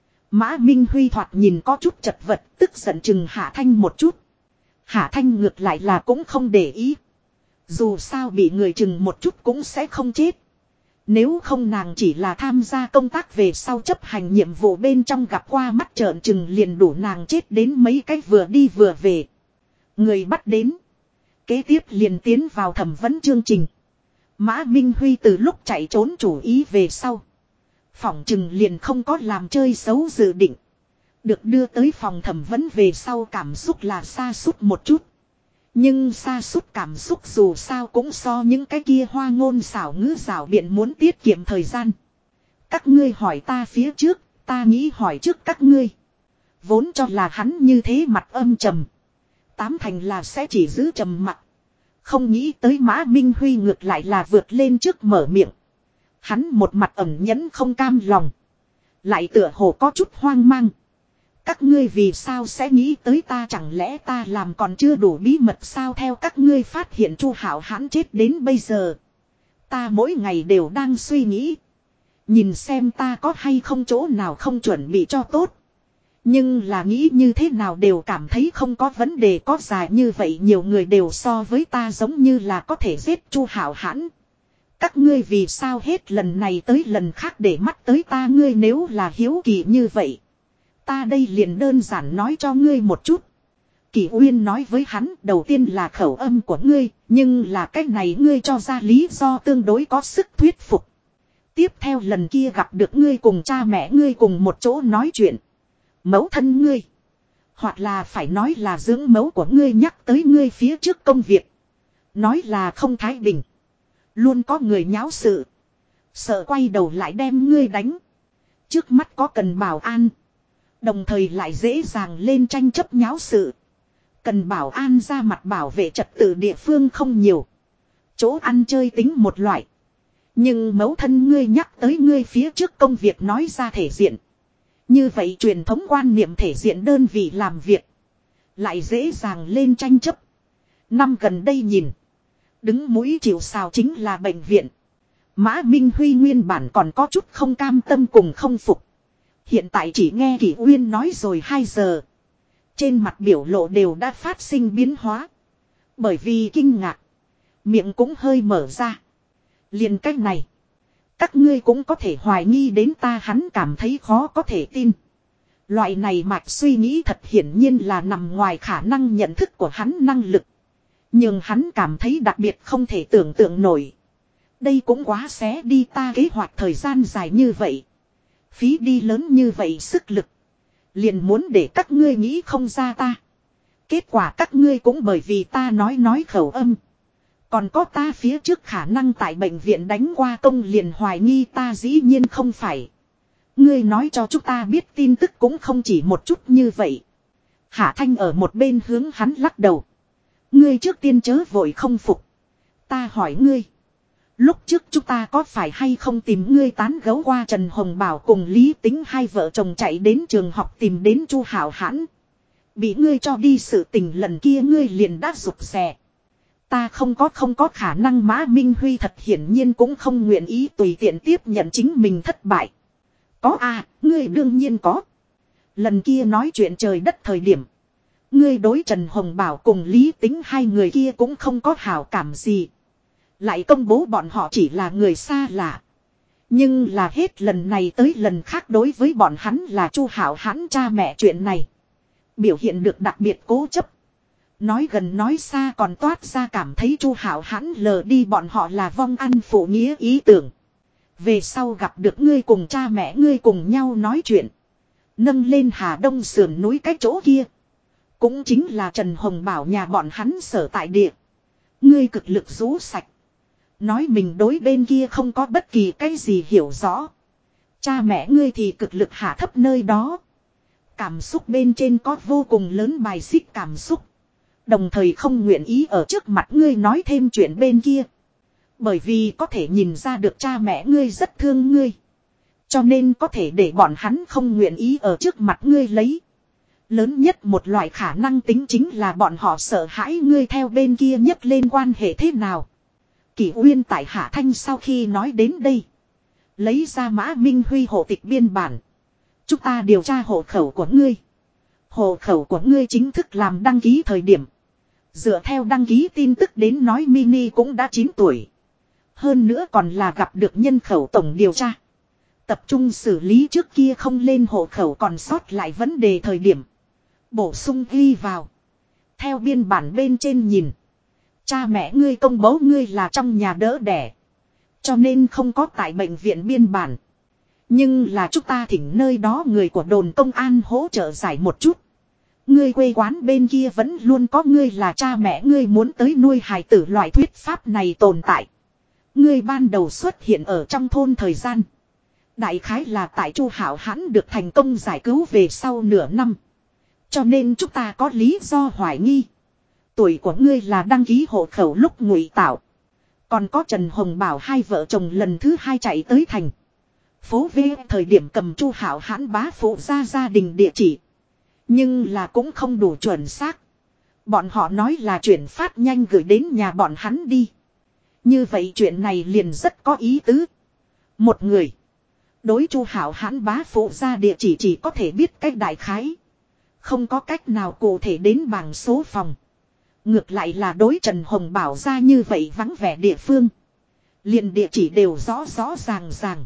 Mã Minh Huy thoạt nhìn có chút chật vật, tức giận chừng Hạ Thanh một chút. Hạ Thanh ngược lại là cũng không để ý. Dù sao bị người chừng một chút cũng sẽ không chết. Nếu không nàng chỉ là tham gia công tác về sau chấp hành nhiệm vụ bên trong gặp qua mắt trợn chừng liền đủ nàng chết đến mấy cái vừa đi vừa về. Người bắt đến. Kế tiếp liền tiến vào thẩm vấn chương trình. Mã Minh Huy từ lúc chạy trốn chủ ý về sau. Phỏng chừng liền không có làm chơi xấu dự định. Được đưa tới phòng thẩm vấn về sau cảm xúc là sa sút một chút. Nhưng sa sút cảm xúc dù sao cũng so những cái kia hoa ngôn xảo ngữ rảo biện muốn tiết kiệm thời gian. Các ngươi hỏi ta phía trước, ta nghĩ hỏi trước các ngươi. Vốn cho là hắn như thế mặt âm trầm. Tám thành là sẽ chỉ giữ trầm mặc. Không nghĩ tới Mã Minh Huy ngược lại là vượt lên trước mở miệng. Hắn một mặt ẩn nhẫn không cam lòng. Lại tựa hồ có chút hoang mang. Các ngươi vì sao sẽ nghĩ tới ta, chẳng lẽ ta làm còn chưa đủ bí mật sao? Theo các ngươi phát hiện Chu Hạo Hãn chết đến bây giờ. Ta mỗi ngày đều đang suy nghĩ. Nhìn xem ta có hay không chỗ nào không chuẩn bị cho tốt. Nhưng là nghĩ như thế nào đều cảm thấy không có vấn đề, có dài như vậy nhiều người đều so với ta giống như là có thể giết Chu Hạo Hãn. Các ngươi vì sao hết lần này tới lần khác để mắt tới ta? Ngươi nếu là hiếu kỳ như vậy. Ta đây liền đơn giản nói cho ngươi một chút. Kỷ Uyên nói với hắn, đầu tiên là khẩu âm của ngươi, nhưng là cách này ngươi cho ra lý do tương đối có sức thuyết phục. Tiếp theo lần kia gặp được ngươi cùng cha mẹ ngươi cùng một chỗ nói chuyện. Mẫu thân ngươi. Hoặc là phải nói là dưỡng mẫu của ngươi nhắc tới ngươi phía trước công việc. Nói là không thái bình. Luôn có người nháo sự. Sợ quay đầu lại đem ngươi đánh. Trước mắt có cần bảo an. Đồng thời lại dễ dàng lên tranh chấp nháo sự. Cần bảo an ra mặt bảo vệ trật tự địa phương không nhiều. Chỗ ăn chơi tính một loại. Nhưng mẫu thân ngươi nhắc tới ngươi phía trước công việc nói ra thể diện. Như vậy truyền thống quan niệm thể diện đơn vị làm việc. Lại dễ dàng lên tranh chấp. Năm gần đây nhìn. Đứng mũi chịu sào chính là bệnh viện. Mã Minh Huy nguyên bản còn có chút không cam tâm cùng không phục. Hiện tại chỉ nghe Kỷ Uyên nói rồi 2 giờ. Trên mặt biểu lộ đều đã phát sinh biến hóa. Bởi vì kinh ngạc. Miệng cũng hơi mở ra. Liền cách này. Các ngươi cũng có thể hoài nghi đến ta, hắn cảm thấy khó có thể tin. Loại này mạch suy nghĩ thật hiển nhiên là nằm ngoài khả năng nhận thức của hắn năng lực. Nhưng hắn cảm thấy đặc biệt không thể tưởng tượng nổi. Đây cũng quá xé đi ta kế hoạch thời gian dài như vậy. Phí đi lớn như vậy sức lực. Liền muốn để các ngươi nghĩ không ra ta. Kết quả các ngươi cũng bởi vì ta nói khẩu âm. Còn có ta phía trước khả năng tại bệnh viện đánh qua công liền hoài nghi ta, dĩ nhiên không phải. Ngươi nói cho chúng ta biết tin tức cũng không chỉ một chút như vậy. Hạ Thanh ở một bên hướng hắn lắc đầu. Ngươi trước tiên chớ vội không phục. Ta hỏi ngươi. Lúc trước chúng ta có phải hay không tìm ngươi tán gẫu qua Trần Hồng Bảo cùng Lý Tính hai vợ chồng chạy đến trường học tìm đến Chu Hảo Hãn. Bị ngươi cho đi sự tình lần kia ngươi liền đã rụt rè. Ta không có khả năng. Mã Minh Huy thật hiển nhiên cũng không nguyện ý tùy tiện tiếp nhận chính mình thất bại. Có à, ngươi đương nhiên có. Lần kia nói chuyện trời đất thời điểm. Ngươi đối Trần Hồng Bảo cùng Lý Tính hai người kia cũng không có hảo cảm gì. Lại công bố bọn họ chỉ là người xa lạ. Nhưng là hết lần này tới lần khác đối với bọn hắn là Chu Hảo Hãn cha mẹ chuyện này. Biểu hiện được đặc biệt cố chấp. Nói gần nói xa còn toát ra cảm thấy Chu Hảo Hãn lờ đi bọn họ là vong ăn phụ nghĩa ý tưởng. Về sau gặp được ngươi cùng cha mẹ ngươi cùng nhau nói chuyện. Nâng lên Hà Đông sườn núi cái chỗ kia. Cũng chính là Trần Hồng Bảo nhà bọn hắn sở tại địa. Ngươi cực lực rũ sạch. Nói mình đối bên kia không có bất kỳ cái gì hiểu rõ. Cha mẹ ngươi thì cực lực hạ thấp nơi đó. Cảm xúc bên trên có vô cùng lớn bài xích cảm xúc. Đồng thời không nguyện ý ở trước mặt ngươi nói thêm chuyện bên kia. Bởi vì có thể nhìn ra được cha mẹ ngươi rất thương ngươi. Cho nên có thể để bọn hắn không nguyện ý ở trước mặt ngươi lấy. Lớn nhất một loại khả năng tính chính là bọn họ sợ hãi ngươi theo bên kia nhấc lên quan hệ thế nào. Kỷ Uyên tại Hạ Thanh sau khi nói đến đây. Lấy ra Mã Minh Huy hộ tịch biên bản. Chúng ta điều tra hộ khẩu của ngươi. Hộ khẩu của ngươi chính thức làm đăng ký thời điểm. Dựa theo đăng ký tin tức đến nói Mini cũng đã 9 tuổi. Hơn nữa còn là gặp được nhân khẩu tổng điều tra. Tập trung xử lý trước kia không lên hộ khẩu còn sót lại vấn đề thời điểm. Bổ sung ghi vào. Theo biên bản bên trên nhìn. Cha mẹ ngươi công bố ngươi là trong nhà đỡ đẻ. Cho nên không có tại bệnh viện biên bản. Nhưng là chúng ta thỉnh nơi đó người của đồn công an hỗ trợ giải một chút. Ngươi quê quán bên kia vẫn luôn có ngươi là cha mẹ ngươi muốn tới nuôi hài tử loại thuyết pháp này tồn tại. Ngươi ban đầu xuất hiện ở trong thôn thời gian. Đại khái là tại Chu Hảo Hãn được thành công giải cứu về sau nửa năm. Cho nên chúng ta có lý do hoài nghi. Tuổi của ngươi là đăng ký hộ khẩu lúc ngụy tạo. Còn có Trần Hồng Bảo hai vợ chồng lần thứ hai chạy tới thành. Phố V thời điểm cầm Chu Hảo Hãn bá phụ ra gia đình địa chỉ. Nhưng là cũng không đủ chuẩn xác. Bọn họ nói là chuyển phát nhanh gửi đến nhà bọn hắn đi. Như vậy chuyện này liền rất có ý tứ. Một người. Đối Chu Hảo Hãn bá phụ ra địa chỉ có thể biết cách đại khái. Không có cách nào cụ thể đến bảng số phòng. Ngược lại là đối Trần Hồng Bảo ra như vậy vắng vẻ địa phương. Liền địa chỉ đều rõ rõ ràng ràng.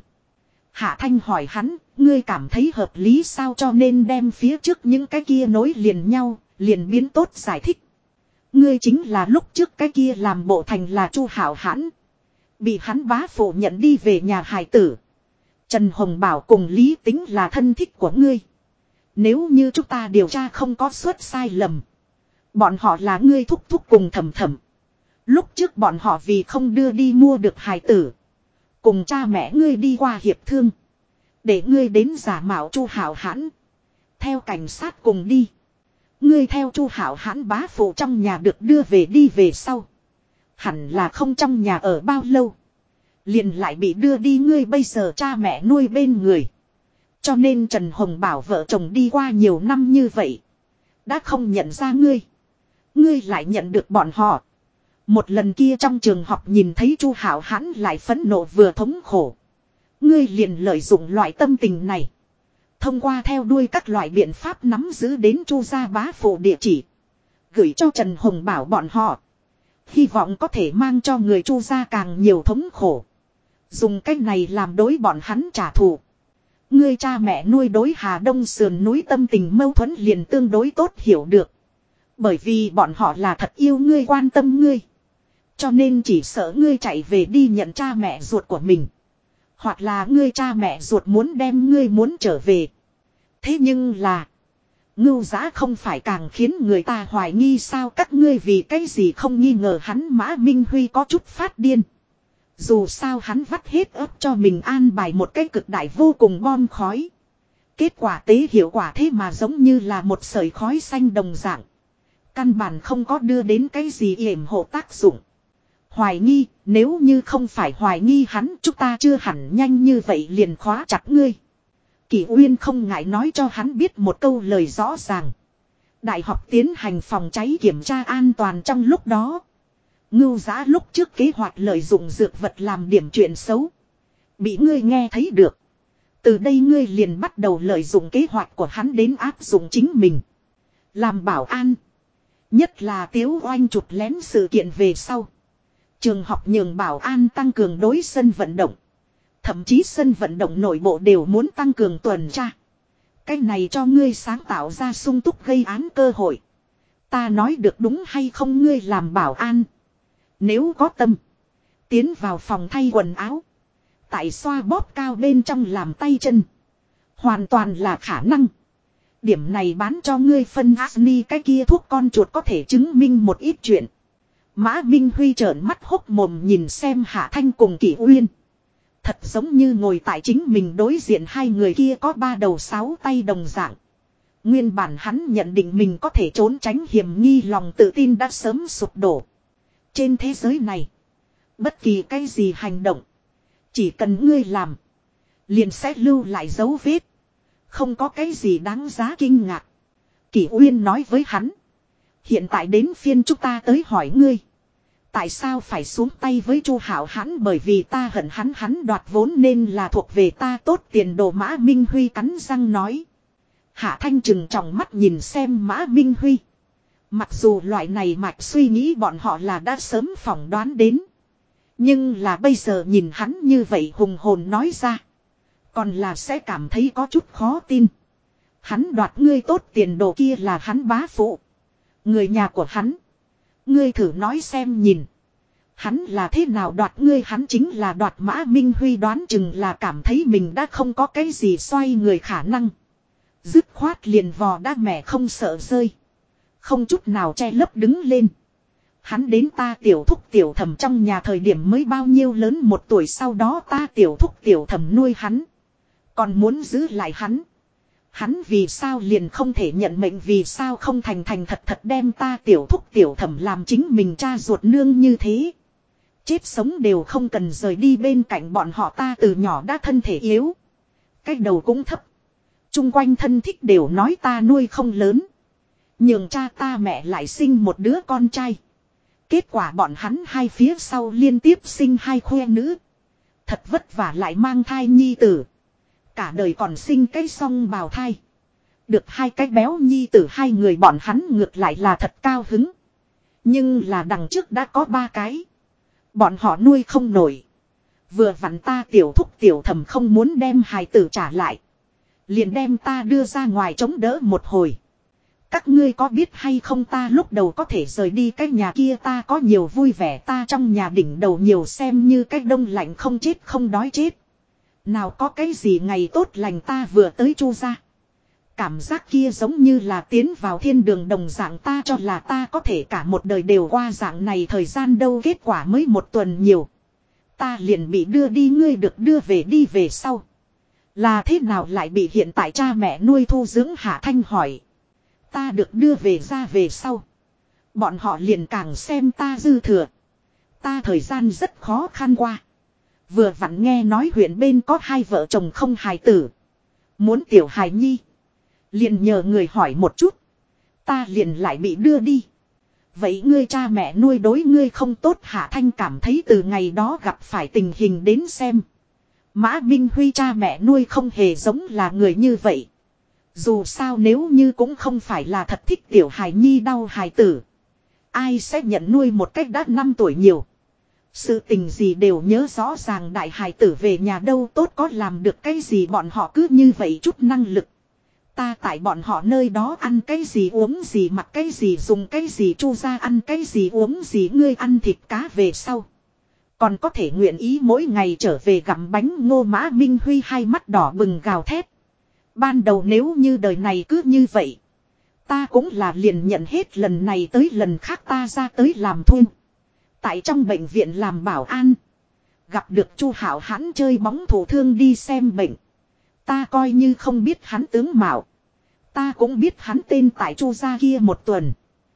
Hạ Thanh hỏi hắn, ngươi cảm thấy hợp lý sao cho nên đem phía trước những cái kia nối liền nhau, liền biến tốt giải thích. Ngươi chính là lúc trước cái kia làm bộ thành là Chu Hảo Hãn. Bị hắn bá phụ nhận đi về nhà hài tử. Trần Hồng Bảo cùng Lý Tính là thân thích của ngươi. Nếu như chúng ta điều tra không có suất sai lầm. Bọn họ là ngươi thúc thúc cùng thầm thầm. Lúc trước bọn họ vì không đưa đi mua được hài tử. Cùng cha mẹ ngươi đi qua hiệp thương. Để ngươi đến giả mạo Chu Hảo Hãn. Theo cảnh sát cùng đi. Ngươi theo Chu Hảo Hãn bá phụ trong nhà được đưa về đi về sau. Hẳn là không trong nhà ở bao lâu. Liền lại bị đưa đi ngươi bây giờ cha mẹ nuôi bên người. Cho nên Trần Hồng Bảo vợ chồng đi qua nhiều năm như vậy. Đã không nhận ra ngươi. Ngươi lại nhận được bọn họ. Một lần kia trong trường học nhìn thấy Chu Hảo Hãn lại phẫn nộ vừa thống khổ. Ngươi liền lợi dụng loại tâm tình này. Thông qua theo đuôi các loại biện pháp nắm giữ đến Chu gia bá phụ địa chỉ. Gửi cho Trần Hồng Bảo bọn họ. Hy vọng có thể mang cho người Chu gia càng nhiều thống khổ. Dùng cách này làm đối bọn hắn trả thù. Ngươi cha mẹ nuôi đối Hà Đông sườn núi tâm tình mâu thuẫn liền tương đối tốt hiểu được. Bởi vì bọn họ là thật yêu ngươi quan tâm ngươi. Cho nên chỉ sợ ngươi chạy về đi nhận cha mẹ ruột của mình. Hoặc là ngươi cha mẹ ruột muốn đem ngươi muốn trở về. Thế nhưng là. Ngưu Dã không phải càng khiến người ta hoài nghi sao các ngươi vì cái gì không nghi ngờ hắn Mã Minh Huy có chút phát điên. Dù sao hắn vắt hết ấp cho mình an bài một cái cực đại vô cùng bom khói. Kết quả tế hiệu quả thế mà giống như là một sợi khói xanh đồng dạng. Căn bản không có đưa đến cái gì yểm hộ tác dụng. Hoài nghi, nếu như không phải hoài nghi hắn, chúng ta chưa hẳn nhanh như vậy liền khóa chặt ngươi. Kỷ Uyên không ngại nói cho hắn biết một câu lời rõ ràng. Đại học tiến hành phòng cháy kiểm tra an toàn trong lúc đó. Ngưu Giá lúc trước kế hoạch lợi dụng dược vật làm điểm chuyện xấu. Bị ngươi nghe thấy được. Từ đây ngươi liền bắt đầu lợi dụng kế hoạch của hắn đến áp dụng chính mình. Làm bảo an. Nhất là Tiếu Oanh chụp lén sự kiện về sau. Trường học nhường bảo an tăng cường đối sân vận động. Thậm chí sân vận động nội bộ đều muốn tăng cường tuần tra. Cái này cho ngươi sáng tạo ra sung túc gây án cơ hội. Ta nói được đúng hay không, ngươi làm bảo an? Nếu có tâm. Tiến vào phòng thay quần áo. Tại xoa bóp cao bên trong làm tay chân. Hoàn toàn là khả năng. Điểm này bán cho ngươi phân Asni cái kia thuốc con chuột có thể chứng minh một ít chuyện. Mã Minh Huy trợn mắt hốc mồm nhìn xem Hạ Thanh cùng Kỷ Uyên. Thật giống như ngồi tại chính mình đối diện hai người kia có ba đầu sáu tay đồng dạng. Nguyên bản hắn nhận định mình có thể trốn tránh hiểm nghi, lòng tự tin đã sớm sụp đổ. Trên thế giới này, bất kỳ cái gì hành động, chỉ cần ngươi làm, liền sẽ lưu lại dấu vết. Không có cái gì đáng giá kinh ngạc. Kỷ Uyên nói với hắn. Hiện tại đến phiên chúng ta tới hỏi ngươi. Tại sao phải xuống tay với Chu Hạo hắn? Bởi vì ta hận hắn, hắn đoạt vốn nên là thuộc về ta tốt tiền đồ. Mã Minh Huy cắn răng nói. Hạ Thanh trừng tròng mắt nhìn xem Mã Minh Huy. Mặc dù loại này mạch suy nghĩ bọn họ là đã sớm phỏng đoán đến. Nhưng là bây giờ nhìn hắn như vậy hùng hồn nói ra. Còn là sẽ cảm thấy có chút khó tin. Hắn đoạt ngươi tốt tiền đồ kia là hắn bá phụ. Người nhà của hắn. Ngươi thử nói xem nhìn. Hắn là thế nào đoạt ngươi? Hắn chính là đoạt. Mã Minh Huy đoán chừng là cảm thấy mình đã không có cái gì xoay người khả năng. Dứt khoát liền vò đá mẹ không sợ rơi. Không chút nào che lấp đứng lên. Hắn đến ta tiểu thúc tiểu thẩm trong nhà thời điểm mới bao nhiêu lớn, 1 tuổi sau đó ta tiểu thúc tiểu thẩm nuôi hắn. Còn muốn giữ lại hắn. Hắn vì sao liền không thể nhận mệnh, vì sao không thành thành thật thật đem ta tiểu thúc tiểu thẩm làm chính mình cha ruột nương như thế. Chết sống đều không cần rời đi bên cạnh bọn họ. Ta từ nhỏ đã thân thể yếu. Cái đầu cũng thấp. Chung quanh thân thích đều nói ta nuôi không lớn. Nhường cha ta mẹ lại sinh một đứa con trai. Kết quả bọn hắn hai phía sau liên tiếp sinh 2 khoe nữ. Thật vất vả lại mang thai nhi tử. Cả đời còn sinh cái song bào thai. Được 2 cái béo nhi tử, 2 người bọn hắn ngược lại là thật cao hứng. Nhưng là đằng trước đã có 3 cái. Bọn họ nuôi không nổi. Vừa vặn ta tiểu thúc tiểu thẩm không muốn đem hài tử trả lại. Liền đem ta đưa ra ngoài chống đỡ một hồi. Các ngươi có biết hay không, ta lúc đầu có thể rời đi cái nhà kia ta có nhiều vui vẻ. Ta trong nhà đỉnh đầu nhiều xem như cái đông lạnh, không chết không đói chết. Nào có cái gì ngày tốt lành. Ta vừa tới Chu gia, cảm giác kia giống như là tiến vào thiên đường đồng dạng. Ta cho là ta có thể cả một đời đều qua dạng này thời gian đâu. Kết quả mới 1 tuần nhiều, ta liền bị đưa đi. Ngươi được đưa về đi về sau là thế nào lại bị hiện tại cha mẹ nuôi thu dưỡng? Hạ Thanh hỏi. Ta được đưa về ra về sau, bọn họ liền càng xem ta dư thừa. Ta thời gian rất khó khăn qua. Vừa vặn nghe nói huyện bên có 2 vợ chồng không hài tử, muốn tiểu hài nhi. Liền nhờ người hỏi một chút, ta liền lại bị đưa đi. Vậy ngươi cha mẹ nuôi đối ngươi không tốt? Hạ Thanh cảm thấy từ ngày đó gặp phải tình hình đến xem, Mã Minh Huy cha mẹ nuôi không hề giống là người như vậy. Dù sao nếu như cũng không phải là thật thích tiểu hài nhi đau hài tử, ai sẽ nhận nuôi một cách đã 5 tuổi nhiều. Sự tình gì đều nhớ rõ ràng, đại hài tử về nhà đâu tốt có làm được cái gì. Bọn họ cứ như vậy chút năng lực. Ta tại bọn họ nơi đó ăn cái gì uống gì mặc cái gì dùng cái gì, Chu gia ăn cái gì uống gì. Ngươi ăn thịt cá về sau còn có thể nguyện ý mỗi ngày trở về gặm bánh ngô? Mã Minh Huy hai mắt đỏ bừng gào thét. Ban đầu nếu như đời này cứ như vậy, ta cũng là liền nhận hết lần này tới lần khác ta ra tới làm thuê. Tại trong bệnh viện làm bảo an. Gặp được Chu Hảo Hãn chơi bóng thụ thương đi xem bệnh. Ta coi như không biết hắn tướng mạo. Ta cũng biết hắn tên tại Chu gia kia một tuần.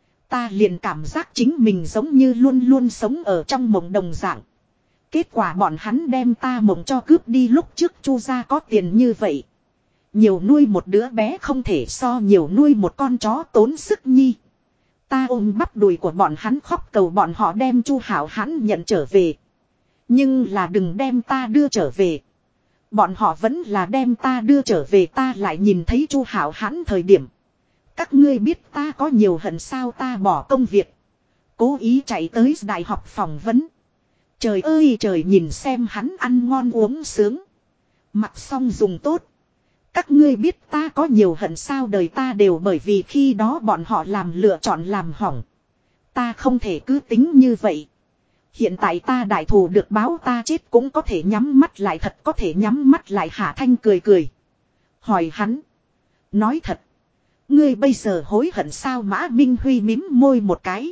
Ta liền cảm giác chính mình giống như luôn luôn sống ở trong mộng đồng dạng. Kết quả bọn hắn đem ta mộng cho cướp đi, lúc trước Chu gia có tiền như vậy. Nhiều nuôi một đứa bé không thể so nhiều nuôi một con chó tốn sức nhi. Ta ôm bắp đùi của bọn hắn khóc cầu bọn họ đem Chu Hảo Hãn nhận trở về. Nhưng là đừng đem ta đưa trở về. Bọn họ vẫn là đem ta đưa trở về. Ta lại nhìn thấy Chu Hảo Hãn thời điểm. Các ngươi biết ta có nhiều hận sao? Ta bỏ công việc. Cố ý chạy tới đại học phỏng vấn. Trời ơi trời, nhìn xem hắn ăn ngon uống sướng. Mặc xong dùng tốt. Các ngươi biết ta có nhiều hận sao? Đời ta đều bởi vì khi đó bọn họ làm lựa chọn làm hỏng. Ta không thể cứ tính như vậy. Hiện tại ta đại thù được báo, ta chết cũng có thể nhắm mắt lại, thật có thể nhắm mắt lại. Hạ Thanh cười cười. Hỏi hắn. Nói thật. Ngươi bây giờ hối hận sao? Mã Minh Huy mím môi một cái.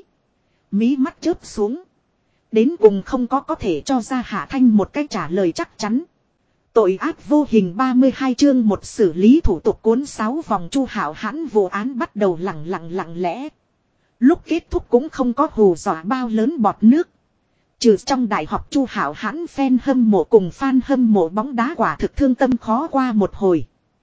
Mí mắt chớp xuống. Đến cùng không có thể cho ra Hạ Thanh một cái trả lời chắc chắn. Tội ác vô hình 32 chương 1 xử lý thủ tục cuốn 6 vòng. Chu Hảo Hãn vụ án bắt đầu lặng lẽ. Lúc kết thúc cũng không có hù dọa bao lớn bọt nước. Trừ trong đại học, Chu Hảo Hãn fan hâm mộ cùng fan hâm mộ bóng đá quả thực thương tâm khó qua một hồi.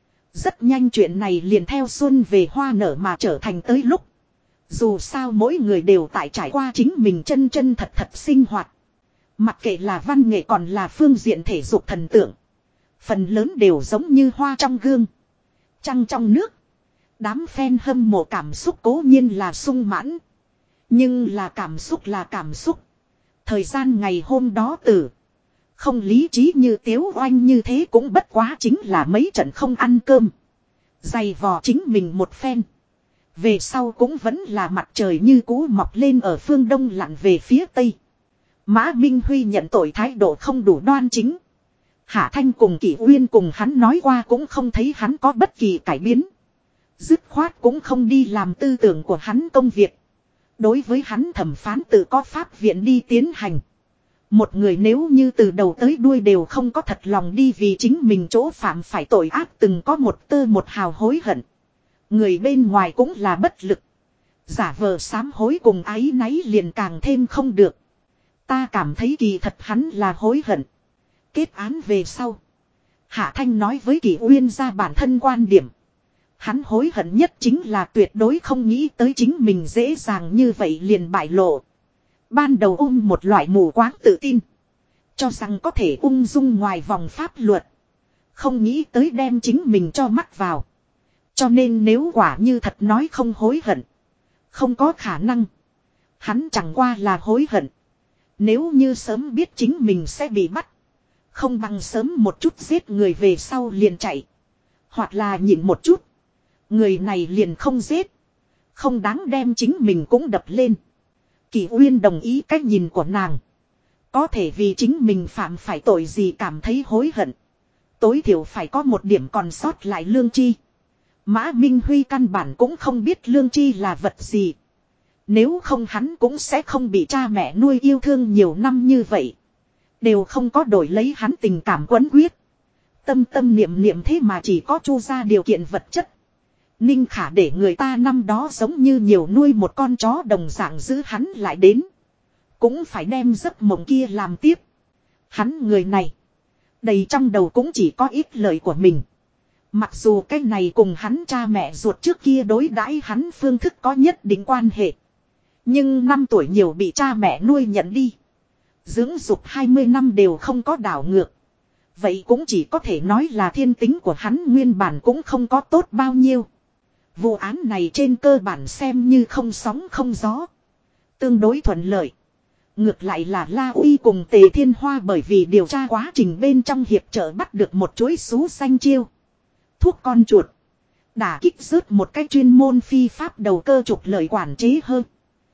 Rất nhanh chuyện này liền theo xuân về hoa nở mà trở thành tới lúc. Dù sao mỗi người đều tại trải qua chính mình chân thật sinh hoạt. Mặc kệ là văn nghệ còn là phương diện thể dục thần tượng. Phần lớn đều giống như hoa trong gương. Trăng trong nước. Đám fan hâm mộ cảm xúc cố nhiên là sung mãn. Nhưng là cảm xúc. Thời gian ngày hôm đó không lý trí như Tiếu Oanh như thế cũng bất quá chính là mấy trận không ăn cơm. Dày vò chính mình một phen. Về sau cũng vẫn là mặt trời như cũ mọc lên ở phương đông lặn về phía tây. Mã Minh Huy nhận tội thái độ không đủ đoan chính. Hạ Thanh cùng Kỷ Uyên cùng hắn nói qua cũng không thấy hắn có bất kỳ cải biến. Dứt khoát cũng không đi làm tư tưởng của hắn công việc. Đối với hắn thẩm phán tự có pháp viện đi tiến hành. Một người nếu như từ đầu tới đuôi đều không có thật lòng đi vì chính mình chỗ phạm phải tội ác từng có một tơ một hào hối hận. Người bên ngoài cũng là bất lực. Giả vờ sám hối cùng áy náy liền càng thêm không được. Ta cảm thấy kỳ thật hắn là hối hận. Kết án về sau. Hạ Thanh nói với Kỷ Uyên ra bản thân quan điểm. Hắn hối hận nhất chính là tuyệt đối không nghĩ tới chính mình dễ dàng như vậy liền bại lộ. Ban đầu một loại mù quáng tự tin. Cho rằng có thể ung dung ngoài vòng pháp luật. Không nghĩ tới đem chính mình cho mắc vào. Cho nên nếu quả như thật nói không hối hận. Không có khả năng. Hắn chẳng qua là hối hận. Nếu như sớm biết chính mình sẽ bị bắt. Không bằng sớm một chút giết người về sau liền chạy. Hoặc là nhịn một chút. Người này liền không giết. Không đáng đem chính mình cũng đập lên. Kỷ Uyên đồng ý cách nhìn của nàng. Có thể vì chính mình phạm phải tội gì cảm thấy hối hận. Tối thiểu phải có một điểm còn sót lại lương tri. Mã Minh Huy căn bản cũng không biết lương tri là vật gì. Nếu không hắn cũng sẽ không bị cha mẹ nuôi yêu thương nhiều năm như vậy. Đều không có đổi lấy hắn tình cảm quấn quyết. Tâm niệm thế mà chỉ có Chu ra điều kiện vật chất. Ninh Khả để người ta năm đó giống như nhiều nuôi một con chó đồng dạng giữ hắn lại đến. Cũng phải đem giấc mộng kia làm tiếp. Hắn người này. Đầy trong đầu cũng chỉ có ít lời của mình. Mặc dù cái này cùng hắn cha mẹ ruột trước kia đối đãi hắn phương thức có nhất định quan hệ. Nhưng 5 tuổi nhiều bị cha mẹ nuôi nhận đi. Dưỡng dục 20 năm đều không có đảo ngược. Vậy cũng chỉ có thể nói là thiên tính của hắn nguyên bản cũng không có tốt bao nhiêu. Vụ án này trên cơ bản xem như không sóng không gió. Tương đối thuận lợi. Ngược lại là La Uy cùng Tề Thiên Hoa bởi vì điều tra quá trình bên trong hiệp trợ bắt được một chuỗi xú xanh chiêu. Thuốc con chuột. Đả kích rớt một cái chuyên môn phi pháp đầu cơ trục lợi quản chế hơn.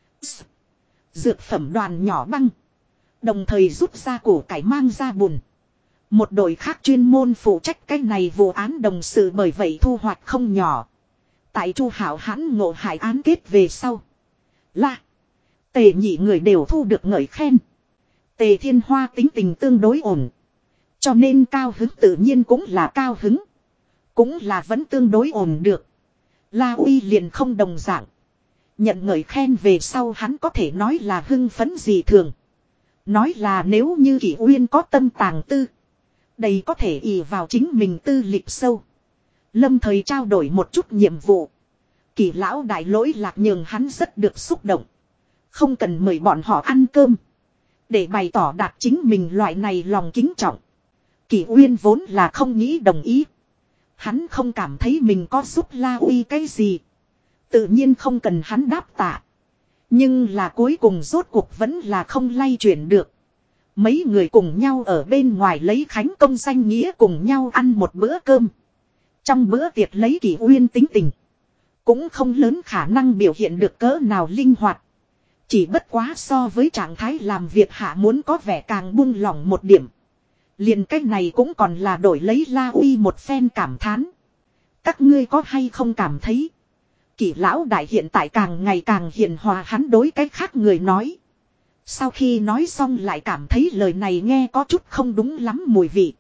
Dược phẩm đoàn nhỏ băng. Đồng thời rút ra củ cải mang ra bùn. Một đội khác chuyên môn phụ trách cái này vụ án đồng sự bởi vậy thu hoạch không nhỏ. Tại Chu Hảo Hãn ngộ hại án kết về sau. Tề nhị người đều thu được ngợi khen. Tề Thiên Hoa tính tình tương đối ổn. Cho nên cao hứng tự nhiên cũng là cao hứng. Cũng là vẫn tương đối ổn được. La Uy liền không đồng dạng. Nhận ngợi khen về sau hắn có thể nói là hưng phấn dị thường. Nói là nếu như Kỷ Uyên có tâm tàng tư. Đây có thể ỷ vào chính mình tư lịch sâu. Lâm thời trao đổi một chút nhiệm vụ. Kỷ lão đại lỗi lạc nhường hắn rất được xúc động. Không cần mời bọn họ ăn cơm. Để bày tỏ đạt chính mình loại này lòng kính trọng. Kỷ Uyên vốn là không nghĩ đồng ý. Hắn không cảm thấy mình có giúp La Uy cái gì. Tự nhiên không cần hắn đáp tạ. Nhưng là cuối cùng rốt cuộc vẫn là không lay chuyển được. Mấy người cùng nhau ở bên ngoài lấy khánh công danh nghĩa cùng nhau ăn một bữa cơm. Trong bữa tiệc lấy Kỷ Uyên tính tình. Cũng không lớn khả năng biểu hiện được cỡ nào linh hoạt. Chỉ bất quá so với trạng thái làm việc hạ muốn có vẻ càng buông lỏng một điểm. Liền cách này cũng còn là đổi lấy La Uy một phen cảm thán. Các ngươi có hay không cảm thấy. Kỷ lão đại hiện tại càng ngày càng hiền hòa, hắn đối cái khác người nói. Sau khi nói xong lại cảm thấy lời này nghe có chút không đúng lắm mùi vị.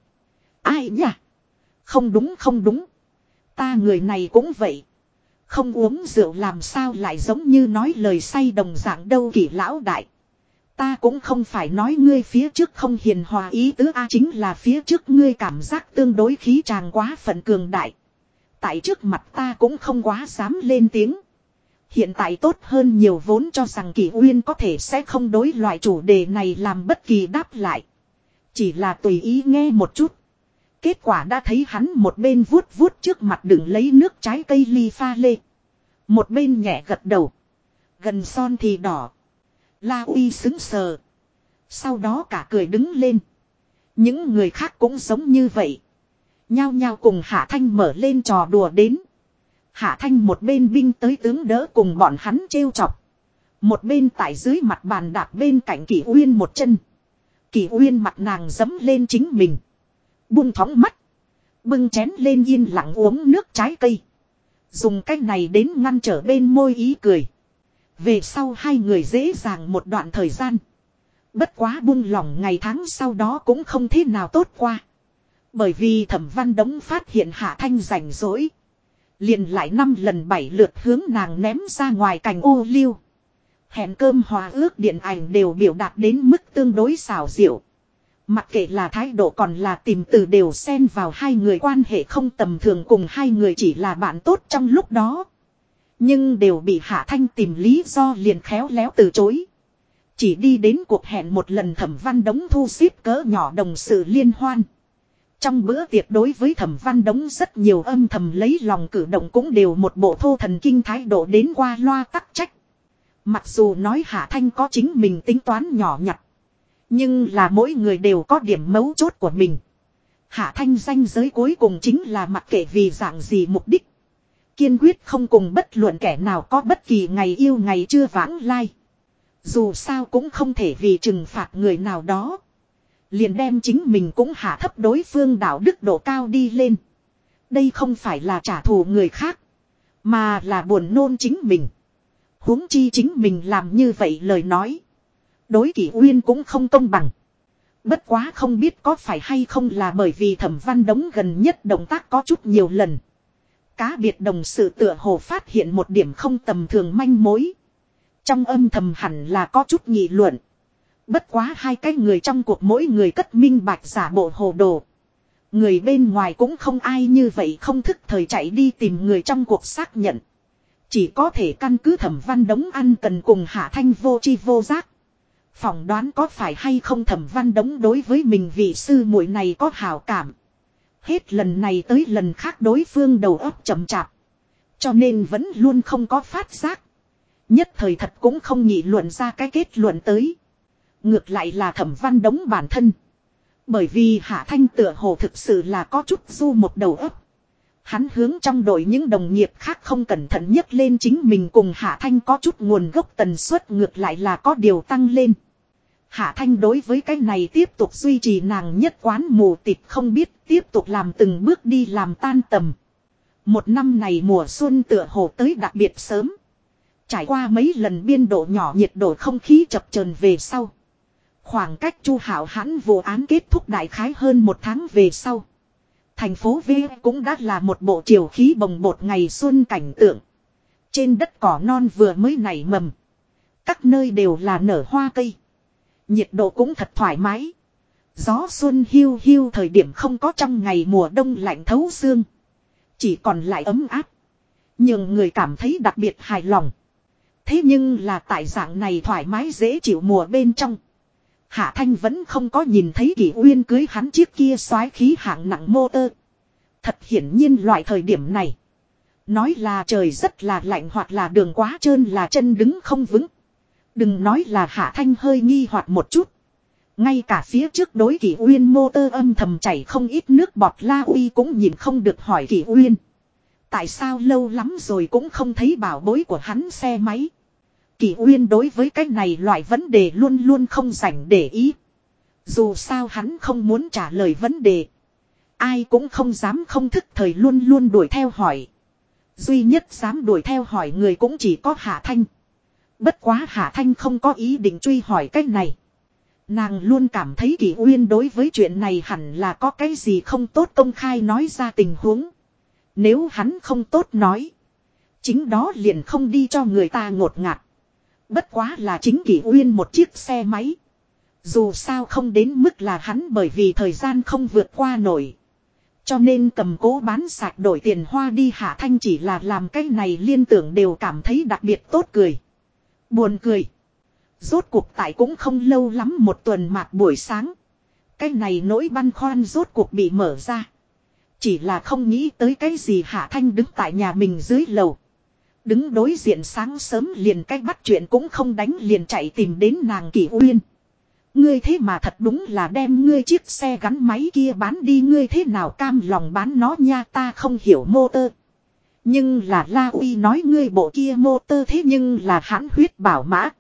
Ai nhỉ? Không đúng không đúng. Ta người này cũng vậy. Không uống rượu làm sao lại giống như nói lời say đồng dạng đâu Kỷ lão đại. Ta cũng không phải nói ngươi phía trước không hiền hòa ý tứ a, chính là phía trước ngươi cảm giác tương đối khí tràng quá phận cường đại. Tại trước mặt ta cũng không quá dám lên tiếng. Hiện tại tốt hơn nhiều, vốn cho rằng Kỷ Uyên có thể sẽ không đối loại chủ đề này làm bất kỳ đáp lại. Chỉ là tùy ý nghe một chút. Kết quả đã thấy hắn một bên vuốt vuốt trước mặt đựng lấy nước trái cây ly pha lê. Một bên nhẹ gật đầu. Gần son thì đỏ. La Uy sững sờ. Sau đó cả cười đứng lên. Những người khác cũng giống như vậy. Nhao nhao cùng Hạ Thanh mở lên trò đùa đến. Hạ Thanh một bên binh tới tướng đỡ cùng bọn hắn trêu chọc. Một bên tại dưới mặt bàn đạp bên cạnh Kỷ Uyên một chân. Kỷ Uyên mặt nàng dẫm lên chính mình. Buông thõng mắt. Bưng chén lên yên lặng uống nước trái cây. Dùng cách này đến ngăn trở bên môi ý cười. Về sau hai người dễ dàng một đoạn thời gian. Bất quá buông lỏng ngày tháng sau đó cũng không thế nào tốt qua. Bởi vì Thẩm Văn Đống phát hiện Hạ Thanh rảnh rỗi. Liền lại 5 lần 7 lượt hướng nàng ném ra ngoài cành ô liu. Hẹn cơm hòa ước điện ảnh đều biểu đạt đến mức tương đối xảo diệu. Mặc kệ là thái độ còn là tìm từ đều xen vào hai người quan hệ không tầm thường, cùng hai người chỉ là bạn tốt trong lúc đó. Nhưng đều bị Hạ Thanh tìm lý do liền khéo léo từ chối. Chỉ đi đến cuộc hẹn một lần Thẩm Văn Đống thu xếp cỡ nhỏ đồng sự liên hoan. Trong bữa tiệc đối với Thẩm Văn Đống rất nhiều âm thầm lấy lòng cử động cũng đều một bộ thô thần kinh thái độ đến qua loa tắc trách. Mặc dù nói Hạ Thanh có chính mình tính toán nhỏ nhặt. Nhưng là mỗi người đều có điểm mấu chốt của mình. Hạ Thanh ranh giới cuối cùng chính là mặc kệ vì dạng gì mục đích. Kiên quyết không cùng bất luận kẻ nào có bất kỳ ngày yêu ngày chưa vãng lai. Dù sao cũng không thể vì trừng phạt người nào đó. Liền đem chính mình cũng hạ thấp đối phương đạo đức độ cao đi lên. Đây không phải là trả thù người khác. Mà là buồn nôn chính mình. Huống chi chính mình làm như vậy lời nói. Đối Kỷ Uyên cũng không công bằng. Bất quá không biết có phải hay không là bởi vì Thẩm Văn Đống gần nhất động tác có chút nhiều lần. Cá biệt đồng sự tựa hồ phát hiện một điểm không tầm thường manh mối. Trong âm thầm hẳn là có chút nghị luận. Bất quá hai cái người trong cuộc mỗi người cất minh bạch giả bộ hồ đồ. Người bên ngoài cũng không ai như vậy không thức thời chạy đi tìm người trong cuộc xác nhận. Chỉ có thể căn cứ Thẩm Văn Đống ăn cần cùng Hạ Thanh vô tri vô giác. Phỏng đoán có phải hay không Thẩm Văn Đống đối với mình vị sư muội này có hảo cảm. Hết lần này tới lần khác đối phương đầu óc chậm chạp. Cho nên vẫn luôn không có phát giác. Nhất thời thật cũng không nghị luận ra cái kết luận tới. Ngược lại là Thẩm Văn Đống bản thân. Bởi vì Hạ Thanh tựa hồ thực sự là có chút du một đầu óc. Hắn hướng trong đội những đồng nghiệp khác không cẩn thận nhấc lên chính mình cùng Hạ Thanh có chút nguồn gốc tần suất ngược lại là có điều tăng lên. Hạ Thanh đối với cái này tiếp tục duy trì nàng nhất quán mù tịt không biết, tiếp tục làm từng bước đi làm tan tầm. Một năm này mùa xuân tựa hồ tới đặc biệt sớm. Trải qua mấy lần biên độ nhỏ nhiệt độ không khí chập chờn về sau. Khoảng cách Chu Hạo Hãn vụ án kết thúc đại khái hơn 1 tháng về sau. Thành phố V cũng đã là một bộ triều khí bồng bột ngày xuân cảnh tượng. Trên đất cỏ non vừa mới nảy mầm. Các nơi đều là nở hoa cây. Nhiệt độ cũng thật thoải mái. Gió xuân hiu hiu thời điểm không có trong ngày mùa đông lạnh thấu xương. Chỉ còn lại ấm áp. Nhưng người cảm thấy đặc biệt hài lòng. Thế nhưng là tại dạng này thoải mái dễ chịu mùa bên trong. Hạ Thanh vẫn không có nhìn thấy Kỷ Uyên cưới hắn chiếc kia soái khí hạng nặng motor. Thật hiển nhiên loại thời điểm này. Nói là trời rất là lạnh hoặc là đường quá trơn là chân đứng không vững. Đừng nói là Hạ Thanh hơi nghi hoặc một chút. Ngay cả phía trước đối Kỷ Uyên motor âm thầm chảy không ít nước bọt La Uy cũng nhìn không được hỏi Kỷ Uyên. Tại sao lâu lắm rồi cũng không thấy bảo bối của hắn xe máy. Kỷ Uyên đối với cái này loại vấn đề luôn luôn không rảnh để ý. Dù sao hắn không muốn trả lời vấn đề. Ai cũng không dám không thức thời luôn luôn đuổi theo hỏi. Duy nhất dám đuổi theo hỏi người cũng chỉ có Hạ Thanh. Bất quá Hạ Thanh không có ý định truy hỏi cái này. Nàng luôn cảm thấy Kỷ Uyên đối với chuyện này hẳn là có cái gì không tốt công khai nói ra tình huống. Nếu hắn không tốt nói. Chính đó liền không đi cho người ta ngột ngạt. Bất quá là chính Kỷ Uyên một chiếc xe máy. Dù sao không đến mức là hắn bởi vì thời gian không vượt qua nổi. Cho nên cầm cố bán sạch đổi tiền hoa đi. Hạ Thanh chỉ là làm cái này liên tưởng đều cảm thấy đặc biệt tốt cười. Buồn cười. Rốt cuộc tại cũng không lâu lắm một tuần mạc buổi sáng. Cái này nỗi băn khoăn rốt cuộc bị mở ra. Chỉ là không nghĩ tới cái gì Hạ Thanh đứng tại nhà mình dưới lầu. Đứng đối diện sáng sớm liền cách bắt chuyện cũng không đánh liền chạy tìm đến nàng Kỷ Uyên. Ngươi thế mà thật đúng là đem ngươi chiếc xe gắn máy kia bán đi, ngươi thế nào cam lòng bán nó nha, ta không hiểu motor. Nhưng là La Uy nói ngươi bộ kia motor thế nhưng là hãn huyết bảo mã.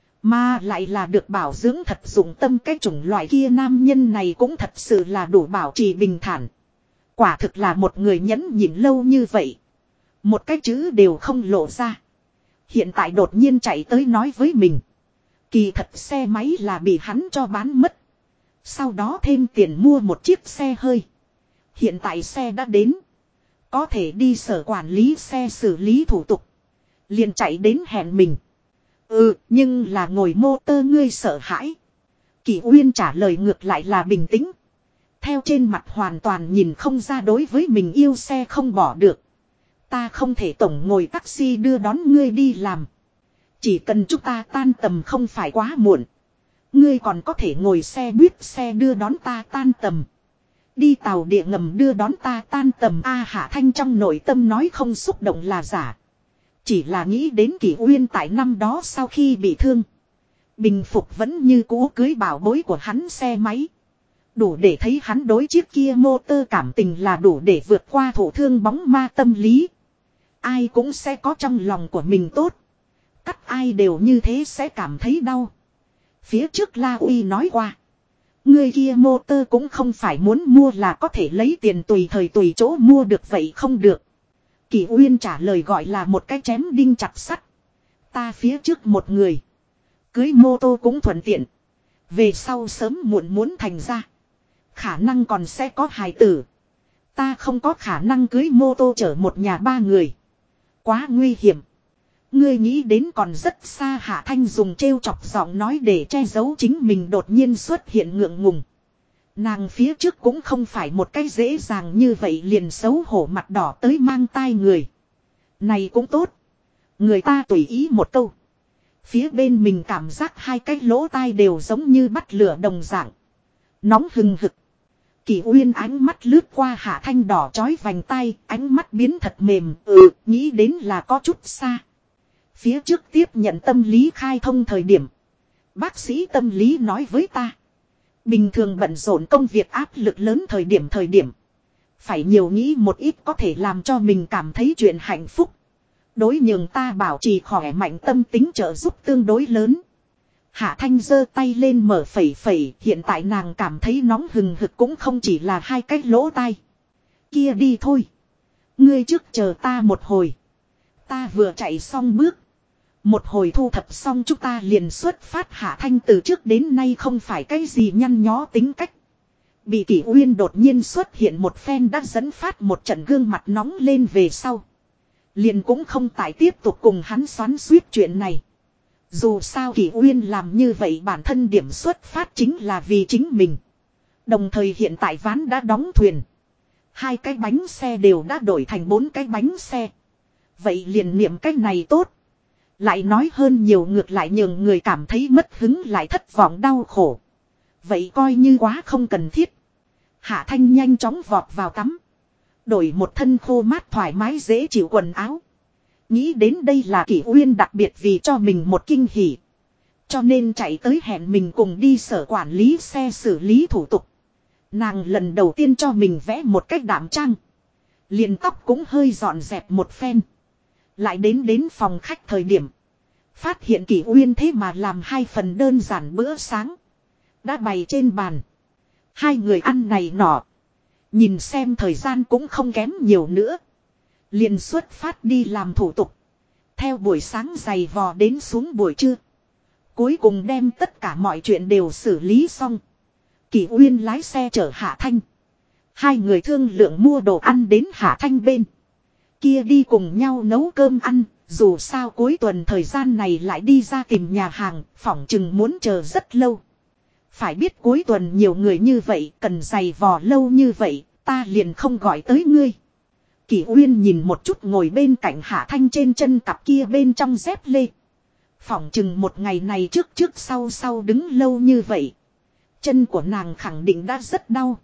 Mà lại là được bảo dưỡng thật dụng tâm, cái chủng loại kia nam nhân này cũng thật sự là đủ bảo trì bình thản. Quả thực là một người nhẫn nhịn lâu như vậy. Một cái chữ đều không lộ ra. Hiện tại đột nhiên chạy tới nói với mình. Kỳ thật xe máy là bị hắn cho bán mất. Sau đó thêm tiền mua một chiếc xe hơi. Hiện tại xe đã đến. Có thể đi sở quản lý xe xử lý thủ tục. Liền chạy đến hẹn mình. Nhưng là ngồi motor ngươi sợ hãi. Kỷ Uyên trả lời ngược lại là bình tĩnh. Theo trên mặt hoàn toàn nhìn không ra đối với mình yêu xe không bỏ được. Ta không thể tổng ngồi taxi đưa đón ngươi đi làm. Chỉ cần chúng ta tan tầm không phải quá muộn. Ngươi còn có thể ngồi xe buýt xe đưa đón ta tan tầm. Đi tàu địa ngầm đưa đón ta tan tầm. Hạ Thanh trong nội tâm nói không xúc động là giả. Chỉ là nghĩ đến Kỷ Uyên tại năm đó sau khi bị thương. Bình phục vẫn như cũ cưới bảo bối của hắn xe máy. Đủ để thấy hắn đối chiếc kia motor cảm tình là đủ để vượt qua thổ thương bóng ma tâm lý. Ai cũng sẽ có trong lòng của mình tốt. Cắt ai đều như thế sẽ cảm thấy đau. Phía trước La Uy nói qua. Người kia motor cũng không phải muốn mua là có thể lấy tiền tùy thời tùy chỗ mua được vậy không được. Kỷ Uyên trả lời gọi là một cái chém đinh chặt sắt. Ta phía trước một người. Cưới mô tô cũng thuận tiện. Về sau sớm muộn muốn thành ra. Khả năng còn sẽ có hài tử. Ta không có khả năng cưới mô tô chở một nhà 3 người. Quá nguy hiểm. Ngươi nghĩ đến còn rất xa. Hạ Thanh dùng trêu chọc giọng nói để che giấu chính mình đột nhiên xuất hiện ngượng ngùng. Nàng phía trước cũng không phải một cái dễ dàng như vậy liền xấu hổ mặt đỏ tới mang tai người. Này cũng tốt. Người ta tùy ý một câu. Phía bên mình cảm giác hai cái lỗ tai đều giống như bắt lửa đồng dạng. Nóng hừng hực. Kỷ Uyên ánh mắt lướt qua Hạ Thanh đỏ chói vành tai, ánh mắt biến thật mềm, nghĩ đến là có chút xa. Phía trước tiếp nhận tâm lý khai thông thời điểm. Bác sĩ tâm lý nói với ta. Bình thường bận rộn công việc áp lực lớn thời điểm. Phải nhiều nghĩ một ít có thể làm cho mình cảm thấy chuyện hạnh phúc. Đối nhường ta bảo trì khỏe mạnh tâm tính trợ giúp tương đối lớn. Hạ Thanh giơ tay lên mở phẩy phẩy. Hiện tại nàng cảm thấy nóng hừng hực cũng không chỉ là hai cái lỗ tai. Kia đi thôi. Ngươi trước chờ ta một hồi. Ta vừa chạy xong bước. Một hồi thu thập xong chúng ta liền xuất phát. Hạ Thanh từ trước đến nay không phải cái gì nhăn nhó tính cách. Bị Kỷ Uyên đột nhiên xuất hiện một phen đã dẫn phát một trận gương mặt nóng lên về sau. Liền cũng không tại tiếp tục cùng hắn xoắn xuýt chuyện này. Dù sao Kỷ Uyên làm như vậy bản thân điểm xuất phát chính là vì chính mình. Đồng thời hiện tại ván đã đóng thuyền. 2 cái bánh xe đều đã đổi thành 4 cái bánh xe. Vậy liền niệm cái này tốt. Lại nói hơn nhiều ngược lại nhường người cảm thấy mất hứng lại thất vọng đau khổ. Vậy coi như quá không cần thiết. Hạ Thanh nhanh chóng vọt vào tắm. Đổi một thân khô mát thoải mái dễ chịu quần áo. Nghĩ đến đây là Kỷ Uyên đặc biệt vì cho mình một kinh hỉ. Cho nên chạy tới hẹn mình cùng đi sở quản lý xe xử lý thủ tục. Nàng lần đầu tiên cho mình vẽ một cách đạm trang. Liền tóc cũng hơi dọn dẹp một phen. Lại đến phòng khách thời điểm. Phát hiện Kỷ Uyên thế mà làm 2 phần đơn giản bữa sáng. Đã bày trên bàn. 2 người ăn này nọ. Nhìn xem thời gian cũng không kém nhiều nữa. Liền xuất phát đi làm thủ tục. Theo buổi sáng dày vò đến xuống buổi trưa. Cuối cùng đem tất cả mọi chuyện đều xử lý xong. Kỷ Uyên lái xe chở Hạ Thanh. 2 người thương lượng mua đồ ăn đến Hạ Thanh bên. Kia đi cùng nhau nấu cơm ăn. Dù sao cuối tuần thời gian này lại đi ra tìm nhà hàng. Phỏng chừng muốn chờ rất lâu. Phải biết cuối tuần nhiều người như vậy. Cần giày vò lâu như vậy. Ta liền không gọi tới ngươi. Kỷ Uyên nhìn một chút ngồi bên cạnh Hạ Thanh trên chân cặp kia bên trong dép lê. Phỏng chừng một ngày này trước sau đứng lâu như vậy. Chân của nàng khẳng định đã rất đau.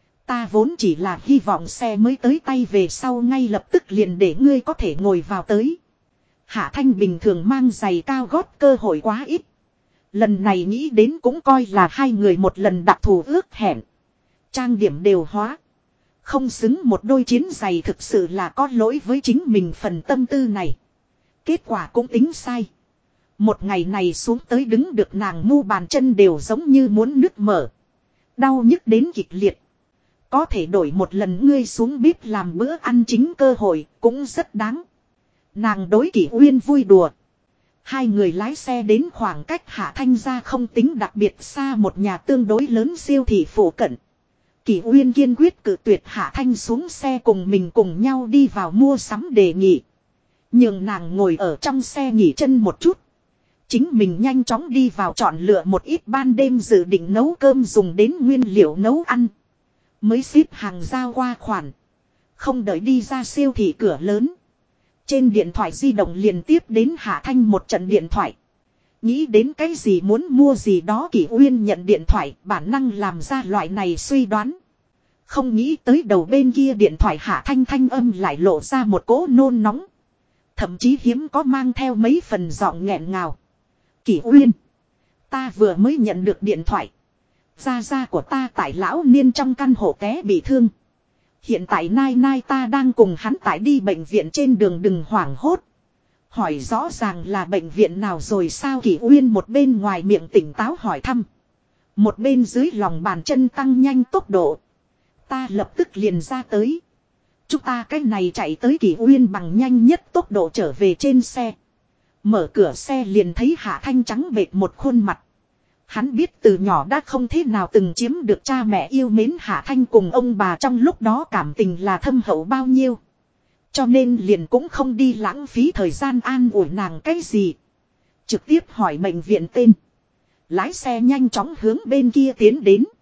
Ta vốn chỉ là hy vọng xe mới tới tay về sau ngay lập tức liền để ngươi có thể ngồi vào tới. Hạ Thanh bình thường mang giày cao gót cơ hội quá ít. Lần này nghĩ đến cũng coi là 2 người một lần đặc thù ước hẹn. Trang điểm đều hóa. Không xứng một đôi chiến giày thực sự là có lỗi với chính mình phần tâm tư này. Kết quả cũng tính sai. Một ngày này xuống tới đứng được nàng mu bàn chân đều giống như muốn nứt mở. Đau nhức đến kịch liệt. Có thể đổi một lần ngươi xuống bếp làm bữa ăn chính cơ hội cũng rất đáng. Nàng đối Kỷ Uyên vui đùa. 2 người lái xe đến khoảng cách Hạ Thanh ra không tính đặc biệt xa một nhà tương đối lớn siêu thị phủ cận. Kỷ Uyên kiên quyết cự tuyệt Hạ Thanh xuống xe cùng mình cùng nhau đi vào mua sắm đề nghị. Nhưng nàng ngồi ở trong xe nghỉ chân một chút. Chính mình nhanh chóng đi vào chọn lựa một ít ban đêm dự định nấu cơm dùng đến nguyên liệu nấu ăn. Mới xếp hàng giao qua khoản. Không đợi đi ra siêu thị cửa lớn. Trên điện thoại di động liền tiếp đến Hạ Thanh một trận điện thoại. Nghĩ đến cái gì muốn mua gì đó Kỷ Uyên nhận điện thoại bản năng làm ra loại này suy đoán. Không nghĩ tới đầu bên kia điện thoại Hạ Thanh thanh âm lại lộ ra một cỗ nôn nóng. Thậm chí hiếm có mang theo mấy phần giọng nghẹn ngào. Kỷ Uyên. Ta vừa mới nhận được điện thoại. Gia gia của ta tại lão niên trong căn hộ té bị thương. Hiện tại nai ta đang cùng hắn tại đi bệnh viện trên đường đừng hoảng hốt. Hỏi rõ ràng là bệnh viện nào rồi sao Kỷ Uyên một bên ngoài miệng tỉnh táo hỏi thăm. Một bên dưới lòng bàn chân tăng nhanh tốc độ. Ta lập tức liền ra tới. Chúng ta cái này chạy tới Kỷ Uyên bằng nhanh nhất tốc độ trở về trên xe. Mở cửa xe liền thấy Hạ Thanh trắng bệch một khuôn mặt. Hắn biết từ nhỏ đã không thế nào từng chiếm được cha mẹ yêu mến Hạ Thanh cùng ông bà trong lúc đó cảm tình là thâm hậu bao nhiêu. Cho nên liền cũng không đi lãng phí thời gian an ủi nàng cái gì. Trực tiếp hỏi bệnh viện tên. Lái xe nhanh chóng hướng bên kia tiến đến.